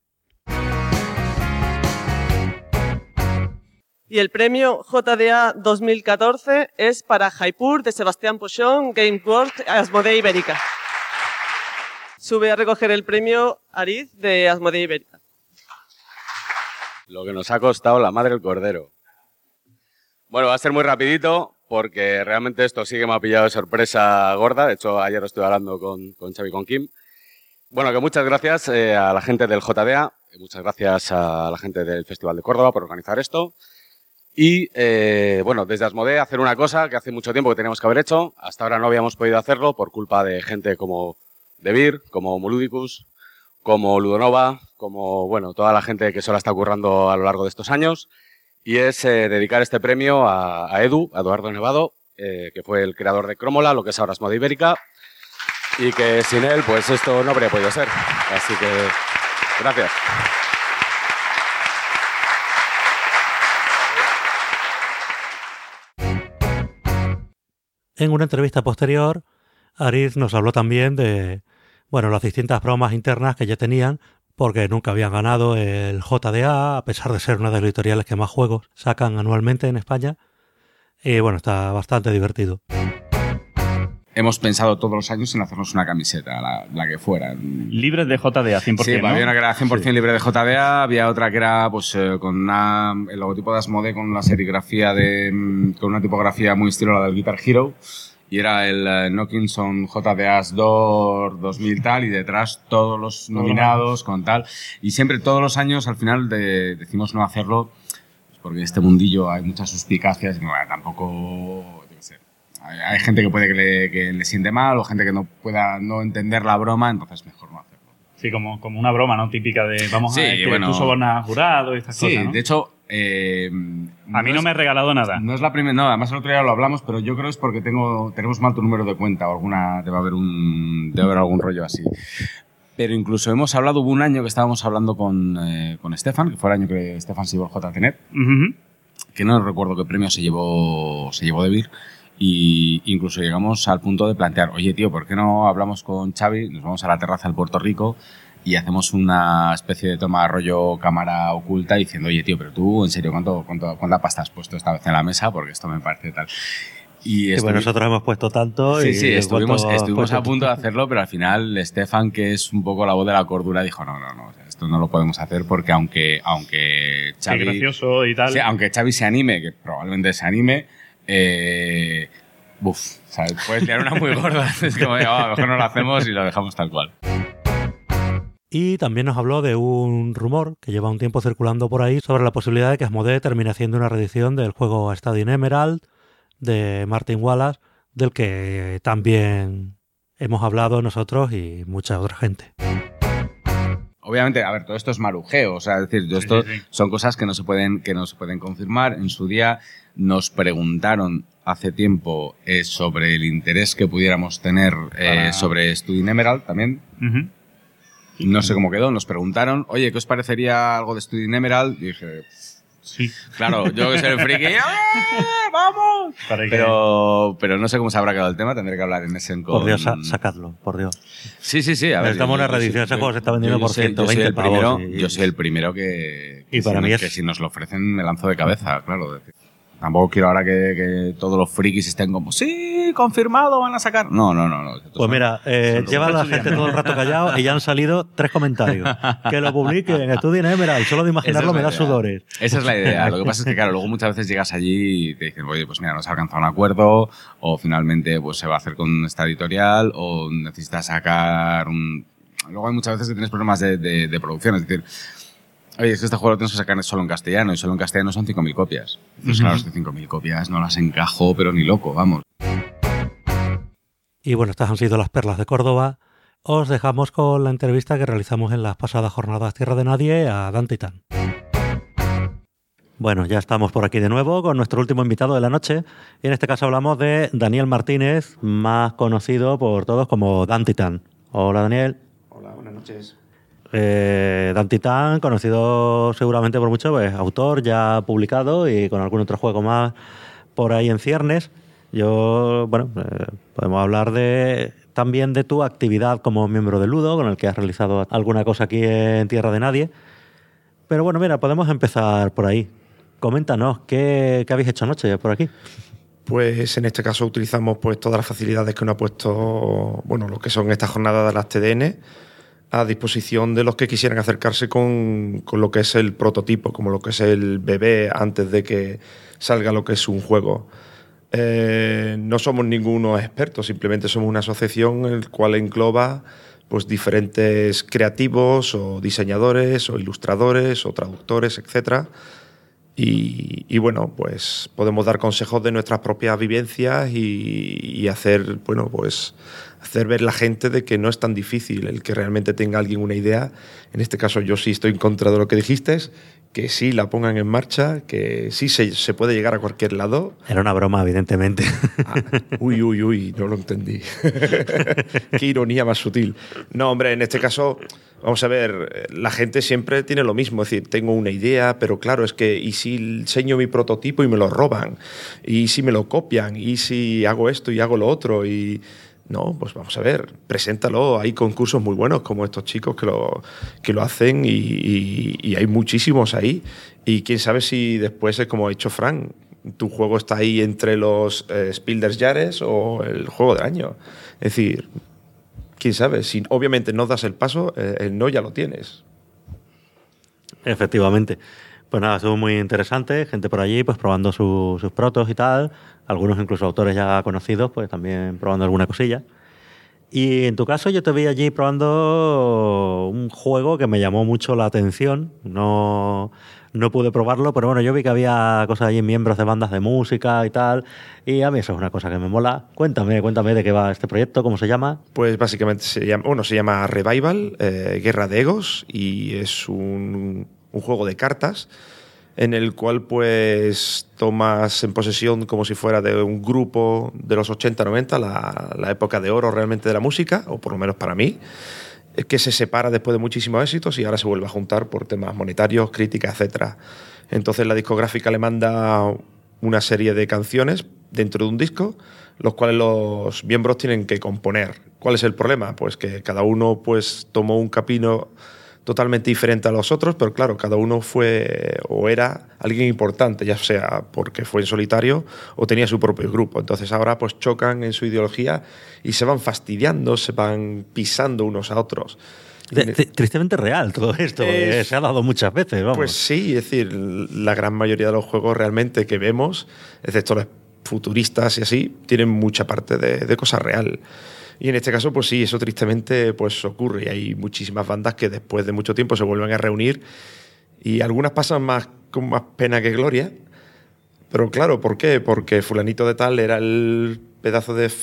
Y el premio JDA 2014 es para Jaipur de Sebastián Pochon, Game World, Asmodee Ibérica. Sube a recoger el premio Aritz de Asmodee Ibérica. Lo que nos ha costado la madre el cordero. Bueno, va a ser muy rapidito porque realmente esto sí que me ha pillado de sorpresa gorda. De hecho, ayer estuve hablando con Xavi y con Kim. Bueno, que muchas gracias a la gente del JDA, muchas gracias a la gente del Festival de Córdoba por organizar esto. Y, bueno, desde Asmodee hacer una cosa que hace mucho tiempo que teníamos que haber hecho. Hasta ahora no habíamos podido hacerlo por culpa de gente como Devir, como Moludicus, como Ludonova, como, bueno, toda la gente que se la está currando a lo largo de estos años. Y es dedicar este premio a Edu, a Eduardo Nevado, que fue el creador de Crómola, lo que es ahora Asmodee Ibérica. Y que sin él, pues esto no habría podido ser. Así que, gracias. En una entrevista posterior, Aritz nos habló también de, bueno, las distintas bromas internas que ya tenían, porque nunca habían ganado el JDA, a pesar de ser una de las editoriales que más juegos sacan anualmente en España. Y bueno, está bastante divertido. Hemos pensado todos los años en hacernos una camiseta, la que fuera. Libres de JDA, 100%, sí, ¿no? Había una que era 100% sí. libre de JDA, había otra que era pues con el logotipo de Asmodee con la serigrafía con una tipografía muy estilo la del Guitar Hero, y era el Knockinson JDA's Door 2000 tal, y detrás todos los nominados con tal. Y siempre, todos los años, al final decimos no hacerlo, porque en este mundillo hay muchas suspicacias, y bueno, tampoco... Hay gente que puede que le siente mal o gente que no pueda no entender la broma, entonces mejor no hacerlo. Sí, como una broma, ¿no? Típica de vamos a que bueno, tú sobornas jurado y estas cosas, ¿no? Sí, de hecho... a mí no me ha regalado nada. No es la primera... No, además el otro día lo hablamos, pero yo creo es porque tenemos mal tu número de cuenta o debe haber algún rollo así. Pero incluso hemos hablado, hubo un año que estábamos hablando con Stefan, que fue el año que Stefan se llevó el JCNet, que no recuerdo qué premio se llevó Devir. Y incluso llegamos al punto de plantear, oye tío, ¿por qué no hablamos con Xavi? Nos vamos a la terraza del Puerto Rico y hacemos una especie de toma de rollo cámara oculta diciendo, oye tío, pero tú, en serio, ¿cuánta pasta has puesto esta vez en la mesa? Porque esto me parece tal. Y bueno, nosotros hemos puesto tanto. Sí, sí, estuvimos a punto de hacerlo, pero al final Stefan, que es un poco la voz de la cordura, dijo, no, esto no lo podemos hacer porque aunque Xavi... Qué gracioso y tal. Sí, aunque Xavi se anime, que probablemente se anime... ¿sabes? Puedes liar una muy gorda. Es como, mejor no lo hacemos y lo dejamos tal cual. Y también nos habló de un rumor que lleva un tiempo circulando por ahí sobre la posibilidad de que Asmodee termine haciendo una reedición del juego Stadium Emerald de Martin Wallace, del que también hemos hablado nosotros y mucha otra gente. Obviamente, a ver, todo esto es marujeo, o sea, es decir, son cosas que no se pueden confirmar. En su día nos preguntaron hace tiempo sobre el interés que pudiéramos tener sobre Studying Emerald también. No sé cómo quedó, nos preguntaron, oye, ¿qué os parecería algo de Studying Emerald? Y dije, sí. Claro, yo que soy el friki, ¡vamos! Pero no sé cómo se habrá quedado el tema, tendré que hablar en Essen con... Por Dios, sacadlo, por Dios. Sí, a ver. Necesitamos una reedición, ese juego se está vendiendo por 120 pavos. Yo soy el primero que para mí que si nos lo ofrecen me lanzo de cabeza, claro. Tampoco quiero ahora que todos los frikis estén como, sí, confirmado, van a sacar. No. Pues mira, lleva a la gente todo el rato callado y ya han salido 3 comentarios. Que lo publiquen, estudien Emerald, solo de imaginarlo me da sudores. Esa es la idea. Lo que pasa es que, claro, luego muchas veces llegas allí y te dicen, oye, pues mira, no se ha alcanzado un acuerdo, o finalmente pues se va a hacer con esta editorial, o necesitas sacar un... Luego hay muchas veces que tienes problemas de producción, es decir... Oye, es que este juego lo tienes que sacar solo en castellano, y solo en castellano son 5.000 copias. Entonces, claro, es que 5.000 copias no las encajo, pero ni loco, vamos. Y bueno, estas han sido las perlas de Córdoba. Os dejamos con la entrevista que realizamos en las pasadas jornadas Tierra de Nadie a Dan Titán. Bueno, ya estamos por aquí de nuevo con nuestro último invitado de la noche. Y en este caso hablamos de Daniel Martínez, más conocido por todos como Dan Titán. Hola, Daniel. Hola, buenas noches. Dan Titán, conocido seguramente por mucho, pues autor ya publicado y con algún otro juego más por ahí en ciernes. Yo, bueno, podemos hablar también de tu actividad como miembro de Ludo, con el que has realizado alguna cosa aquí en Tierra de Nadie. Pero bueno, mira, podemos empezar por ahí. Coméntanos, ¿qué habéis hecho anoche por aquí? Pues en este caso utilizamos pues todas las facilidades que nos ha puesto, bueno, lo que son estas jornadas de las TDN a disposición de los que quisieran acercarse con lo que es el prototipo, como lo que es el bebé antes de que salga lo que es un juego. No somos ninguno expertos, simplemente somos una asociación en la cual engloba pues diferentes creativos o diseñadores o ilustradores o traductores, etcétera. Y bueno, pues podemos dar consejos de nuestras propias vivencias y hacer, bueno, pues hacer ver la gente de que no es tan difícil el que realmente tenga alguien una idea. En este caso yo sí estoy en contra de lo que dijiste, que sí la pongan en marcha, que sí se puede llegar a cualquier lado. Era una broma, evidentemente. Uy, no lo entendí. Qué ironía más sutil. No, hombre, en este caso, vamos a ver, la gente siempre tiene lo mismo, es decir, tengo una idea, pero claro, es que ¿y si enseño mi prototipo y me lo roban? ¿Y si me lo copian? ¿Y si hago esto y hago lo otro? Y no, pues vamos a ver, preséntalo. Hay concursos muy buenos como estos chicos que lo hacen y hay muchísimos ahí. Y quién sabe si después es como ha dicho Fran, tu juego está ahí entre los Spiel des Jahres o el juego del año. Es decir, quién sabe, si obviamente no das el paso, el no ya lo tienes. Efectivamente. Pues nada, estuvo muy interesante, gente por allí pues probando sus protos y tal, algunos incluso autores ya conocidos pues también probando alguna cosilla. Y en tu caso yo te vi allí probando un juego que me llamó mucho la atención, no pude probarlo, pero bueno, yo vi que había cosas allí, miembros de bandas de música y tal, y a mí eso es una cosa que me mola. Cuéntame de qué va este proyecto, cómo se llama. Pues básicamente se llama Revival, Guerra de Egos, y es un juego de cartas en el cual pues tomas en posesión como si fuera de un grupo de los 80-90, la época de oro realmente de la música, o por lo menos para mí, que se separa después de muchísimos éxitos y ahora se vuelve a juntar por temas monetarios, crítica, etc. Entonces la discográfica le manda una serie de canciones dentro de un disco, los cuales los miembros tienen que componer. ¿Cuál es el problema? Pues que cada uno pues tomó un camino totalmente diferente a los otros, pero claro, cada uno fue o era alguien importante, ya sea porque fue en solitario o tenía su propio grupo. Entonces ahora pues chocan en su ideología y se van fastidiando, se van pisando unos a otros. Tristemente real todo esto, se ha dado muchas veces, vamos. Pues sí, es decir, la gran mayoría de los juegos realmente que vemos, excepto los futuristas y así, tienen mucha parte de cosa real. Y en este caso, pues sí, eso tristemente pues ocurre. Y hay muchísimas bandas que después de mucho tiempo se vuelven a reunir y algunas pasan con más pena que gloria. Pero claro, ¿por qué? Porque fulanito de tal era el pedazo de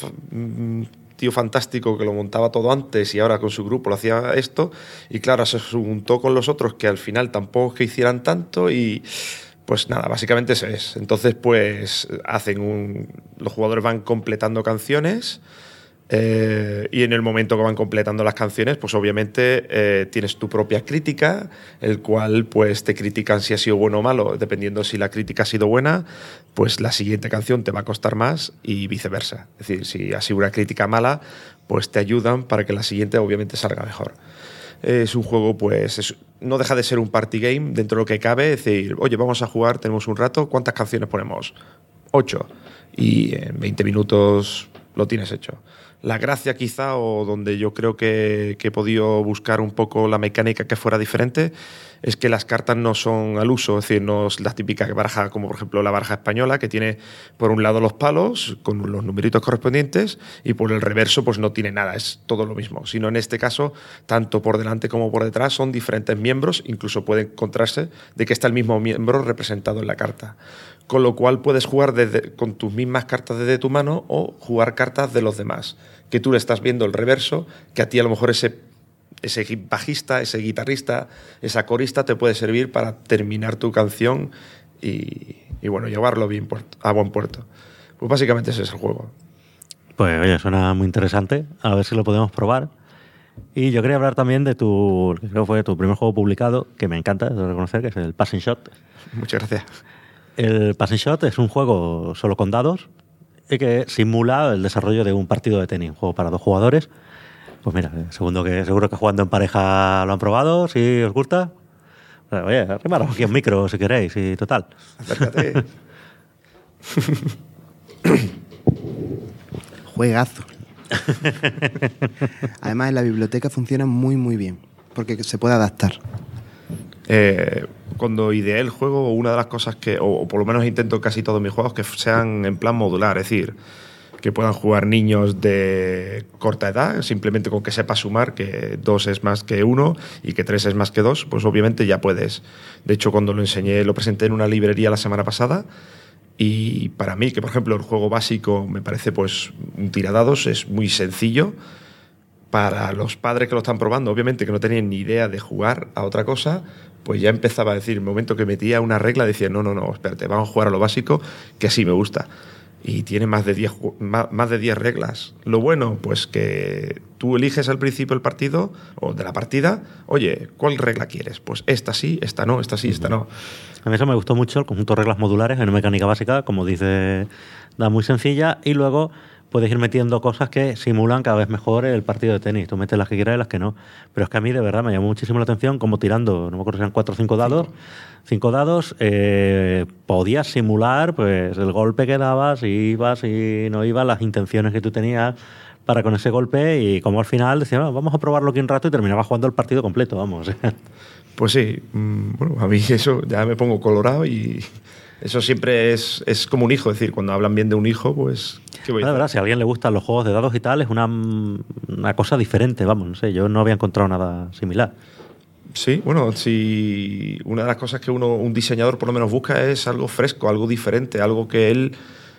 tío fantástico que lo montaba todo antes y ahora con su grupo lo hacía esto. Y claro, se juntó con los otros que al final tampoco que hicieran tanto y pues nada, básicamente eso es. Entonces pues los jugadores van completando canciones. Y en el momento que van completando las canciones, pues obviamente tienes tu propia crítica, el cual pues te critican si ha sido bueno o malo. Dependiendo si la crítica ha sido buena, pues la siguiente canción te va a costar más y viceversa. Es decir, si ha sido una crítica mala, pues te ayudan para que la siguiente obviamente salga mejor. Es un juego, pues no deja de ser un party game dentro de lo que cabe. Es decir, oye, vamos a jugar, tenemos un rato, ¿cuántas canciones ponemos? 8. Y en 20 minutos lo tienes hecho. La gracia quizá, o donde yo creo que he podido buscar un poco la mecánica que fuera diferente, es que las cartas no son al uso, es decir, no es la típica baraja como por ejemplo la baraja española, que tiene por un lado los palos con los numeritos correspondientes y por el reverso pues no tiene nada, es todo lo mismo, sino en este caso tanto por delante como por detrás son diferentes miembros, incluso puede encontrarse de que está el mismo miembro representado en la carta. Con lo cual puedes jugar con tus mismas cartas desde tu mano o jugar cartas de los demás, que tú le estás viendo el reverso, que a ti a lo mejor ese bajista, ese guitarrista, esa corista te puede servir para terminar tu canción y bueno, llevarlo bien a buen puerto. Pues básicamente ese es el juego. Pues oye, suena muy interesante, a ver si lo podemos probar. Y yo quería hablar también de tu, que creo que fue tu primer juego publicado, que me encanta, de reconocer, que es el Passing Shot. Muchas gracias. El Passing Shot es un juego solo con dados y que simula el desarrollo de un partido de tenis, un juego para 2 jugadores. Pues mira, seguro que jugando en pareja lo han probado, si os gusta. Oye, arrimaros aquí un micro si queréis, y total. Acércate. Juegazo. Además, en la biblioteca funciona muy, muy bien, porque se puede adaptar. Cuando ideé el juego, una de las cosas que, o por lo menos intento casi todos mis juegos, que sean en plan modular, es decir, que puedan jugar niños de corta edad, simplemente con que sepa sumar que 2 es más que 1 y que 3 es más que 2, pues obviamente ya puedes. De hecho, cuando lo enseñé, lo presenté en una librería la semana pasada, y para mí, que por ejemplo el juego básico me parece pues un tiradados, es muy sencillo. Para los padres que lo están probando, obviamente que no tenían ni idea de jugar a otra cosa, pues ya empezaba a decir, en el momento que metía una regla, decía, no, espérate, vamos a jugar a lo básico, que así me gusta. Y tiene más de 10 reglas. Lo bueno, pues que tú eliges al principio el partido o de la partida, oye, ¿cuál regla quieres? Pues esta sí, esta no, esta sí, esta no. A mí eso me gustó mucho, el conjunto de reglas modulares en una mecánica básica, como dice, da muy sencilla, y luego puedes ir metiendo cosas que simulan cada vez mejor el partido de tenis. Tú metes las que quieras y las que no. Pero es que a mí de verdad me llamó muchísimo la atención como tirando, no me acuerdo si eran 4 o 5 dados, 5 dados, podías simular pues el golpe que dabas, si ibas, si no ibas, las intenciones que tú tenías para con ese golpe, y como al final decías, vamos a probarlo aquí un rato, y terminabas jugando el partido completo, vamos. Pues sí, bueno, a mí eso ya me pongo colorado, y eso siempre es como un hijo, es decir, cuando hablan bien de un hijo, pues ¿qué voy a hacer? La verdad, si a alguien le gustan los juegos de dados y tal, es una cosa diferente, vamos, no sé, yo no había encontrado nada similar. Sí, bueno, si una de las cosas que un diseñador por lo menos busca es algo fresco, algo diferente, algo que él,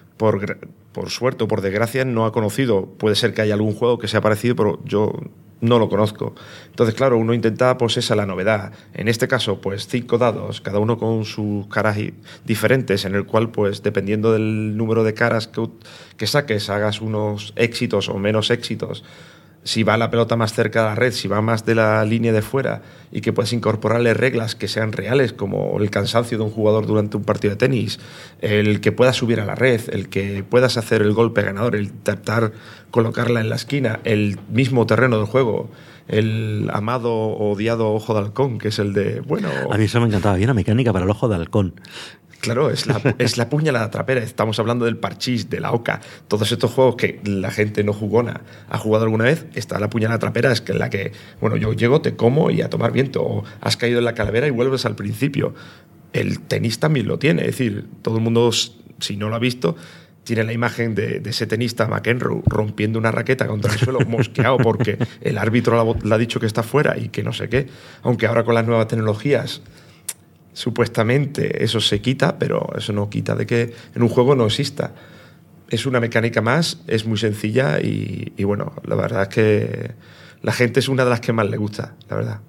por suerte o por desgracia, no ha conocido. Puede ser que haya algún juego que sea parecido, pero yo no lo conozco. Entonces, claro, uno intenta, pues esa la novedad. En este caso, pues 5 dados, cada uno con sus caras diferentes, en el cual, pues dependiendo del número de caras que saques, hagas unos éxitos o menos éxitos. Si va la pelota más cerca de la red, si va más de la línea de fuera, y que puedas incorporarle reglas que sean reales, como el cansancio de un jugador durante un partido de tenis, el que puedas subir a la red, el que puedas hacer el golpe ganador, el intentar colocarla en la esquina, el mismo terreno del juego, el amado o odiado ojo de halcón, que es el de, bueno... A mí eso me encantaba, había una mecánica para el ojo de halcón. Claro, es la puñalada trapera. Estamos hablando del parchís, de la oca. Todos estos juegos que la gente no jugona ha jugado alguna vez, está la puñalada trapera, es que en la que, bueno, yo llego, te como y a tomar viento. O has caído en la calavera y vuelves al principio. El tenis también lo tiene. Es decir, todo el mundo, si no lo ha visto, tiene la imagen de ese tenista McEnroe rompiendo una raqueta contra el suelo, mosqueado porque el árbitro le ha dicho que está fuera y que no sé qué. Aunque ahora con las nuevas tecnologías supuestamente eso se quita, pero eso no quita de que en un juego no exista. Es una mecánica más, es muy sencilla y bueno, la verdad es que la gente es una de las que más le gusta, la verdad.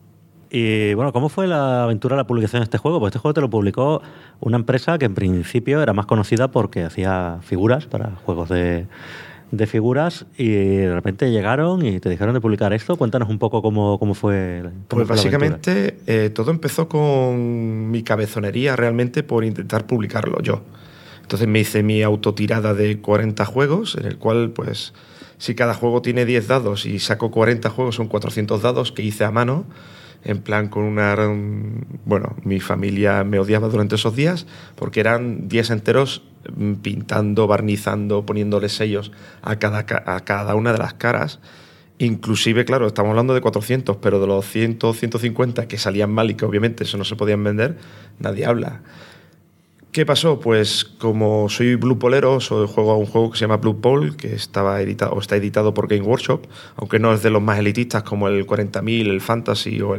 Y bueno, ¿cómo fue la aventura de la publicación de este juego? Pues este juego te lo publicó una empresa que en principio era más conocida porque hacía figuras para juegos de figuras, y de repente llegaron y te dijeron de publicar esto. Cuéntanos un poco cómo fue. Pues básicamente todo empezó con mi cabezonería realmente por intentar publicarlo yo. Entonces me hice mi autotirada de 40 juegos, en el cual pues si cada juego tiene 10 dados y saco 40 juegos son 400 dados que hice a mano, en plan con una... Bueno, mi familia me odiaba durante esos días porque eran días enteros pintando, barnizando, poniéndole sellos a cada una de las caras. Inclusive, claro, estamos hablando de 400, pero de los 100, 150 que salían mal y que obviamente eso no se podían vender, nadie habla. ¿Qué pasó? Pues como soy Blue Polero, juego a un juego que se llama Blue Ball, que está editado por Game Workshop, aunque no es de los más elitistas como el 40.000, el Fantasy o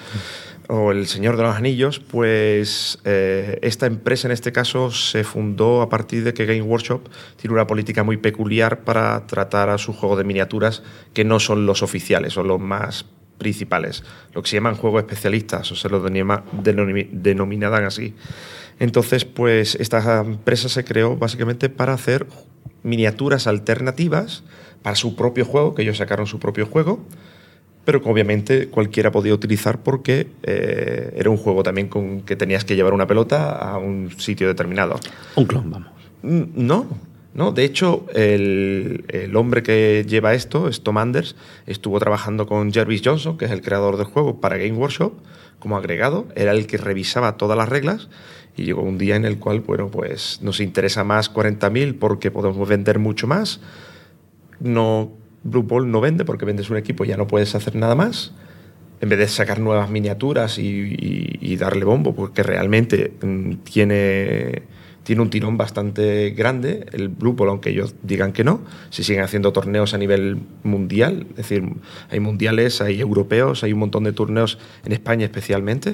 el Señor de los Anillos. Pues esta empresa en este caso se fundó a partir de que Game Workshop tiene una política muy peculiar para tratar a sus juegos de miniaturas que no son los oficiales, son los más principales, lo que se llaman juegos especialistas, o se los denominaban así. Entonces, pues esta empresa se creó básicamente para hacer miniaturas alternativas para su propio juego, que ellos sacaron su propio juego, pero que obviamente cualquiera podía utilizar porque era un juego también con que tenías que llevar una pelota a un sitio determinado. Un clon, vamos. No, de hecho, el hombre que lleva esto, es Tom Anders, estuvo trabajando con Jervis Johnson, que es el creador del juego, para Game Workshop, como agregado. Era el que revisaba todas las reglas y llegó un día en el cual, bueno, pues nos interesa más 40.000 porque podemos vender mucho más. Blue Ball no vende porque vendes un equipo y ya no puedes hacer nada más. En vez de sacar nuevas miniaturas y darle bombo, porque realmente tiene un tirón bastante grande el Blue Ball, aunque ellos digan que no. Se siguen haciendo torneos a nivel mundial, es decir, hay mundiales, hay europeos, hay un montón de torneos en España especialmente,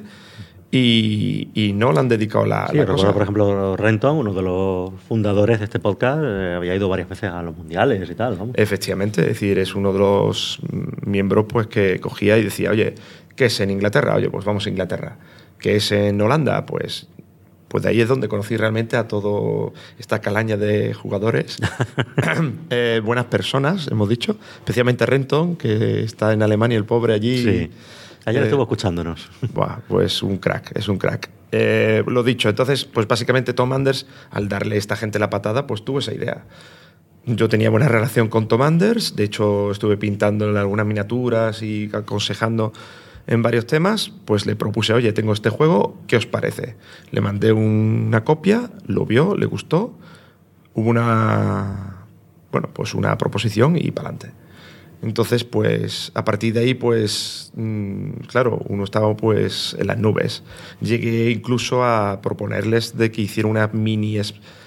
y no le han dedicado la recuerdo, cosa. por ejemplo, Renton, uno de los fundadores de este podcast, había ido varias veces a los mundiales y tal, ¿no? Efectivamente, es decir, es uno de los miembros pues que cogía y decía, oye, ¿qué es en Inglaterra? Oye, pues vamos a Inglaterra. ¿Qué es en Holanda? Pues de ahí es donde conocí realmente a toda esta calaña de jugadores. Buenas personas, hemos dicho. Especialmente Renton, que está en Alemania, el pobre allí. Sí. Ayer estuvo escuchándonos. Pues es un crack. Lo dicho, entonces, pues básicamente Tom Anders, al darle a esta gente la patada, pues tuvo esa idea. Yo tenía buena relación con Tom Anders, de hecho estuve pintándole algunas miniaturas y aconsejando en varios temas, pues le propuse, oye, tengo este juego, ¿qué os parece? Le mandé una copia, lo vio, le gustó, hubo una proposición y para adelante. Entonces, pues, a partir de ahí, pues, claro, uno estaba pues en las nubes. Llegué incluso a proponerles de que hiciera una mini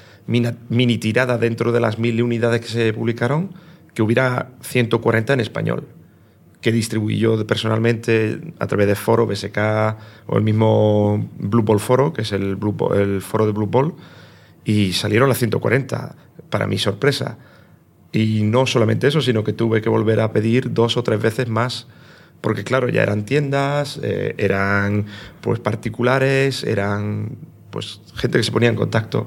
tirada dentro de las 1000 unidades que se publicaron, que hubiera 140 en español, que distribuí yo personalmente a través de foro, BSK o el mismo Blue Ball Foro, que es el foro de Blue Ball, y salieron las 140, para mi sorpresa. Y no solamente eso, sino que tuve que volver a pedir 2 o 3 veces más, porque claro, ya eran tiendas, eran pues particulares, eran pues gente que se ponía en contacto.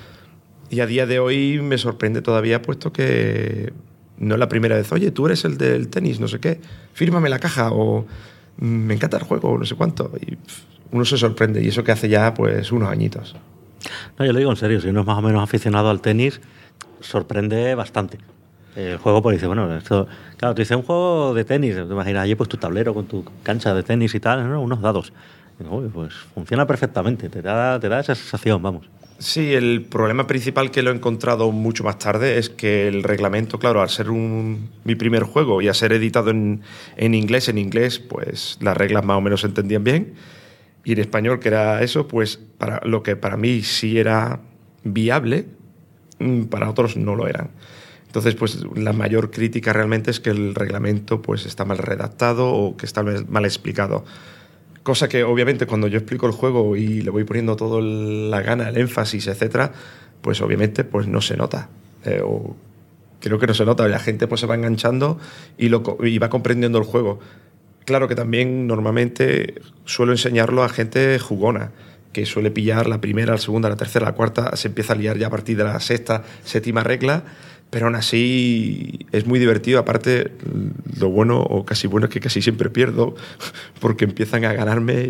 Y a día de hoy me sorprende todavía, puesto que no es la primera vez, oye, tú eres el del tenis, no sé qué, fírmame la caja, o me encanta el juego, o no sé cuánto. Y uno se sorprende, y eso que hace ya pues unos añitos. No, yo lo digo en serio, si uno es más o menos aficionado al tenis, sorprende bastante. El juego, pues dice, bueno, esto, claro, te dice un juego de tenis, te imaginas allí pues tu tablero con tu cancha de tenis y tal, ¿no? Unos dados. Y digo, pues funciona perfectamente, te da esa sensación, vamos. Sí, el problema principal que lo he encontrado mucho más tarde es que el reglamento, claro, al ser mi primer juego y a ser editado en inglés, pues las reglas más o menos se entendían bien. Y en español, que era eso, pues para lo que para mí sí era viable, para otros no lo eran. Entonces, pues la mayor crítica realmente es que el reglamento pues está mal redactado o que está mal explicado. Cosa que obviamente cuando yo explico el juego y le voy poniendo toda la gana, el énfasis, etcétera, pues obviamente pues no se nota. O creo que no se nota. La gente pues se va enganchando y va comprendiendo el juego. Claro que también normalmente suelo enseñarlo a gente jugona, que suele pillar la primera, la segunda, la tercera, la cuarta, se empieza a liar ya a partir de la sexta, séptima regla, pero aún así es muy divertido. Aparte, lo bueno o casi bueno es que casi siempre pierdo porque empiezan a ganarme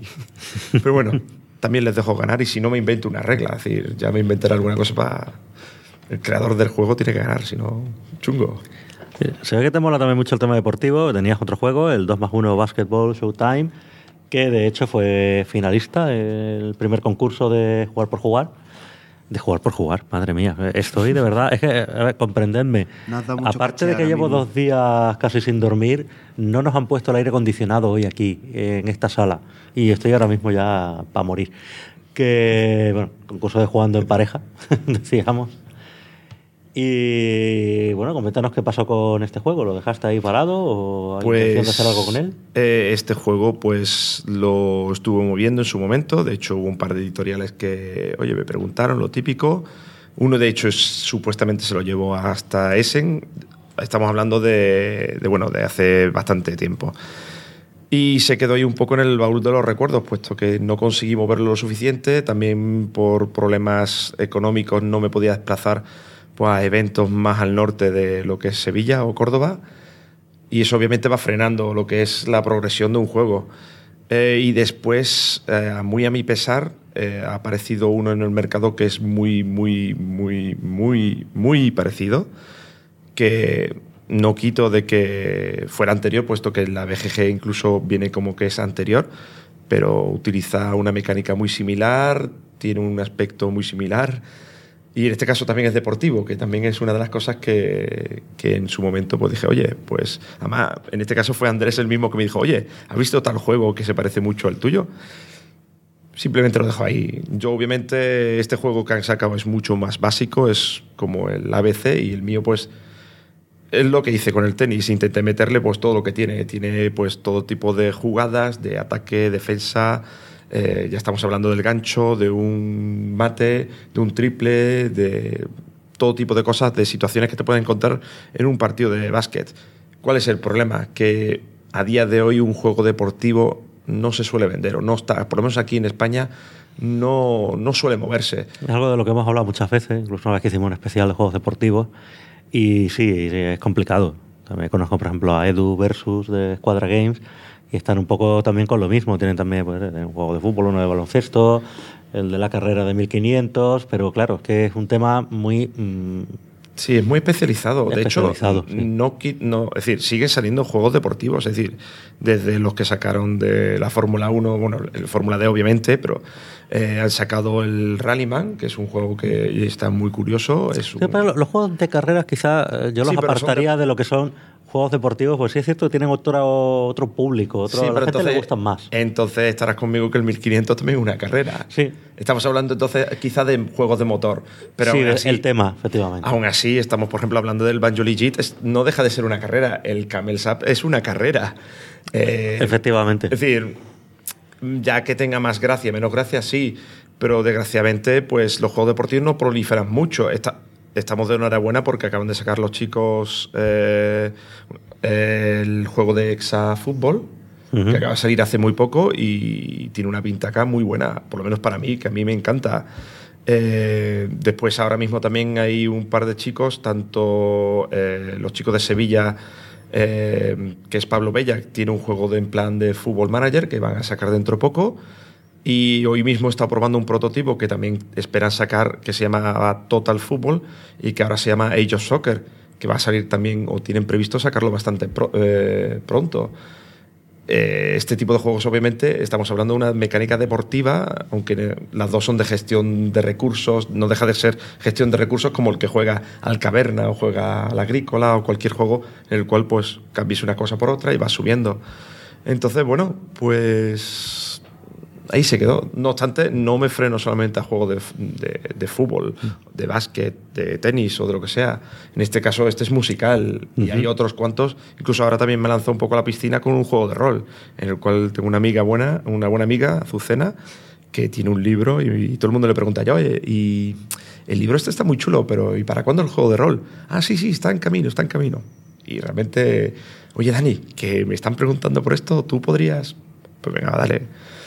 pero bueno, también les dejo ganar y si no me invento una regla, es decir, ya me inventaré alguna cosa para... El creador del juego tiene que ganar, si no, chungo. Sí, se ve que te mola también mucho el tema deportivo. Tenías otro juego, el 2+1 Basketball Showtime, que de hecho fue finalista el primer concurso de jugar por jugar. De jugar por jugar, madre mía. Estoy de verdad, es que, a ver, comprendedme. Aparte de que llevo 2 días casi sin dormir, no nos han puesto el aire acondicionado hoy aquí, en esta sala. Y estoy ahora mismo ya para morir. Que, bueno, concurso de jugando en pareja, decíamos. Y bueno, coméntanos qué pasó con este juego. ¿Lo dejaste ahí parado o hay intención de hacer algo con él? Este juego pues lo estuve moviendo en su momento. De hecho, hubo un par de editoriales que, oye, me preguntaron lo típico. Uno, de hecho, supuestamente se lo llevó hasta Essen. Estamos hablando de hace bastante tiempo. Y se quedó ahí un poco en el baúl de los recuerdos, puesto que no conseguí moverlo lo suficiente. También por problemas económicos no me podía desplazar pues a eventos más al norte de lo que es Sevilla o Córdoba, y eso obviamente va frenando lo que es la progresión de un juego. Y después, muy a mi pesar, ha aparecido uno en el mercado que es muy parecido, que no quito de que fuera anterior, puesto que la BGG incluso viene como que es anterior, pero utiliza una mecánica muy similar, tiene un aspecto muy similar, y en este caso también es deportivo, que también es una de las cosas que en su momento pues dije, oye, pues además en este caso fue Andrés el mismo que me dijo, oye, ¿has visto tal juego que se parece mucho al tuyo? Simplemente lo dejo ahí. Yo obviamente este juego que han sacado es mucho más básico, es como el ABC, y el mío pues es lo que hice con el tenis, intenté meterle pues todo lo que tiene pues todo tipo de jugadas, de ataque, defensa, ya estamos hablando del gancho, de un mate, de un triple, de todo tipo de cosas, de situaciones que te pueden encontrar en un partido de básquet. ¿Cuál es el problema? Que a día de hoy un juego deportivo no se suele vender, o no está, por lo menos aquí en España, no suele moverse. Es algo de lo que hemos hablado muchas veces, incluso una vez que hicimos un especial de juegos deportivos, y sí, es complicado. También conozco, por ejemplo, a Edu Versus de Squadra Games, y están un poco también con lo mismo. Tienen también pues, un juego de fútbol, uno de baloncesto, el de la carrera de 1500, pero claro, es que es un tema muy... Sí, es muy especializado. De hecho, sí. no, es decir, siguen saliendo juegos deportivos. Es decir, desde los que sacaron de la Fórmula 1, bueno, el Fórmula D obviamente, pero han sacado el Rallyman, que es un juego que está muy curioso. Es un... Sí, pero los juegos de carreras quizá yo los apartaría de lo que son juegos deportivos, pues sí es cierto que tienen otro público, a la gente le gustan más. Entonces estarás conmigo que el 1500 también es una carrera. Sí. Estamos hablando entonces quizá de juegos de motor. Pero sí, aún así, el tema, efectivamente. Aún así, estamos, por ejemplo, hablando del Banjo Legit, no deja de ser una carrera. El Camel Sap es una carrera. Efectivamente. Es decir, ya que tenga más gracia, menos gracia, sí, pero desgraciadamente pues los juegos deportivos no proliferan mucho. Estamos de enhorabuena porque acaban de sacar los chicos el juego de Exa Fútbol, que acaba de salir hace muy poco y tiene una pinta acá muy buena, por lo menos para mí, que a mí me encanta. Después ahora mismo también hay un par de chicos, tanto los chicos de Sevilla, que es Pablo Bella, que tiene un juego en plan de Football Manager que van a sacar dentro de poco. Y hoy mismo está probando un prototipo que también esperan sacar, que se llama Total Football y que ahora se llama Age of Soccer, que va a salir también, o tienen previsto sacarlo bastante pronto. Este tipo de juegos, obviamente, estamos hablando de una mecánica deportiva, aunque las dos son de gestión de recursos, no deja de ser gestión de recursos como el que juega al Caverna o juega al Agrícola o cualquier juego en el cual pues cambies una cosa por otra y vas subiendo. Entonces, bueno, pues ahí se quedó. No obstante, no me freno solamente a juegos de fútbol, de básquet, de tenis o de lo que sea. En este caso, este es musical y hay otros cuantos. Incluso ahora también me lanzo un poco a la piscina con un juego de rol, en el cual tengo una buena amiga, Azucena, que tiene un libro y todo el mundo le pregunta, oye, y el libro este está muy chulo, pero ¿y para cuándo el juego de rol? Ah, sí, está en camino. Y realmente, oye, Dani, que me están preguntando por esto, ¿tú podrías? Pues venga, dale.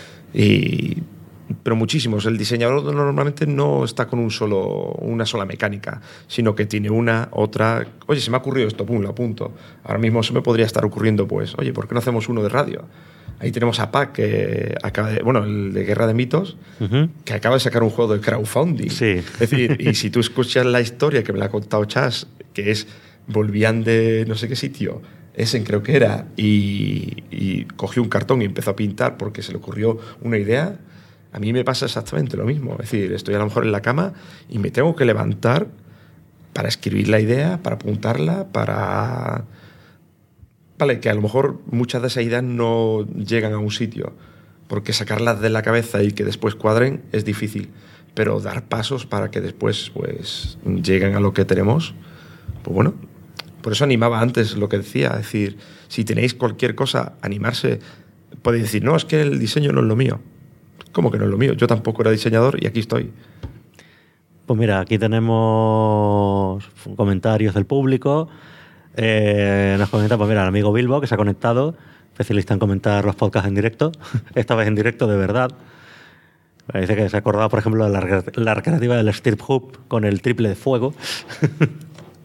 Pero muchísimos. El diseñador normalmente no está con una sola mecánica, sino que tiene otra. Oye, se me ha ocurrido esto, pum, lo apunto. Ahora mismo se me podría estar ocurriendo, pues, oye, ¿por qué no hacemos uno de radio? Ahí tenemos a Pac, que acaba el de Guerra de Mitos, que acaba de sacar un juego de crowdfunding. Sí. Es decir, y si tú escuchas la historia que me la ha contado Chas, que es, volvían de no sé qué sitio, Essen creo que era, y cogió un cartón y empezó a pintar porque se le ocurrió una idea. A mí me pasa exactamente lo mismo. Es decir, estoy a lo mejor en la cama y me tengo que levantar para escribir la idea, para apuntarla, para... Vale, que a lo mejor muchas de esas ideas no llegan a un sitio, porque sacarlas de la cabeza y que después cuadren es difícil, pero dar pasos para que después pues lleguen a lo que tenemos, pues bueno... Por eso animaba antes lo que decía, es decir, si tenéis cualquier cosa, animarse. Podéis decir, no, es que el diseño no es lo mío. ¿Cómo que no es lo mío? Yo tampoco era diseñador y aquí estoy. Pues mira, aquí tenemos comentarios del público. Nos comenta, pues mira, el amigo Bilbo, que se ha conectado, especialista en comentar los podcasts en directo, esta vez en directo de verdad. Dice que se ha acordado, por ejemplo, de la recreativa del Stirp Hub con el triple de fuego.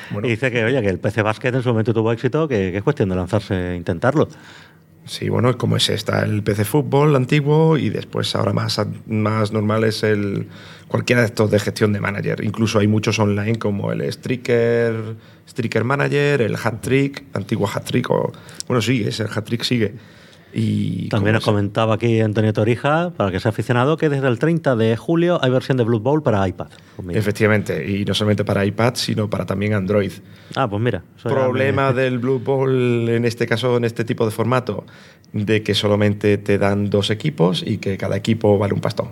Y dice que, oye, que el PC Basket en su momento tuvo éxito, que es cuestión de lanzarse e intentarlo. Sí, bueno, como ese está el PC Fútbol antiguo y después ahora más normal es cualquiera de estos de gestión de manager. Incluso hay muchos online como el Striker Manager, el Hat Trick, antiguo Hat Trick, bueno, sigue, ese Hat Trick sigue. Y también nos comentaba aquí Antonio Torija, para que sea aficionado, que desde el 30 de julio hay versión de Blood Bowl para iPad. Efectivamente, y no solamente para iPad, sino para también Android. Ah, pues mira. Problema del Blood Bowl en este caso, en este tipo de formato, de que solamente te dan 2 equipos y que cada equipo vale un pastón.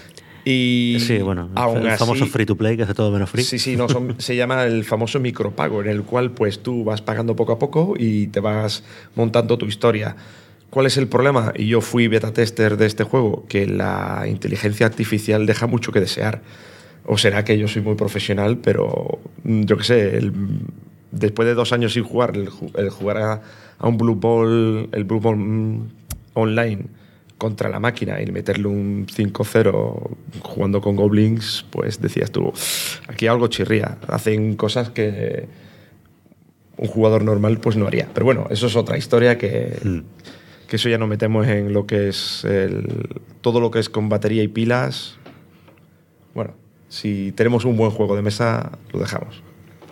Y sí, bueno, el famoso free to play, que hace todo menos free. Sí, no, se llama el famoso micropago, en el cual pues tú vas pagando poco a poco y te vas montando tu historia. ¿Cuál es el problema? Y yo fui beta tester de este juego, que la inteligencia artificial deja mucho que desear. O será que yo soy muy profesional, pero yo qué sé, después de 2 años sin jugar, el jugar a un Blue Ball, el Blue Ball online contra la máquina y meterle un 5-0 jugando con Goblins, pues decías tú, aquí algo chirría. Hacen cosas que un jugador normal pues no haría. Pero bueno, eso es otra historia que eso ya nos metemos en lo que es todo lo que es con batería y pilas. Bueno, si tenemos un buen juego de mesa, lo dejamos.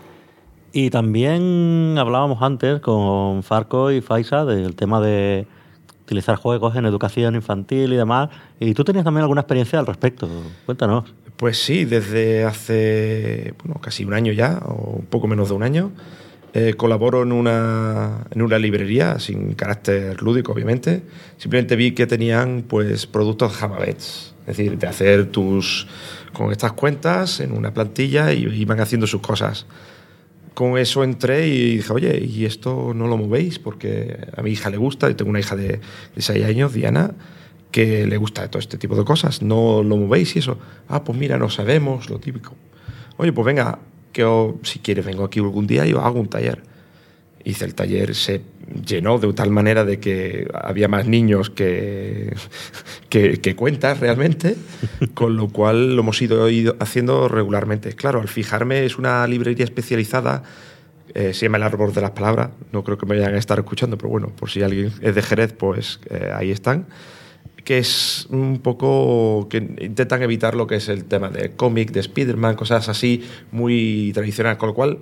Y también hablábamos antes con Farco y Faisa del tema de utilizar juegos en educación infantil y demás. Y tú tenías también alguna experiencia al respecto. Cuéntanos. Pues sí, desde hace casi un año ya, o un poco menos de un año, colaboro en una librería sin carácter lúdico, obviamente. Simplemente vi que tenían pues productos Jamabets, es decir, de hacer con estas cuentas en una plantilla y iban haciendo sus cosas. Con eso entré y dije, oye, ¿y esto no lo movéis? Porque a mi hija le gusta, y tengo una hija de 6 años, Diana, que le gusta todo este tipo de cosas. ¿No lo movéis y eso? Ah, pues mira, no sabemos, lo típico. Oye, pues venga, que si quieres vengo aquí algún día y os hago un taller. Hice el taller, se llenó de tal manera de que había más niños que cuentas realmente, con lo cual lo hemos ido haciendo regularmente. Claro, al fijarme, es una librería especializada, se llama El Árbol de las Palabras, no creo que me vayan a estar escuchando, pero bueno, por si alguien es de Jerez, pues ahí están, que es un poco que intentan evitar lo que es el tema de cómic, de Spider-Man, cosas así muy tradicionales, con lo cual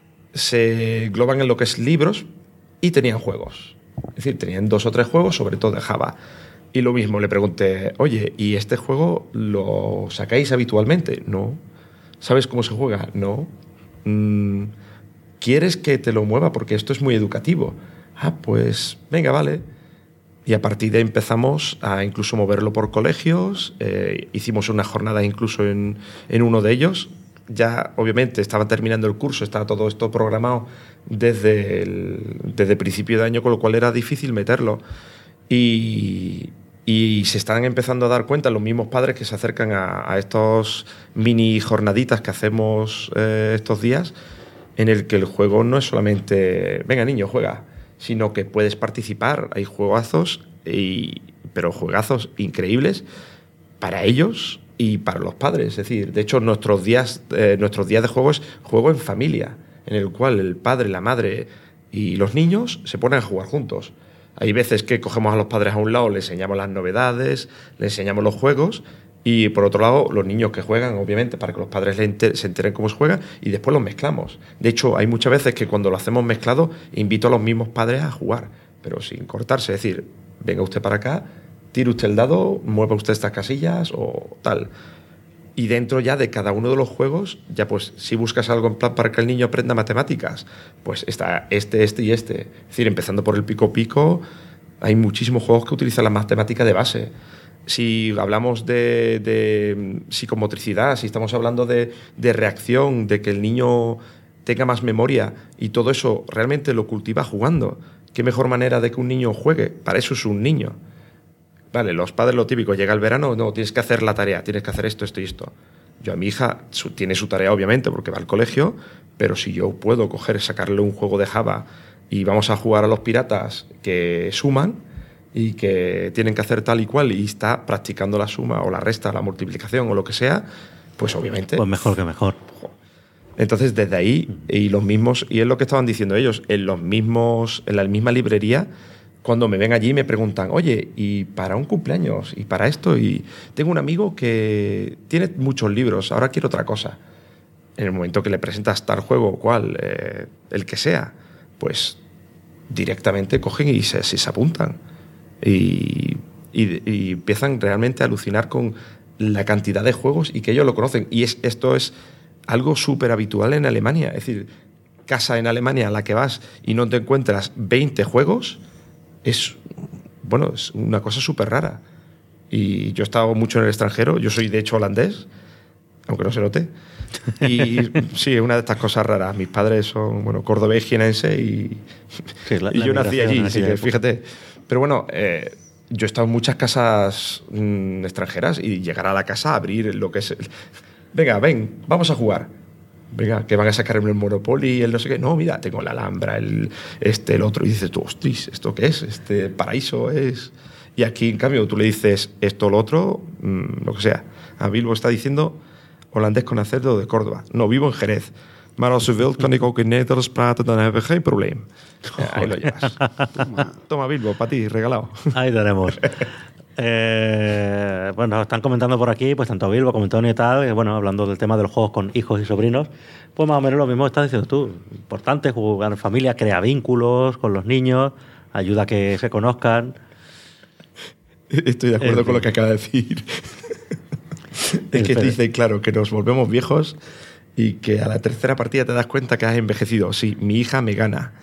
se engloban en lo que es libros y tenían juegos. Es decir, tenían 2 o 3 juegos, sobre todo de Java. Y lo mismo, le pregunté, oye, ¿y este juego lo sacáis habitualmente? No. ¿Sabes cómo se juega? No. ¿Quieres que te lo mueva? Porque esto es muy educativo. Ah, pues venga, vale. Y a partir de ahí empezamos a incluso moverlo por colegios. Hicimos una jornada incluso en uno de ellos. Ya, obviamente, estaba terminando el curso, estaba todo esto programado desde principio de año, con lo cual era difícil meterlo. Y se están empezando a dar cuenta los mismos padres que se acercan a estos mini jornaditas que hacemos estos días, en el que el juego no es solamente, venga niño, juega, sino que puedes participar. Hay juegazos, pero juegazos increíbles para ellos y para los padres. Es decir, de hecho, nuestros días de juego es juego en familia, en el cual el padre, la madre y los niños se ponen a jugar juntos. Hay veces que cogemos a los padres a un lado, les enseñamos las novedades, les enseñamos los juegos, y por otro lado, los niños que juegan, obviamente, para que los padres se enteren cómo se juega, y después los mezclamos. De hecho, hay muchas veces que cuando lo hacemos mezclado, invito a los mismos padres a jugar, pero sin cortarse. Es decir, venga usted para acá, tire usted el dado, mueva usted estas casillas o tal. Y dentro ya de cada uno de los juegos, ya pues si buscas algo en plan para que el niño aprenda matemáticas, pues está este y este. Es decir, empezando por el pico pico, hay muchísimos juegos que utilizan la matemática de base. Si hablamos de psicomotricidad, si estamos hablando de reacción, de que el niño tenga más memoria, y todo eso realmente lo cultiva jugando. ¿Qué mejor manera de que un niño juegue? Para eso es un niño. Vale, los padres lo típico, llega el verano, no, tienes que hacer la tarea, tienes que hacer esto y esto. Yo a mi hija tiene su tarea obviamente porque va al colegio, pero si yo puedo sacarle un juego de Java y vamos a jugar a los piratas que suman y que tienen que hacer tal y cual y está practicando la suma o la resta, la multiplicación o lo que sea, pues obviamente... Pues mejor que mejor. Entonces, desde ahí, y los mismos, y es lo que estaban diciendo ellos, en la misma librería, cuando me ven allí me preguntan, oye, ¿y para un cumpleaños? ¿Y para esto? Y tengo un amigo que tiene muchos libros, ahora quiero otra cosa. En el momento que le presentas tal juego o cual, el que sea, pues directamente cogen y se apuntan. Y empiezan realmente a alucinar con la cantidad de juegos y que ellos lo conocen. Y esto es algo súper habitual en Alemania. Es decir, casa en Alemania a la que vas y no te encuentras 20 juegos, es una cosa súper rara. Y yo he estado mucho en el extranjero, yo soy de hecho holandés, aunque no se note. Y sí, es una de estas cosas raras. Mis padres son, cordobés, jienense y yo nací allí, así que fíjate. Pero bueno, yo he estado en muchas casas extranjeras y llegar a la casa, abrir lo que es... Venga, vamos a jugar. Venga, que van a sacar el Monopoly, el no sé qué. No, mira, tengo la Alhambra, el otro. Y dices tú, hostis, ¿esto qué es? Paraíso es... Y aquí, en cambio, tú le dices esto, lo otro, lo que sea. A Bilbo está diciendo holandés con acento de Córdoba. No, vivo en Jerez. Maar als u wilt, kan ik ook in Nederlands praten, dan hebben we geen probleem. Ahí lo llevas. Toma, Bilbo, para ti, regalado. Ahí tenemos. Bueno, están comentando por aquí, pues tanto Bilbo como Antonio y tal, hablando del tema de los juegos con hijos y sobrinos, pues más o menos lo mismo estás diciendo tú. Importante jugar en familia, crea vínculos con los niños, ayuda a que se conozcan. Estoy de acuerdo con lo que acaba de decir. Es que te dicen, claro, que nos volvemos viejos y que a la tercera partida te das cuenta que has envejecido. Sí, mi hija me gana.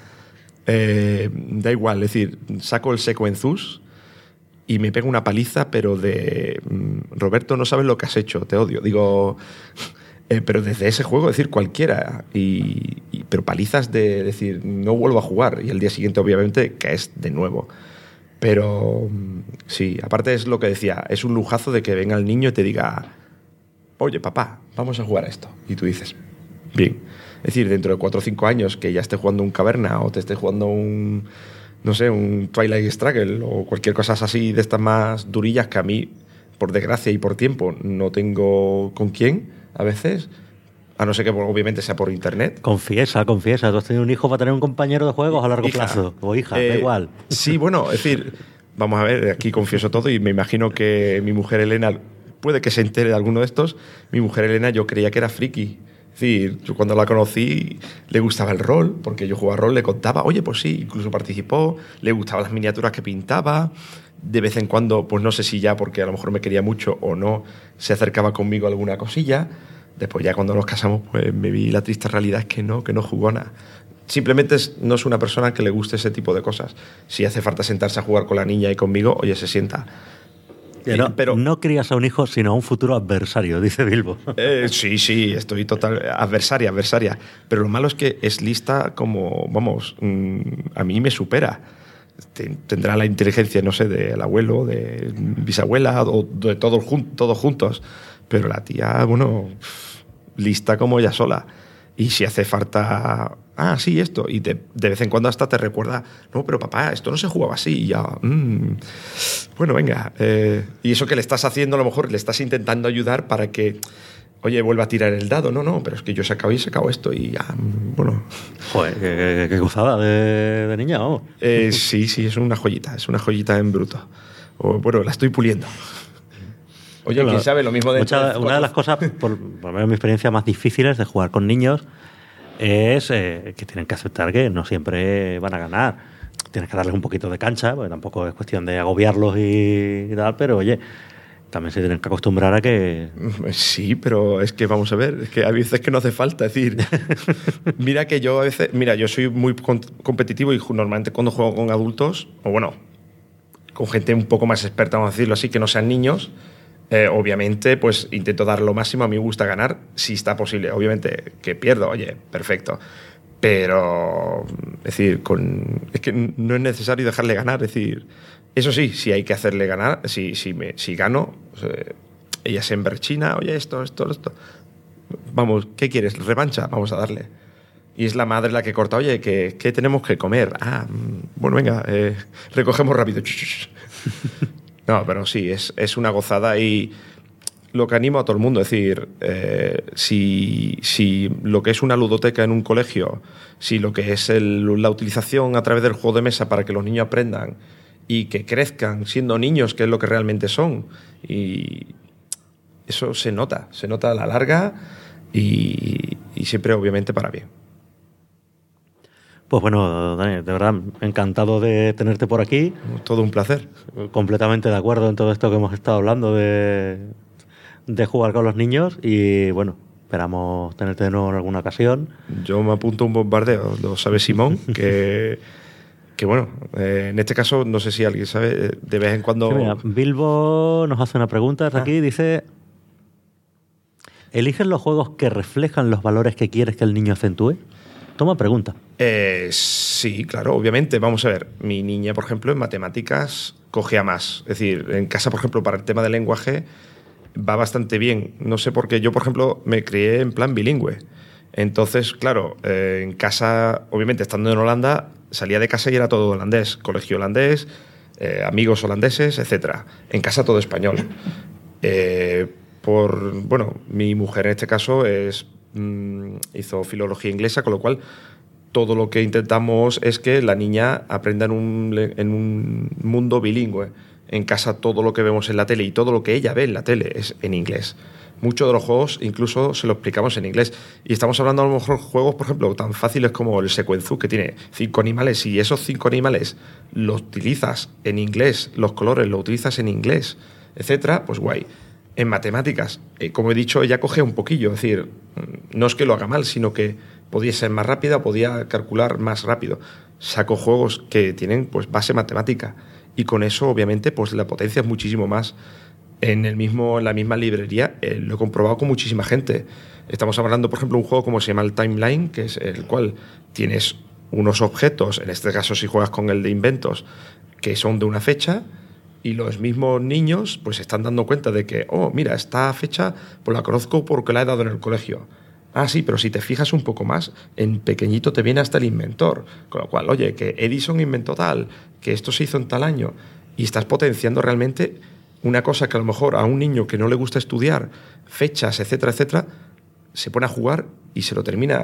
Da igual, es decir, saco el Sequenzus y me pego una paliza, pero de Roberto, no sabes lo que has hecho, te odio. Digo, pero desde ese juego, es decir, cualquiera. Pero palizas de decir, no vuelvo a jugar. Y el día siguiente, obviamente, caes de nuevo. Pero sí, aparte es lo que decía, es un lujazo de que venga el niño y te diga, oye, papá, vamos a jugar a esto. Y tú dices, bien. Es decir, dentro de 4 o 5 años que ya esté jugando un Caverna o te esté jugando un Twilight Struggle o cualquier cosa así de estas más durillas que a mí, por desgracia y por tiempo, no tengo con quién a veces, a no ser que obviamente sea por internet. Confiesa, tú has tenido un hijo para tener un compañero de juegos a largo plazo, o hija, da igual. Sí, bueno, es decir, vamos a ver, aquí confieso todo y me imagino que mi mujer Elena, puede que se entere de alguno de estos, mi mujer Elena yo creía que era friki. Es decir, yo cuando la conocí le gustaba el rol, porque yo jugaba rol, le contaba, oye, pues sí, incluso participó, le gustaban las miniaturas que pintaba, de vez en cuando, pues no sé si ya porque a lo mejor me quería mucho o no, se acercaba conmigo a alguna cosilla. Después ya cuando nos casamos, pues me vi la triste realidad es que no jugó nada. Simplemente no es una persona que le guste ese tipo de cosas. Si hace falta sentarse a jugar con la niña y conmigo, oye, se sienta. Pero no crías a un hijo, sino a un futuro adversario, dice Bilbo. Sí, estoy total... Adversaria. Pero lo malo es que es lista como, a mí me supera. Tendrá la inteligencia, no sé, del abuelo, de bisabuela o de todos juntos. Pero la tía, lista como ella sola. Y si hace falta... sí, esto. Y de vez en cuando hasta te recuerda, no, pero papá, esto no se jugaba así. Y ya, bueno, venga. Y eso que le estás haciendo, a lo mejor le estás intentando ayudar para que, oye, vuelva a tirar el dado. No, pero es que yo he sacado esto y ya, bueno. Joder, qué gozada de niña, vamos. Sí, es una joyita en bruto. La estoy puliendo. Oye, quién sabe, lo mismo de... Una de las cosas, por lo menos mi experiencia, más difíciles de jugar con niños es que tienen que aceptar que no siempre van a ganar. Tienes que darles un poquito de cancha, porque tampoco es cuestión de agobiarlos y tal, pero oye, también se tienen que acostumbrar a que... Sí, pero es que vamos a ver, es que hay veces que no hace falta, es decir, mira que yo a veces... Mira, yo soy muy competitivo y normalmente cuando juego con adultos, con gente un poco más experta, vamos a decirlo así, que no sean niños... obviamente, pues intento dar lo máximo. A mí me gusta ganar, si está posible. Obviamente, que pierdo, oye, perfecto. Pero, es decir, es que no es necesario dejarle ganar. Es decir, eso sí, si hay que hacerle ganar, si gano, ella se emberchina, oye, esto. Vamos, ¿qué quieres? ¿Revancha? Vamos a darle. Y es la madre la que corta, oye, ¿qué tenemos que comer? Bueno, venga, recogemos rápido. No, pero sí, es una gozada y lo que animo a todo el mundo. Es decir, si lo que es una ludoteca en un colegio, si lo que es la utilización a través del juego de mesa para que los niños aprendan y que crezcan siendo niños, que es lo que realmente son, y eso se nota a la larga y siempre obviamente para bien. Pues bueno, Dani, de verdad, encantado de tenerte por aquí. Todo un placer. Completamente de acuerdo en todo esto que hemos estado hablando de jugar con los niños y bueno, esperamos tenerte de nuevo en alguna ocasión. Yo me apunto a un bombardeo, lo sabe Simón, que bueno, en este caso no sé si alguien sabe, de vez en cuando... Sí, mira, Bilbo nos hace una pregunta desde aquí, dice... ¿Eliges los juegos que reflejan los valores que quieres que el niño acentúe? Toma pregunta. Sí, claro, obviamente. Vamos a ver, mi niña, por ejemplo, en matemáticas cogea más. Es decir, en casa, por ejemplo, para el tema del lenguaje va bastante bien. No sé por qué. Yo, por ejemplo, me crié en plan bilingüe. Entonces, claro, en casa, obviamente, estando en Holanda, salía de casa y era todo holandés. Colegio holandés, amigos holandeses, etcétera. En casa todo español. Bueno, mi mujer en este caso hizo filología inglesa, con lo cual todo lo que intentamos es que la niña aprenda en un mundo bilingüe. En casa todo lo que vemos en la tele y todo lo que ella ve en la tele es en inglés. Muchos de los juegos incluso se lo explicamos en inglés. Y estamos hablando a lo mejor juegos, por ejemplo, tan fáciles como el Sequenzu, que tiene 5 animales, y esos 5 animales los utilizas en inglés, los colores los utilizas en inglés, etcétera, pues guay. En matemáticas, como he dicho, ella coge un poquillo, es decir, no es que lo haga mal, sino que podía ser más rápida, podía calcular más rápido. Saco juegos que tienen pues base matemática y con eso obviamente pues la potencia es muchísimo más. En la misma librería lo he comprobado con muchísima gente. Estamos hablando, por ejemplo, de un juego como se llama el Timeline, que es el cual tienes unos objetos, en este caso si juegas con el de inventos, que son de una fecha. Y los mismos niños pues se están dando cuenta de que, oh, mira, esta fecha pues la conozco porque la he dado en el colegio. Ah, sí, pero si te fijas un poco más, en pequeñito te viene hasta el inventor. Con lo cual, oye, que Edison inventó tal, que esto se hizo en tal año. Y estás potenciando realmente una cosa que a lo mejor a un niño que no le gusta estudiar, fechas, etcétera, etcétera, se pone a jugar y se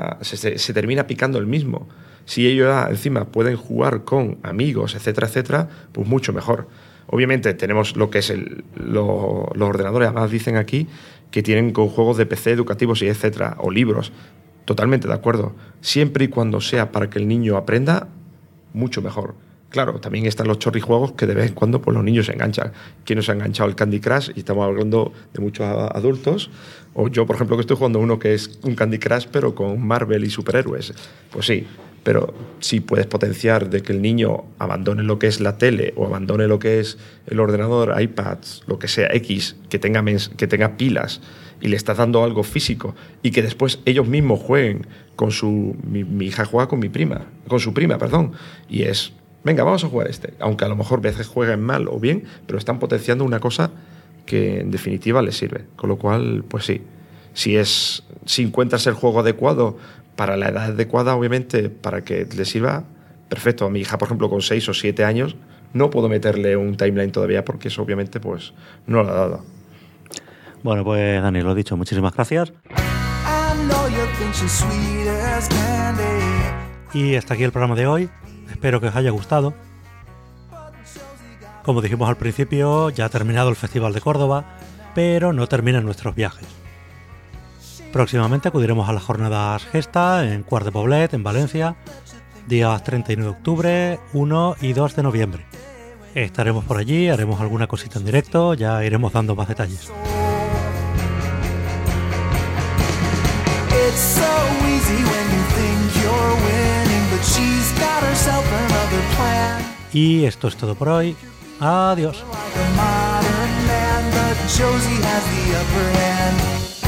termina picando el mismo. Si ellos encima pueden jugar con amigos, etcétera, etcétera, pues mucho mejor. Obviamente tenemos lo que es los ordenadores, además dicen aquí que tienen con juegos de PC educativos y etcétera, o libros. Totalmente de acuerdo. Siempre y cuando sea para que el niño aprenda, mucho mejor. Claro, también están los chorrijuegos que de vez en cuando pues, los niños se enganchan. ¿Quién no se ha enganchado al Candy Crush? Y estamos hablando de muchos adultos. O yo, por ejemplo, que estoy jugando uno que es un Candy Crush, pero con Marvel y superhéroes. Pues sí, pero si puedes potenciar de que el niño abandone lo que es la tele o abandone lo que es el ordenador, iPads, lo que sea, X, que tenga pilas y le estás dando algo físico y que después ellos mismos jueguen con mi hija juega con su prima, y es, venga, vamos a jugar aunque a lo mejor a veces jueguen mal o bien, pero están potenciando una cosa que en definitiva les sirve, con lo cual, pues sí, si encuentras el juego adecuado para la edad adecuada, obviamente, para que le sirva, perfecto. A mi hija, por ejemplo, con 6 o 7 años, no puedo meterle un timeline todavía porque eso obviamente pues no lo ha dado. Bueno, pues Dani, lo he dicho, muchísimas gracias. Y hasta aquí el programa de hoy. Espero que os haya gustado. Como dijimos al principio, ya ha terminado el Festival de Córdoba, pero no terminan nuestros viajes. Próximamente acudiremos a las jornadas Gesta en Quart de Poblet, en Valencia, días 31 de octubre, 1 y 2 de noviembre. Estaremos por allí, haremos alguna cosita en directo, ya iremos dando más detalles. Y esto es todo por hoy. Adiós.